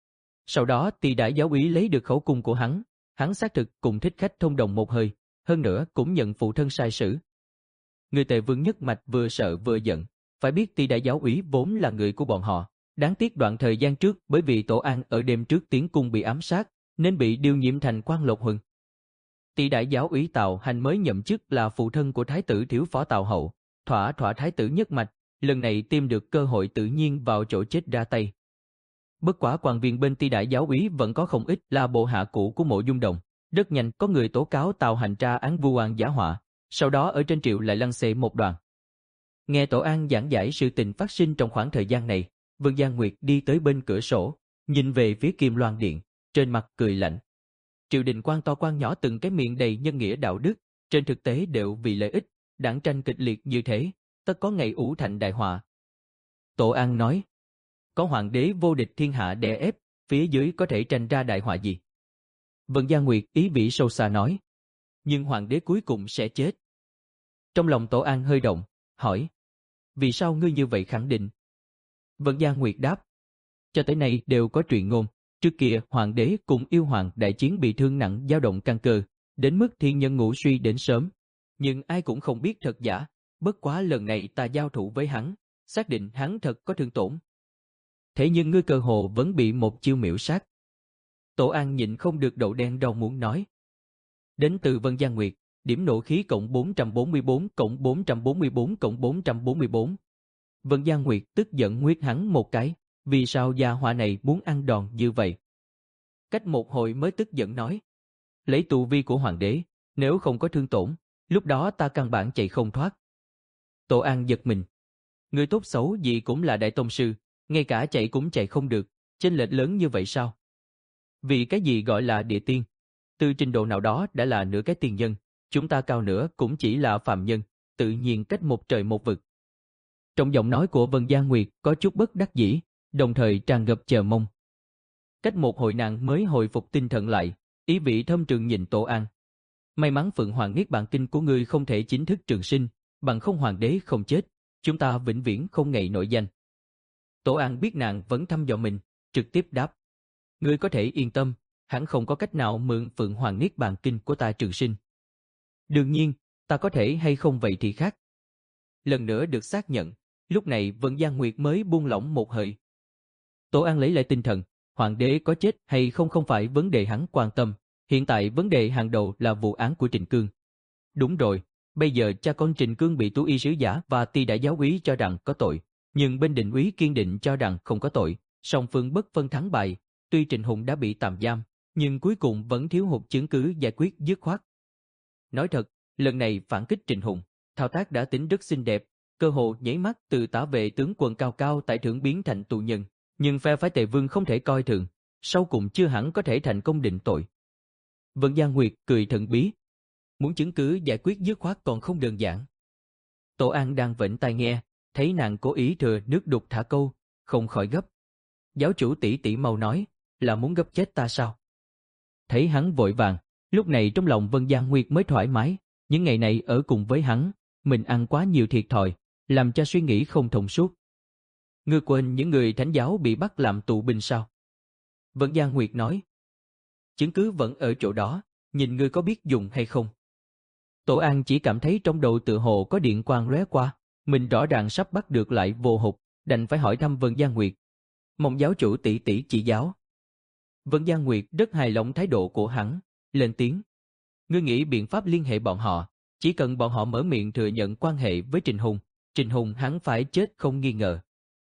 [SPEAKER 1] Sau đó Ty Đại giáo úy lấy được khẩu cung của hắn, hắn xác thực cùng thích khách thông đồng một hơi, hơn nữa cũng nhận phụ thân sai sử. Người Tề Vương Nhất Mạch vừa sợ vừa giận, phải biết Ty Đại giáo úy vốn là người của bọn họ, đáng tiếc đoạn thời gian trước bởi vì Tổ An ở đêm trước tiến cung bị ám sát, nên bị điều nhiệm thành quan lộc huân. Ty Đại giáo úy Tào Hành mới nhậm chức là phụ thân của Thái tử Thiếu Phó Tào Hậu, thỏa thỏa Thái tử Nhất Mạch, lần này tìm được cơ hội tự nhiên vào chỗ chết ra tay. Bất quá quan viên bên Ty Đại giáo úy vẫn có không ít là bộ hạ cũ của Mộ Dung Đồng, rất nhanh có người tố cáo Tào Hành tra án vu oan giả họa, sau đó ở trên triều lại lăng xê một đoàn. Nghe Tổ An giảng giải sự tình phát sinh trong khoảng thời gian này, Vân Giang Nguyệt đi tới bên cửa sổ, nhìn về phía Kim Loan Điện, trên mặt cười lạnh. Triều đình quan to quan nhỏ từng cái miệng đầy nhân nghĩa đạo đức, trên thực tế đều vì lợi ích, đảng tranh kịch liệt như thế, tất có ngày ủ thành đại họa. Tổ An nói, có hoàng đế vô địch thiên hạ đè ép, phía dưới có thể tranh ra đại họa gì? Vân Giang Nguyệt ý vị sâu xa nói, nhưng hoàng đế cuối cùng sẽ chết. Trong lòng Tổ An hơi động, hỏi, vì sao ngươi như vậy khẳng định? Vân Giang Nguyệt đáp, cho tới nay đều có truyền ngôn, trước kia hoàng đế cùng yêu hoàng đại chiến bị thương nặng dao động căn cơ, đến mức thiên nhân ngủ suy đến sớm. Nhưng ai cũng không biết thật giả, bất quá lần này ta giao thủ với hắn, xác định hắn thật có thương tổn. Thế nhưng ngươi cơ hồ vẫn bị một chiêu miểu sát. Tổ An nhịn không được đậu đen rau muốn nói. Đến từ Vân Giang Nguyệt, điểm nộ khí cộng bốn trăm bốn mươi bốn cộng bốn trăm bốn mươi bốn cộng bốn trăm bốn mươi bốn. Vân Gia Nguyệt tức giận nguyết hắn một cái, vì sao gia hỏa này muốn ăn đòn như vậy? Cách một hồi mới tức giận nói, lấy tu vi của hoàng đế, nếu không có thương tổn, lúc đó ta căn bản chạy không thoát. Tô An giật mình. Người tốt xấu gì cũng là đại tông sư, ngay cả chạy cũng chạy không được, chênh lệch lớn như vậy sao? Vì cái gì gọi là địa tiên? Từ trình độ nào đó đã là nửa cái tiên nhân, chúng ta cao nữa cũng chỉ là phàm nhân, tự nhiên cách một trời một vực. Trong giọng nói của Vân Gia Nguyệt có chút bất đắc dĩ, đồng thời tràn ngập chờ mong. Cách một hồi nàng mới hồi phục tinh thần lại, ý vị thâm trường nhìn Tô An. May mắn Phượng Hoàng Niết Bàn Kinh của ngươi không thể chính thức trường sinh, bằng không hoàng đế không chết, chúng ta vĩnh viễn không ngày nổi danh. Tô An biết nàng vẫn thăm dò mình, trực tiếp đáp. Ngươi có thể yên tâm, hẳn không có cách nào mượn Phượng Hoàng Niết Bàn Kinh của ta trường sinh. Đương nhiên, ta có thể hay không vậy thì khác. Lần nữa được xác nhận, lúc này Vân Gia Nguyệt mới buông lỏng một hơi. Tô An lấy lại tinh thần, hoàng đế có chết hay không không phải vấn đề hắn quan tâm, hiện tại vấn đề hàng đầu là vụ án của Trịnh Cương. Đúng rồi, bây giờ cha con Trịnh Cương bị Tú Y sứ giả và Ti Đại giáo úy cho rằng có tội, nhưng bên Định úy kiên định cho rằng không có tội, song phương bất phân thắng bại, tuy Trịnh Hùng đã bị tạm giam, nhưng cuối cùng vẫn thiếu hụt chứng cứ giải quyết dứt khoát. Nói thật, lần này phản kích Trịnh Hùng, thao tác đã tính rất xinh đẹp, cơ hồ nháy mắt từ tả vệ tướng quân cao cao tại thượng biến thành tù nhân, nhưng phe phái Tề Vương không thể coi thường, sau cùng chưa hẳn có thể thành công định tội. Vân Gia Nguyệt cười thần bí, muốn chứng cứ giải quyết dứt khoát còn không đơn giản. Tô An đang vểnh tai nghe, thấy nàng cố ý thừa nước đục thả câu, không khỏi gấp. Giáo chủ tỷ tỷ mau nói, là muốn gấp chết ta sao? Thấy hắn vội vàng, lúc này trong lòng Vân Gia Nguyệt mới thoải mái, những ngày này ở cùng với hắn, mình ăn quá nhiều thiệt thòi, làm cho suy nghĩ không thông suốt. Ngươi quên những người thánh giáo bị bắt làm tù binh sao? Vân Gia Nguyệt nói. Chứng cứ vẫn ở chỗ đó, nhìn ngươi có biết dùng hay không? Tổ An chỉ cảm thấy trong đầu tự hồ có điện quang lóe qua, mình rõ ràng sắp bắt được lại vô hụt, đành phải hỏi thăm Vân Gia Nguyệt. Mong giáo chủ tỷ tỷ chỉ giáo. Vân Gia Nguyệt rất hài lòng thái độ của hắn, lên tiếng. Ngươi nghĩ biện pháp liên hệ bọn họ, chỉ cần bọn họ mở miệng thừa nhận quan hệ với Trịnh Hùng, Trịnh Hùng hắn phải chết không nghi ngờ.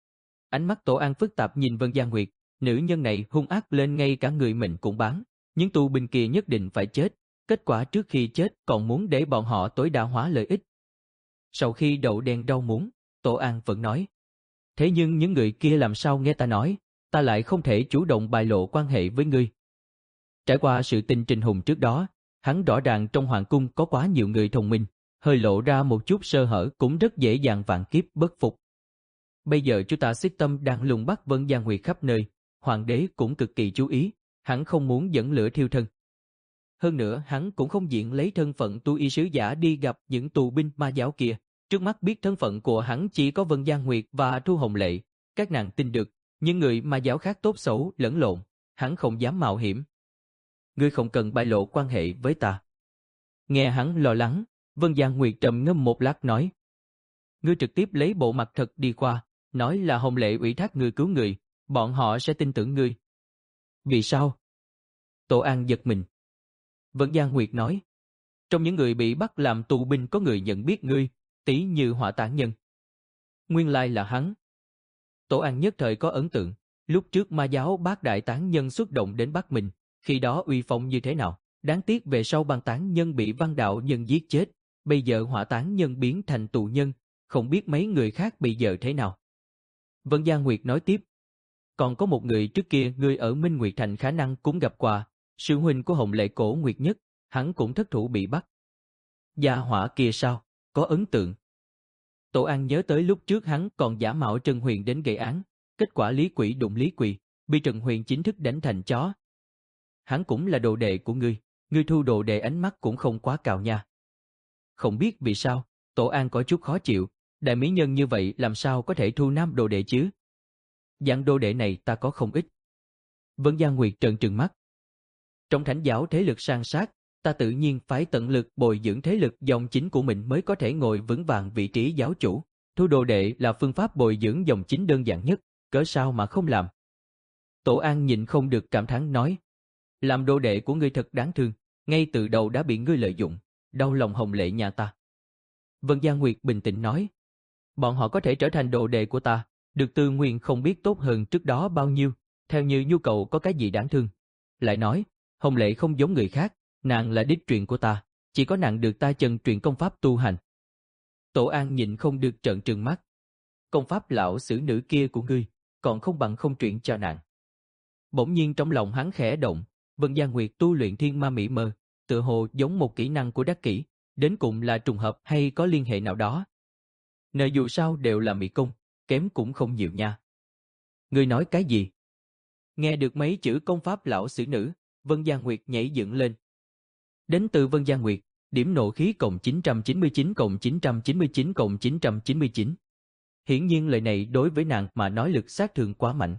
[SPEAKER 1] Ánh mắt Tổ An phức tạp nhìn Vân Gia Nguyệt, nữ nhân này hung ác lên ngay cả người mình cũng bán, những tù binh kia nhất định phải chết, kết quả trước khi chết còn muốn để bọn họ tối đa hóa lợi ích. Sau khi đậu đen rau muống, Tổ An vẫn nói. Thế nhưng những người kia làm sao nghe ta nói, ta lại không thể chủ động bại lộ quan hệ với ngươi. Trải qua sự tình Trịnh Hùng trước đó, hắn rõ ràng trong hoàng cung có quá nhiều người thông minh, hơi lộ ra một chút sơ hở cũng rất dễ dàng vạn kiếp bất phục. Bây giờ chúng ta xích tâm đang lùng bắt Vân Gia Nguyệt khắp nơi, hoàng đế cũng cực kỳ chú ý, hắn không muốn dẫn lửa thiêu thân. Hơn nữa hắn cũng không diện lấy thân phận tu y sứ giả đi gặp những tù binh ma giáo kia, trước mắt biết thân phận của hắn chỉ có Vân Gia Nguyệt và Thu Hồng Lệ, các nàng tin được, những người ma giáo khác tốt xấu lẫn lộn, hắn không dám mạo hiểm. Ngươi không cần bại lộ quan hệ với ta. Nghe hắn lo lắng, Vân Gia Nguyệt trầm ngâm một lát nói. Ngươi trực tiếp lấy bộ mặt thật đi qua, nói là Hồng Lệ ủy thác ngươi cứu người, bọn họ sẽ tin tưởng ngươi. Vì sao? Tổ An giật mình. Vân Gia Nguyệt nói. Trong những người bị bắt làm tù binh có người nhận biết ngươi, tỷ như Hỏa Tản Nhân. Nguyên lai là hắn. Tổ An nhất thời có ấn tượng, lúc trước ma giáo Bát Đại Tán Nhân xuất động đến bắt mình, khi đó uy phong như thế nào, đáng tiếc về sau Băng Tán Nhân bị Văn Đạo Nhân giết chết, bây giờ Hỏa Tán Nhân biến thành tù nhân, không biết mấy người khác bây giờ thế nào. Vân Gia Nguyệt nói tiếp. Còn có một người trước kia ngươi ở Minh Nguyệt Thành khả năng cũng gặp qua, sư huynh của Hồng Lệ Cổ Nguyệt Nhất, hắn cũng thất thủ bị bắt. Gia hỏa kia sao, có ấn tượng. Tổ An nhớ tới lúc trước hắn còn giả mạo Trần Huyền đến gây án, kết quả Lý Quỷ đụng Lý Quỳ, bị Trần Huyền chính thức đánh thành chó. Hắn cũng là đồ đệ của ngươi, ngươi thu đồ đệ ánh mắt cũng không quá cào nha. Không biết vì sao, Tổ An có chút khó chịu, đại mỹ nhân như vậy làm sao có thể thu nam đồ đệ chứ? Dạng đồ đệ này ta có không ít. Vân Gia Nguyệt trợn trừng mắt. Trong thánh giáo thế lực san sát, ta tự nhiên phải tận lực bồi dưỡng thế lực dòng chính của mình mới có thể ngồi vững vàng vị trí giáo chủ. Thu đồ đệ là phương pháp bồi dưỡng dòng chính đơn giản nhất, cớ sao mà không làm. Tổ An nhịn không được cảm thán nói. Làm đồ đệ của ngươi thật đáng thương, ngay từ đầu đã bị ngươi lợi dụng, đau lòng Hồng Lệ nhà ta. Vân Gia Nguyệt bình tĩnh nói, bọn họ có thể trở thành đồ đệ của ta, được tư nguyên không biết tốt hơn trước đó bao nhiêu, theo như nhu cầu có cái gì đáng thương. Lại nói, Hồng Lệ không giống người khác, nàng là đích truyền của ta, chỉ có nàng được ta chân truyền công pháp tu hành. Tổ An nhịn không được trợn trừng mắt. Công pháp lão xử nữ kia của ngươi, còn không bằng không truyền cho nàng. Bỗng nhiên trong lòng hắn khẽ động, Vân Gia Nguyệt tu luyện thiên ma mỹ mơ, tựa hồ giống một kỹ năng của đắc kỷ, đến cùng là trùng hợp hay có liên hệ nào đó. Nợ dù sao đều là mỹ công, kém cũng không nhiều nha. Ngươi nói cái gì? Nghe được mấy chữ công pháp lão xử nữ, Vân Gia Nguyệt nhảy dựng lên. Đến từ Vân Gia Nguyệt, điểm nộ khí cộng chín trăm chín mươi chín cộng chín trăm chín mươi chín cộng chín trăm chín mươi chín. Hiển nhiên lời này đối với nàng mà nói lực sát thương quá mạnh.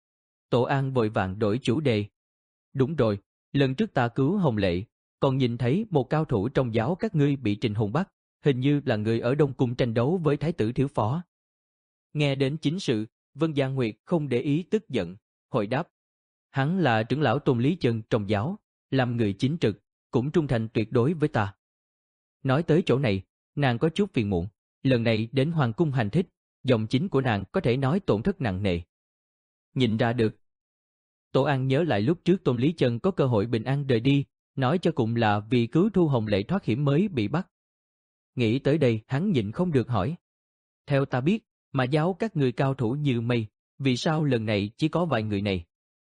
[SPEAKER 1] Tổ An vội vàng đổi chủ đề. Đúng rồi, lần trước ta cứu Hồng Lệ, còn nhìn thấy một cao thủ trong giáo các ngươi bị Trình Hùng bắt, hình như là người ở Đông Cung tranh đấu với Thái tử thiếu phó. Nghe đến chính sự, Vân Gia Nguyệt không để ý tức giận, hồi đáp. Hắn là trưởng lão Tôn Lý Chân trong giáo, làm người chính trực, cũng trung thành tuyệt đối với ta. Nói tới chỗ này, nàng có chút phiền muộn, lần này đến Hoàng cung hành thích, dòng chính của nàng có thể nói tổn thất nặng nề. Nhìn ra được. Tổ An nhớ lại lúc trước Tôn Lý Chân có cơ hội bình an rời đi, nói cho cùng là vì cứu Thu Hồng Lệ thoát hiểm mới bị bắt. Nghĩ tới đây hắn nhịn không được hỏi. Theo ta biết, mà giáo các người cao thủ như mây, vì sao lần này chỉ có vài người này?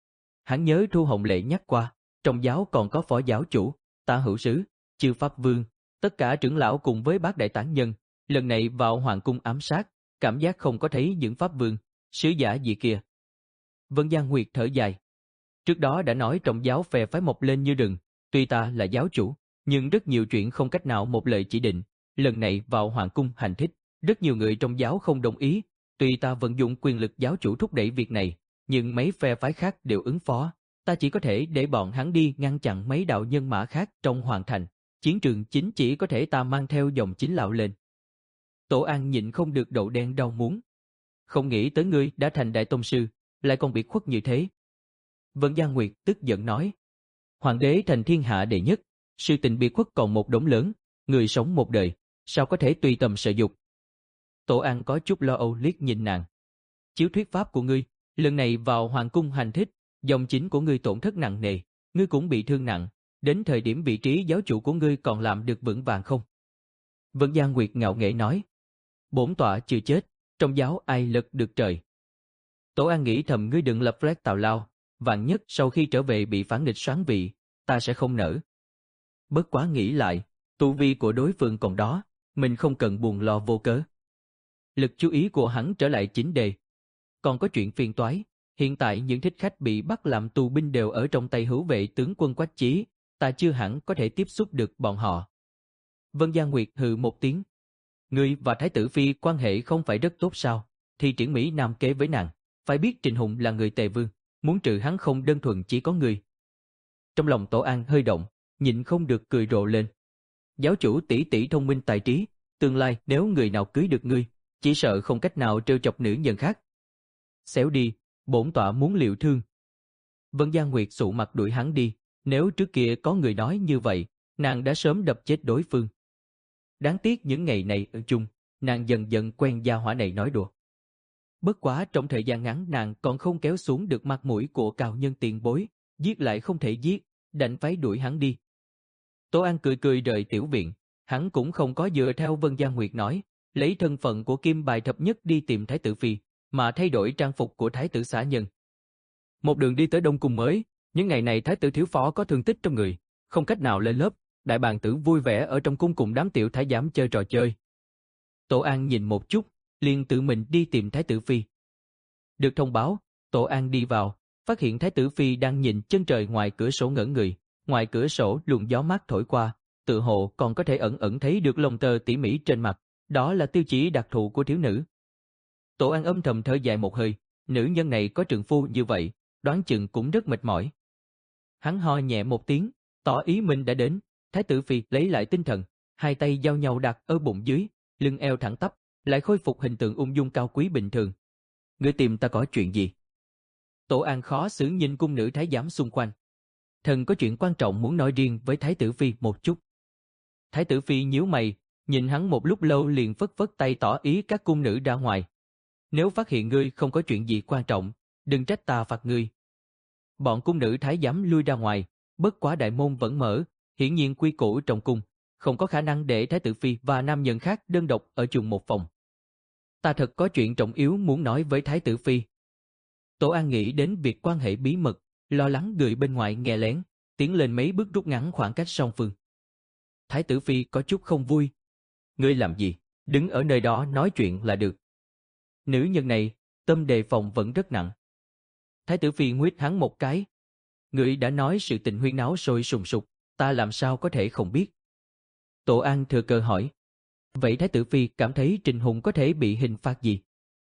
[SPEAKER 1] Hắn nhớ Thu Hồng Lệ nhắc qua, trong giáo còn có phó giáo chủ, Tả Hữu Sứ, Chư Pháp Vương, tất cả trưởng lão cùng với bác đại tán nhân, lần này vào Hoàng cung ám sát, cảm giác không có thấy những Pháp Vương, sứ giả gì kia. Vân Gia Nguyệt thở dài. Trước đó đã nói trong giáo phe phái mọc lên như rừng, tuy ta là giáo chủ, nhưng rất nhiều chuyện không cách nào một lời chỉ định, lần này vào Hoàng cung hành thích, rất nhiều người trong giáo không đồng ý, tuy ta vận dụng quyền lực giáo chủ thúc đẩy việc này, nhưng mấy phe phái khác đều ứng phó, ta chỉ có thể để bọn hắn đi ngăn chặn mấy đạo nhân mã khác trong hoàng thành, chiến trường chính chỉ có thể ta mang theo dòng chính lão lên. Tổ An nhịn không được đậu đen đau muốn. Không nghĩ tới ngươi đã thành đại tông sư, lại còn bị khuất như thế. Vân Gia Nguyệt tức giận nói. Hoàng đế thành thiên hạ đệ nhất, sự tình bị khuất còn một đống lớn, người sống một đời, sao có thể tùy tầm sợ dục. Tổ An có chút lo âu liếc nhìn nàng. Chiếu thuyết pháp của ngươi, lần này vào hoàng cung hành thích, dòng chính của ngươi tổn thất nặng nề, ngươi cũng bị thương nặng, đến thời điểm vị trí giáo chủ của ngươi còn làm được vững vàng không? Vân Gia Nguyệt ngạo nghễ nói. Bổn tọa chưa chết, trong giáo ai lật được trời. Tổ An nghĩ thầm ngươi đừng lập flag tào lao, vạn nhất sau khi trở về bị phản nghịch soán vị, ta sẽ không nỡ. Bất quá nghĩ lại, tu vi của đối phương còn đó, mình không cần buồn lo vô cớ. Lực chú ý của hắn trở lại chính đề. Còn có chuyện phiền toái, hiện tại những thích khách bị bắt làm tù binh đều ở trong tay hữu vệ tướng quân Quách Chí, ta chưa hẳn có thể tiếp xúc được bọn họ. Vân Gia Nguyệt hừ một tiếng. Ngươi và Thái tử Phi quan hệ không phải rất tốt sao, thì triển Mỹ Nam kế với nàng, phải biết Trình Hùng là người Tề Vương, muốn trừ hắn không đơn thuần chỉ có ngươi. Trong lòng Tổ An hơi động, nhịn không được cười rộ lên. Giáo chủ tỷ tỷ thông minh tài trí, tương lai nếu người nào cưới được ngươi, chỉ sợ không cách nào trêu chọc nữ nhân khác. Xéo đi, bổn tọa muốn liệu thương. Vân Gia Nguyệt sụ mặt đuổi hắn đi, nếu trước kia có người nói như vậy, nàng đã sớm đập chết đối phương. Đáng tiếc những ngày này ở chung, nàng dần dần quen gia hỏa này nói đùa. Bất quá trong thời gian ngắn nàng còn không kéo xuống được mặt mũi của cao nhân tiền bối, giết lại không thể giết, đành phải đuổi hắn đi. Tổ An cười cười rời tiểu viện, hắn cũng không có dựa theo Vân Gia Nguyệt nói, lấy thân phận của Kim Bài Thập Nhất đi tìm Thái tử Phi, mà thay đổi trang phục của Thái tử xã nhân. Một đường đi tới Đông Cung mới, những ngày này Thái tử thiếu phó có thương tích trong người, không cách nào lên lớp, đại bàng tử vui vẻ ở trong cung cùng đám tiểu thái giám chơi trò chơi. Tổ An nhìn một chút, liền tự mình đi tìm Thái tử Phi. Được thông báo, Tổ An đi vào, phát hiện Thái tử Phi đang nhìn chân trời ngoài cửa sổ ngẩn người, ngoài cửa sổ luồng gió mát thổi qua, tự hồ còn có thể ẩn ẩn thấy được lông tơ tỉ mỉ trên mặt, đó là tiêu chí đặc thù của thiếu nữ. Tổ An âm thầm thở dài một hơi, nữ nhân này có trượng phu như vậy, đoán chừng cũng rất mệt mỏi. Hắn ho nhẹ một tiếng, tỏ ý mình đã đến, Thái tử Phi lấy lại tinh thần, hai tay giao nhau đặt ở bụng dưới, lưng eo thẳng tắp, lại khôi phục hình tượng ung dung cao quý bình thường. Ngươi tìm ta có chuyện gì? Tổ An khó xử nhìn cung nữ thái giám xung quanh. Thần có chuyện quan trọng muốn nói riêng với Thái tử Phi một chút. Thái tử phi nhíu mày, nhìn hắn một lúc lâu liền phất phất tay tỏ ý các cung nữ ra ngoài. Nếu phát hiện ngươi không có chuyện gì quan trọng, đừng trách ta phạt ngươi. Bọn cung nữ thái giám lui ra ngoài, bất quá đại môn vẫn mở, hiển nhiên quy củ trong cung, không có khả năng để thái tử phi và nam nhân khác đơn độc ở chung một phòng. Ta thật có chuyện trọng yếu muốn nói với thái tử phi. Tổ An nghĩ đến việc quan hệ bí mật, lo lắng người bên ngoài nghe lén, tiến lên mấy bước rút ngắn khoảng cách song phương. Thái tử phi có chút không vui. Ngươi làm gì? Đứng ở nơi đó nói chuyện là được. Nữ nhân này, tâm đề phòng vẫn rất nặng. Thái tử phi nguyết hắn một cái. Ngươi đã nói sự tình huyên náo sôi sùng sục, ta làm sao có thể không biết. Tổ An thừa cơ hỏi. Vậy Thái tử phi cảm thấy Trình Hùng có thể bị hình phạt gì?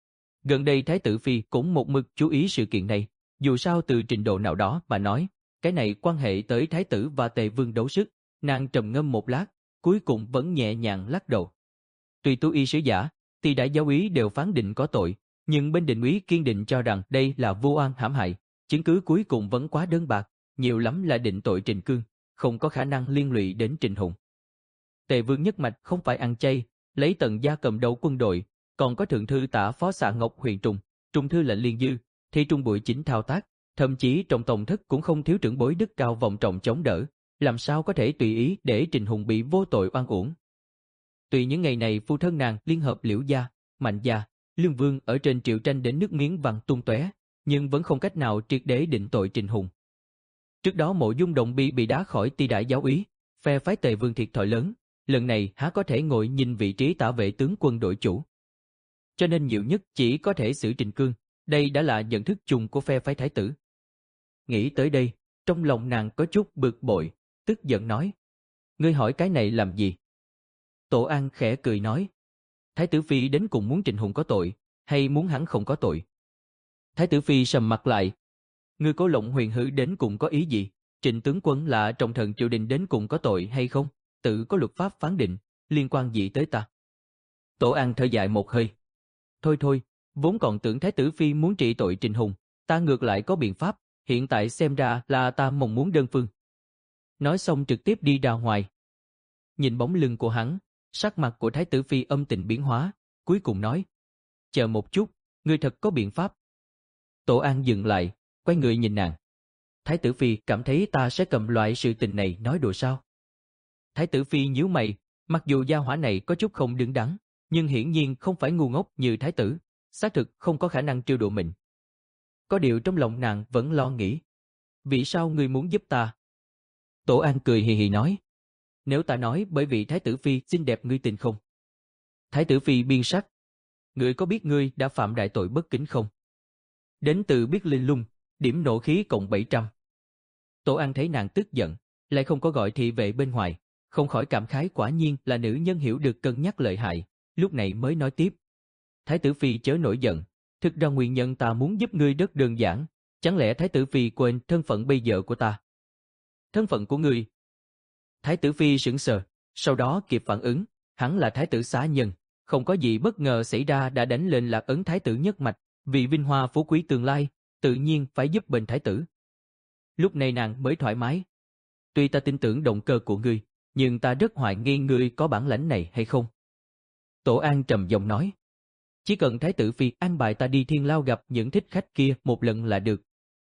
[SPEAKER 1] Gần đây Thái tử phi cũng một mực chú ý sự kiện này, dù sao từ trình độ nào đó mà nói, cái này quan hệ tới Thái tử và Tề Vương đấu sức. Nàng trầm ngâm một lát, cuối cùng vẫn nhẹ nhàng lắc đầu. Tuy tú y sứ giả, thì đại giáo úy đều phán định có tội, nhưng bên định úy kiên định cho rằng đây là vô oan hãm hại, chứng cứ cuối cùng vẫn quá đơn bạc, nhiều lắm là định tội Trình Cương, không có khả năng liên lụy đến Trình Hùng. Tề Vương nhất mạch không phải ăn chay, lấy Tần gia cầm đầu quân đội, còn có thượng thư tả phó xạ Ngọc Huyền Trùng, trung thư lệnh Liên Dư, thì Trung Bụi chính thao tác, thậm chí trong tổng thất cũng không thiếu trưởng bối đức cao vọng trọng chống đỡ, làm sao có thể tùy ý để Trình Hùng bị vô tội oan uổng. Tuy những ngày này phu thân nàng liên hợp Liễu gia, Mạnh gia, Lương Vương ở trên triệu tranh đến nước miếng văng tung tóe, nhưng vẫn không cách nào triệt để định tội Trình Hùng. Trước đó Mộ Dung Động Bi bị đá khỏi ti đại giáo úy, phe phái Tề Vương thiệt thòi lớn, lần này há có thể ngồi nhìn vị trí tả vệ tướng quân đội chủ. Cho nên nhiều nhất chỉ có thể xử Trình Cương, đây đã là nhận thức chung của phe phái thái tử. Nghĩ tới đây, trong lòng nàng có chút bực bội, tức giận nói. Ngươi hỏi cái này làm gì? Tổ An khẽ cười nói. Thái tử phi đến cùng muốn Trình Hùng có tội, hay muốn hắn không có tội? Thái tử phi sầm mặt lại. Ngươi Cố Lộng huyền hử đến cùng có ý gì? Trình tướng quân là trọng thần triều đình đến cùng có tội hay không? Tự có luật pháp phán định, liên quan gì tới ta? Tổ An thở dài một hơi. Thôi thôi, vốn còn tưởng thái tử phi muốn trị tội Trình Hùng, ta ngược lại có biện pháp, hiện tại xem ra là ta mong muốn đơn phương. Nói xong trực tiếp đi ra ngoài. Nhìn bóng lưng của hắn, sắc mặt của thái tử phi âm tình biến hóa, cuối cùng nói. Chờ một chút, ngươi thật có biện pháp. Tổ An dừng lại, quay người nhìn nàng. Thái tử phi cảm thấy ta sẽ cầm loại sự tình này nói đùa sao? Thái tử phi nhíu mày, mặc dù gia hỏa này có chút không đứng đắn, nhưng hiển nhiên không phải ngu ngốc như thái tử, xác thực không có khả năng trêu đùa mình. Có điều trong lòng nàng vẫn lo nghĩ. Vì sao ngươi muốn giúp ta? Tổ An cười hì hì nói. Nếu ta nói bởi vì thái tử phi xinh đẹp ngươi tin không? Thái tử phi biên sắc. Ngươi có biết ngươi đã phạm đại tội bất kính không? Đến từ biết linh lung, điểm nộ khí cộng bảy trăm. Tổ An thấy nàng tức giận, lại không có gọi thị vệ bên ngoài, không khỏi cảm khái quả nhiên là nữ nhân hiểu được cân nhắc lợi hại, lúc này mới nói tiếp. Thái tử phi chớ nổi giận, thực ra nguyên nhân ta muốn giúp ngươi rất đơn giản, chẳng lẽ thái tử phi quên thân phận bây giờ của ta? Thân phận của ngươi? Thái tử phi sững sờ, sau đó kịp phản ứng, hắn là thái tử xá nhân, không có gì bất ngờ xảy ra đã đánh lên lạc ấn thái tử nhất mạch, vì vinh hoa phú quý tương lai, tự nhiên phải giúp bên thái tử. Lúc này nàng mới thoải mái. Tuy ta tin tưởng động cơ của ngươi, nhưng ta rất hoài nghi ngươi có bản lãnh này hay không. Tổ An trầm giọng nói. Chỉ cần thái tử phi an bài ta đi thiên lao gặp những thích khách kia một lần là được.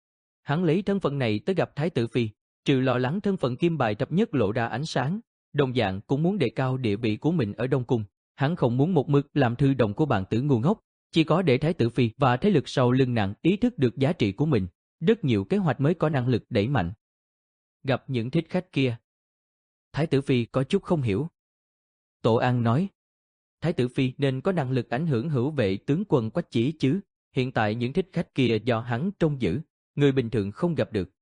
[SPEAKER 1] Hắn lấy thân phận này tới gặp thái tử phi, trừ lo lắng thân phận kim bài thập nhất lộ ra ánh sáng, đồng dạng cũng muốn đề cao địa vị của mình ở Đông Cung. Hắn không muốn một mực làm thư đồng của bạn tử ngu ngốc, chỉ có để thái tử phi và thế lực sau lưng nàng ý thức được giá trị của mình, rất nhiều kế hoạch mới có năng lực đẩy mạnh. Gặp những thích khách kia. Thái tử phi có chút không hiểu. Tổ An nói. Thái tử phi nên có năng lực ảnh hưởng hữu vệ tướng quân Quách Chí chứ, hiện tại những thích khách kia do hắn trông giữ, người bình thường không gặp được.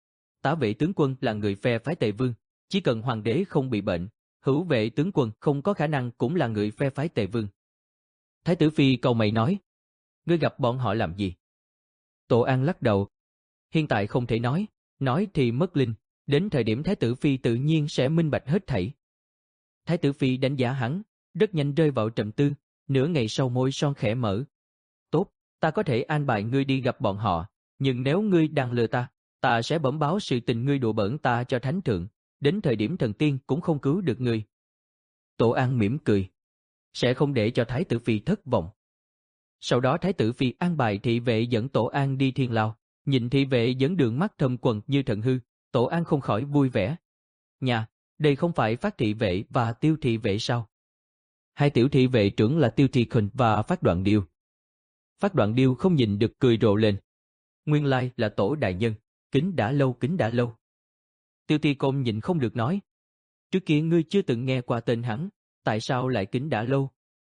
[SPEAKER 1] Tả vệ tướng quân là người phe phái Tề Vương, chỉ cần hoàng đế không bị bệnh, hữu vệ tướng quân không có khả năng cũng là người phe phái Tề Vương. Thái tử phi cầu mày nói. Ngươi gặp bọn họ làm gì? Tổ An lắc đầu. Hiện tại không thể nói, nói thì mất linh, đến thời điểm thái tử phi tự nhiên sẽ minh bạch hết thảy. Thái tử phi đánh giá hắn, rất nhanh rơi vào trầm tư, nửa ngày sau môi son khẽ mở. Tốt, ta có thể an bài ngươi đi gặp bọn họ, nhưng nếu ngươi đang lừa ta, ta sẽ bẩm báo sự tình ngươi đùa bỡn ta cho thánh thượng, đến thời điểm thần tiên cũng không cứu được ngươi, Tổ An mỉm cười. Sẽ không để cho Thái tử Phi thất vọng. Sau đó Thái tử Phi an bài thị vệ dẫn Tổ An đi thiên lao, nhìn thị vệ dẫn đường mắt thâm quầng như thận hư, Tổ An không khỏi vui vẻ. Nhà, đây không phải Phát thị vệ và Tiêu thị vệ sao? Hai tiểu thị vệ trưởng là Tiêu Thị Khôn và Phát Đoạn Điêu. Phát Đoạn Điêu không nhìn được cười rộ lên. Nguyên lai là Tổ đại nhân, kính đã lâu kính đã lâu. Tiêu Thị Khôn nhìn không được nói. Trước kia ngươi chưa từng nghe qua tên hắn, tại sao lại kính đã lâu?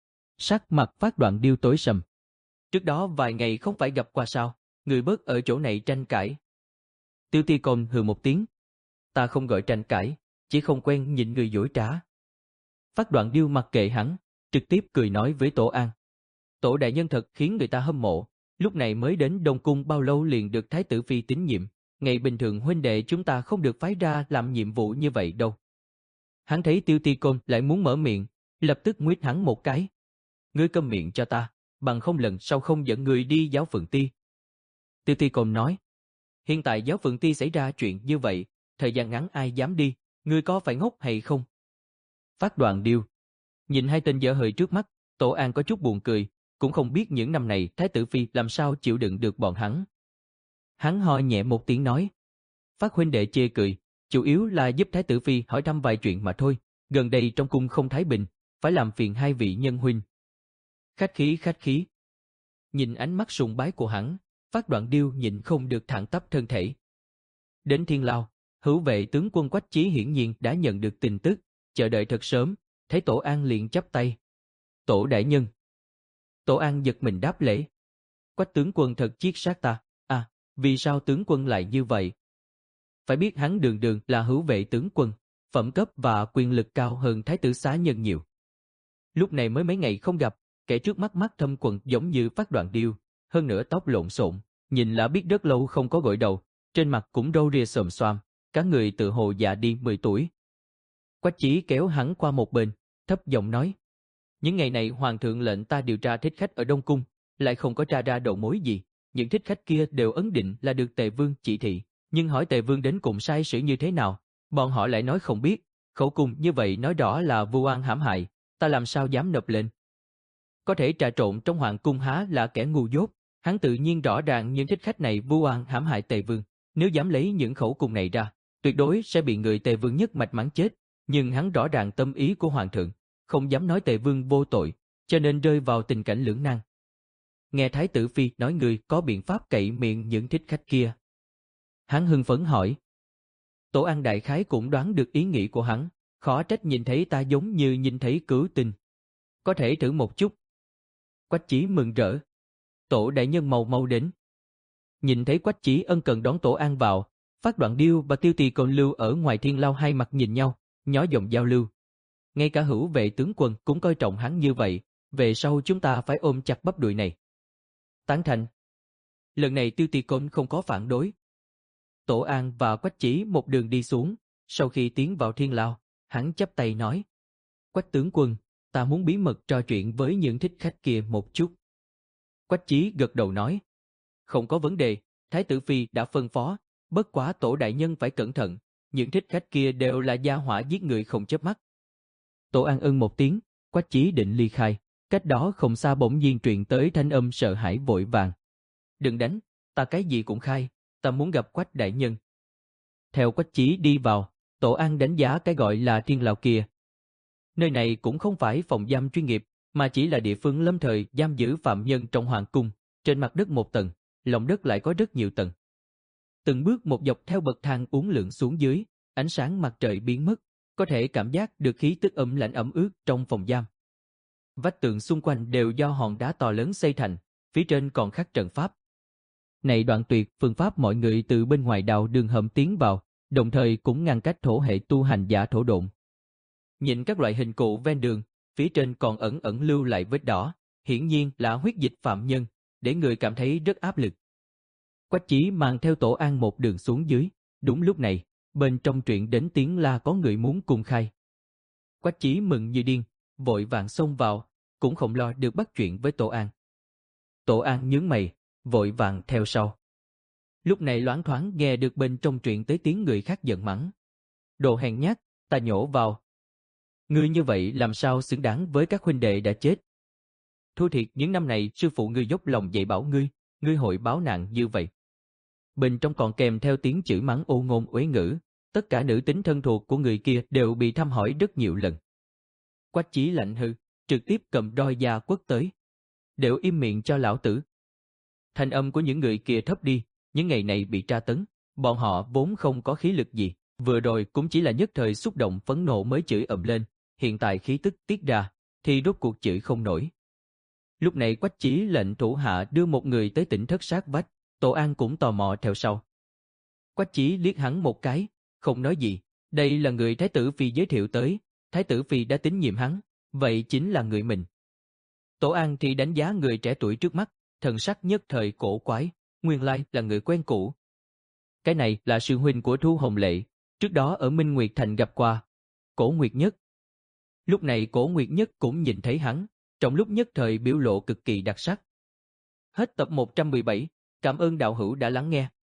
[SPEAKER 1] Sắc mặt Phát Đoạn Điêu tối sầm. Trước đó vài ngày không phải gặp qua sao, người bớt ở chỗ này tranh cãi. Tiêu Thị Khôn hừ một tiếng. Ta không gọi tranh cãi, chỉ không quen nhìn người dối trá. Phát Đoạn Điêu mặc kệ hắn, trực tiếp cười nói với Tổ An. Tổ đại nhân thật khiến người ta hâm mộ, lúc này mới đến Đông Cung bao lâu liền được Thái tử Phi tín nhiệm, ngày bình thường huynh đệ chúng ta không được phái ra làm nhiệm vụ như vậy đâu. Hắn thấy Tiêu Thị Khôn lại muốn mở miệng, lập tức nguyết hắn một cái. Ngươi câm miệng cho ta, bằng không lần sau không dẫn người đi giáo phường ti. Tiêu Thị Khôn nói, hiện tại giáo phường ti xảy ra chuyện như vậy, thời gian ngắn ai dám đi, ngươi có phải ngốc hay không? Phát Đoạn Điêu. Nhìn hai tên dở hơi trước mắt, Tổ An có chút buồn cười, cũng không biết những năm này Thái tử Phi làm sao chịu đựng được bọn hắn. Hắn ho nhẹ một tiếng nói. Phát huynh đệ chê cười, chủ yếu là giúp Thái tử Phi hỏi thăm vài chuyện mà thôi, gần đây trong cung không thái bình, phải làm phiền hai vị nhân huynh. Khách khí khách khí. Nhìn ánh mắt sùng bái của hắn, Phát Đoạn Điêu nhìn không được thẳng tắp thân thể. Đến thiên lao, hữu vệ tướng quân Quách Chí hiển nhiên đã nhận được tin tức, chờ đợi thật sớm, thấy Tổ An liền chắp tay. Tổ đại nhân. Tổ An giật mình đáp lễ. Quách tướng quân thật chiết sát ta, à, vì sao tướng quân lại như vậy? Phải biết hắn đường đường là hữu vệ tướng quân, phẩm cấp và quyền lực cao hơn Thái tử xá nhân nhiều. Lúc này mới mấy ngày không gặp, kẻ trước mắt mắt thâm quần giống như Phát Đoạn Điêu, hơn nữa tóc lộn xộn, nhìn là biết rất lâu không có gội đầu, trên mặt cũng râu ria xồm xoàm, cả người tự hồ già đi mười tuổi. Quách Chí kéo hắn qua một bên, thấp giọng nói. Những ngày này hoàng thượng lệnh ta điều tra thích khách ở Đông Cung, lại không có tra ra đầu mối gì. Những thích khách kia đều ấn định là được Tề Vương chỉ thị, nhưng hỏi Tề Vương đến cùng sai sử như thế nào, bọn họ lại nói không biết. Khẩu cung như vậy nói rõ là vu oan hãm hại, ta làm sao dám nộp lên. Có thể trà trộn trong hoàng cung há là kẻ ngu dốt, hắn tự nhiên rõ ràng những thích khách này vu oan hãm hại Tề Vương, nếu dám lấy những khẩu cung này ra, tuyệt đối sẽ bị người Tề Vương nhất mạch mắng chết. Nhưng hắn rõ ràng tâm ý của hoàng thượng, không dám nói Tề Vương vô tội, cho nên rơi vào tình cảnh lưỡng nan. Nghe Thái tử Phi nói người có biện pháp cậy miệng những thích khách kia. Hắn hưng phấn hỏi. Tổ An đại khái cũng đoán được ý nghĩ của hắn, khó trách nhìn thấy ta giống như nhìn thấy cứu tinh. Có thể thử một chút. Quách Chí mừng rỡ. Tổ đại nhân mau mau đến. Nhìn thấy Quách Chí ân cần đón Tổ An vào, Phát Đoạn Điêu và Tiêu Thị Khôn lưu ở ngoài thiên lao hai mặt nhìn nhau, nhỏ giọng giao lưu. Ngay cả hữu vệ tướng quân cũng coi trọng hắn như vậy, về sau chúng ta phải ôm chặt bắp đùi này. Tán thành. Lần này Tiêu Thị Khôn không có phản đối. Tổ An và Quách Chí một đường đi xuống, sau khi tiến vào thiên lao, hắn chắp tay nói. Quách tướng quân, ta muốn bí mật trò chuyện với những thích khách kia một chút. Quách Chí gật đầu nói. Không có vấn đề, Thái tử Phi đã phân phó, bất quá Tổ đại nhân phải cẩn thận, những thích khách kia đều là gia hỏa giết người không chớp mắt. Tổ An ưng một tiếng, Quách Chí định ly khai, cách đó không xa bỗng nhiên truyền tới thanh âm sợ hãi vội vàng. Đừng đánh, ta cái gì cũng khai, ta muốn gặp Quách đại nhân. Theo Quách Chí đi vào, Tổ An đánh giá cái gọi là thiên lao kia. Nơi này cũng không phải phòng giam chuyên nghiệp, mà chỉ là địa phương lâm thời giam giữ phạm nhân trong hoàng cung, trên mặt đất một tầng, lòng đất lại có rất nhiều tầng. Từng bước một dọc theo bậc thang uốn lượn xuống dưới, ánh sáng mặt trời biến mất, có thể cảm giác được khí tức ẩm lạnh ẩm ướt trong phòng giam. Vách tường xung quanh đều do hòn đá to lớn xây thành, phía trên còn khắc trận pháp. Này đoạn tuyệt phương pháp mọi người từ bên ngoài đào đường hầm tiến vào, đồng thời cũng ngăn cách thổ hệ tu hành giả thổ độn. Nhìn các loại hình cụ ven đường, phía trên còn ẩn ẩn lưu lại vết đỏ, hiển nhiên là huyết dịch phạm nhân, để người cảm thấy rất áp lực. Quách Chí mang theo Tổ An một đường xuống dưới, đúng lúc này, bên trong truyện đến tiếng la có người muốn cùng khai. Quách Chí mừng như điên, vội vàng xông vào, cũng không lo được bắt chuyện với Tổ An. Tổ An nhướng mày, vội vàng theo sau. Lúc này loáng thoáng nghe được bên trong truyện tới tiếng người khác giận mắng. Đồ hèn nhát, ta nhổ vào. Ngươi như vậy làm sao xứng đáng với các huynh đệ đã chết. Thua thiệt những năm này sư phụ ngươi dốc lòng dạy bảo ngươi, ngươi hội báo nạn như vậy. Bên trong còn kèm theo tiếng chửi mắng ô ngôn uế ngữ, tất cả nữ tính thân thuộc của người kia đều bị thăm hỏi rất nhiều lần. Quách Chí lạnh hư, trực tiếp cầm roi da quất tới. Đều im miệng cho lão tử. Thanh âm của những người kia thấp đi, những ngày này bị tra tấn, bọn họ vốn không có khí lực gì, vừa rồi cũng chỉ là nhất thời xúc động phẫn nộ mới chửi ầm lên, hiện tại khí tức tiết ra, thì rốt cuộc chửi không nổi. Lúc này Quách Chí lệnh thủ hạ đưa một người tới tỉnh thất sát vách, Tổ An cũng tò mò theo sau. Quách Chí liếc hắn một cái, không nói gì, đây là người Thái tử Phi giới thiệu tới, Thái tử Phi đã tín nhiệm hắn, vậy chính là người mình. Tổ An thì đánh giá người trẻ tuổi trước mắt, thần sắc nhất thời cổ quái, nguyên lai là người quen cũ. Cái này là sư huynh của Thu Hồng Lệ, trước đó ở Minh Nguyệt Thành gặp qua. Cổ Nguyệt Nhất. Lúc này Cổ Nguyệt Nhất cũng nhìn thấy hắn, trong lúc nhất thời biểu lộ cực kỳ đặc sắc. Hết tập một trăm mười bảy, cảm ơn đạo hữu đã lắng nghe.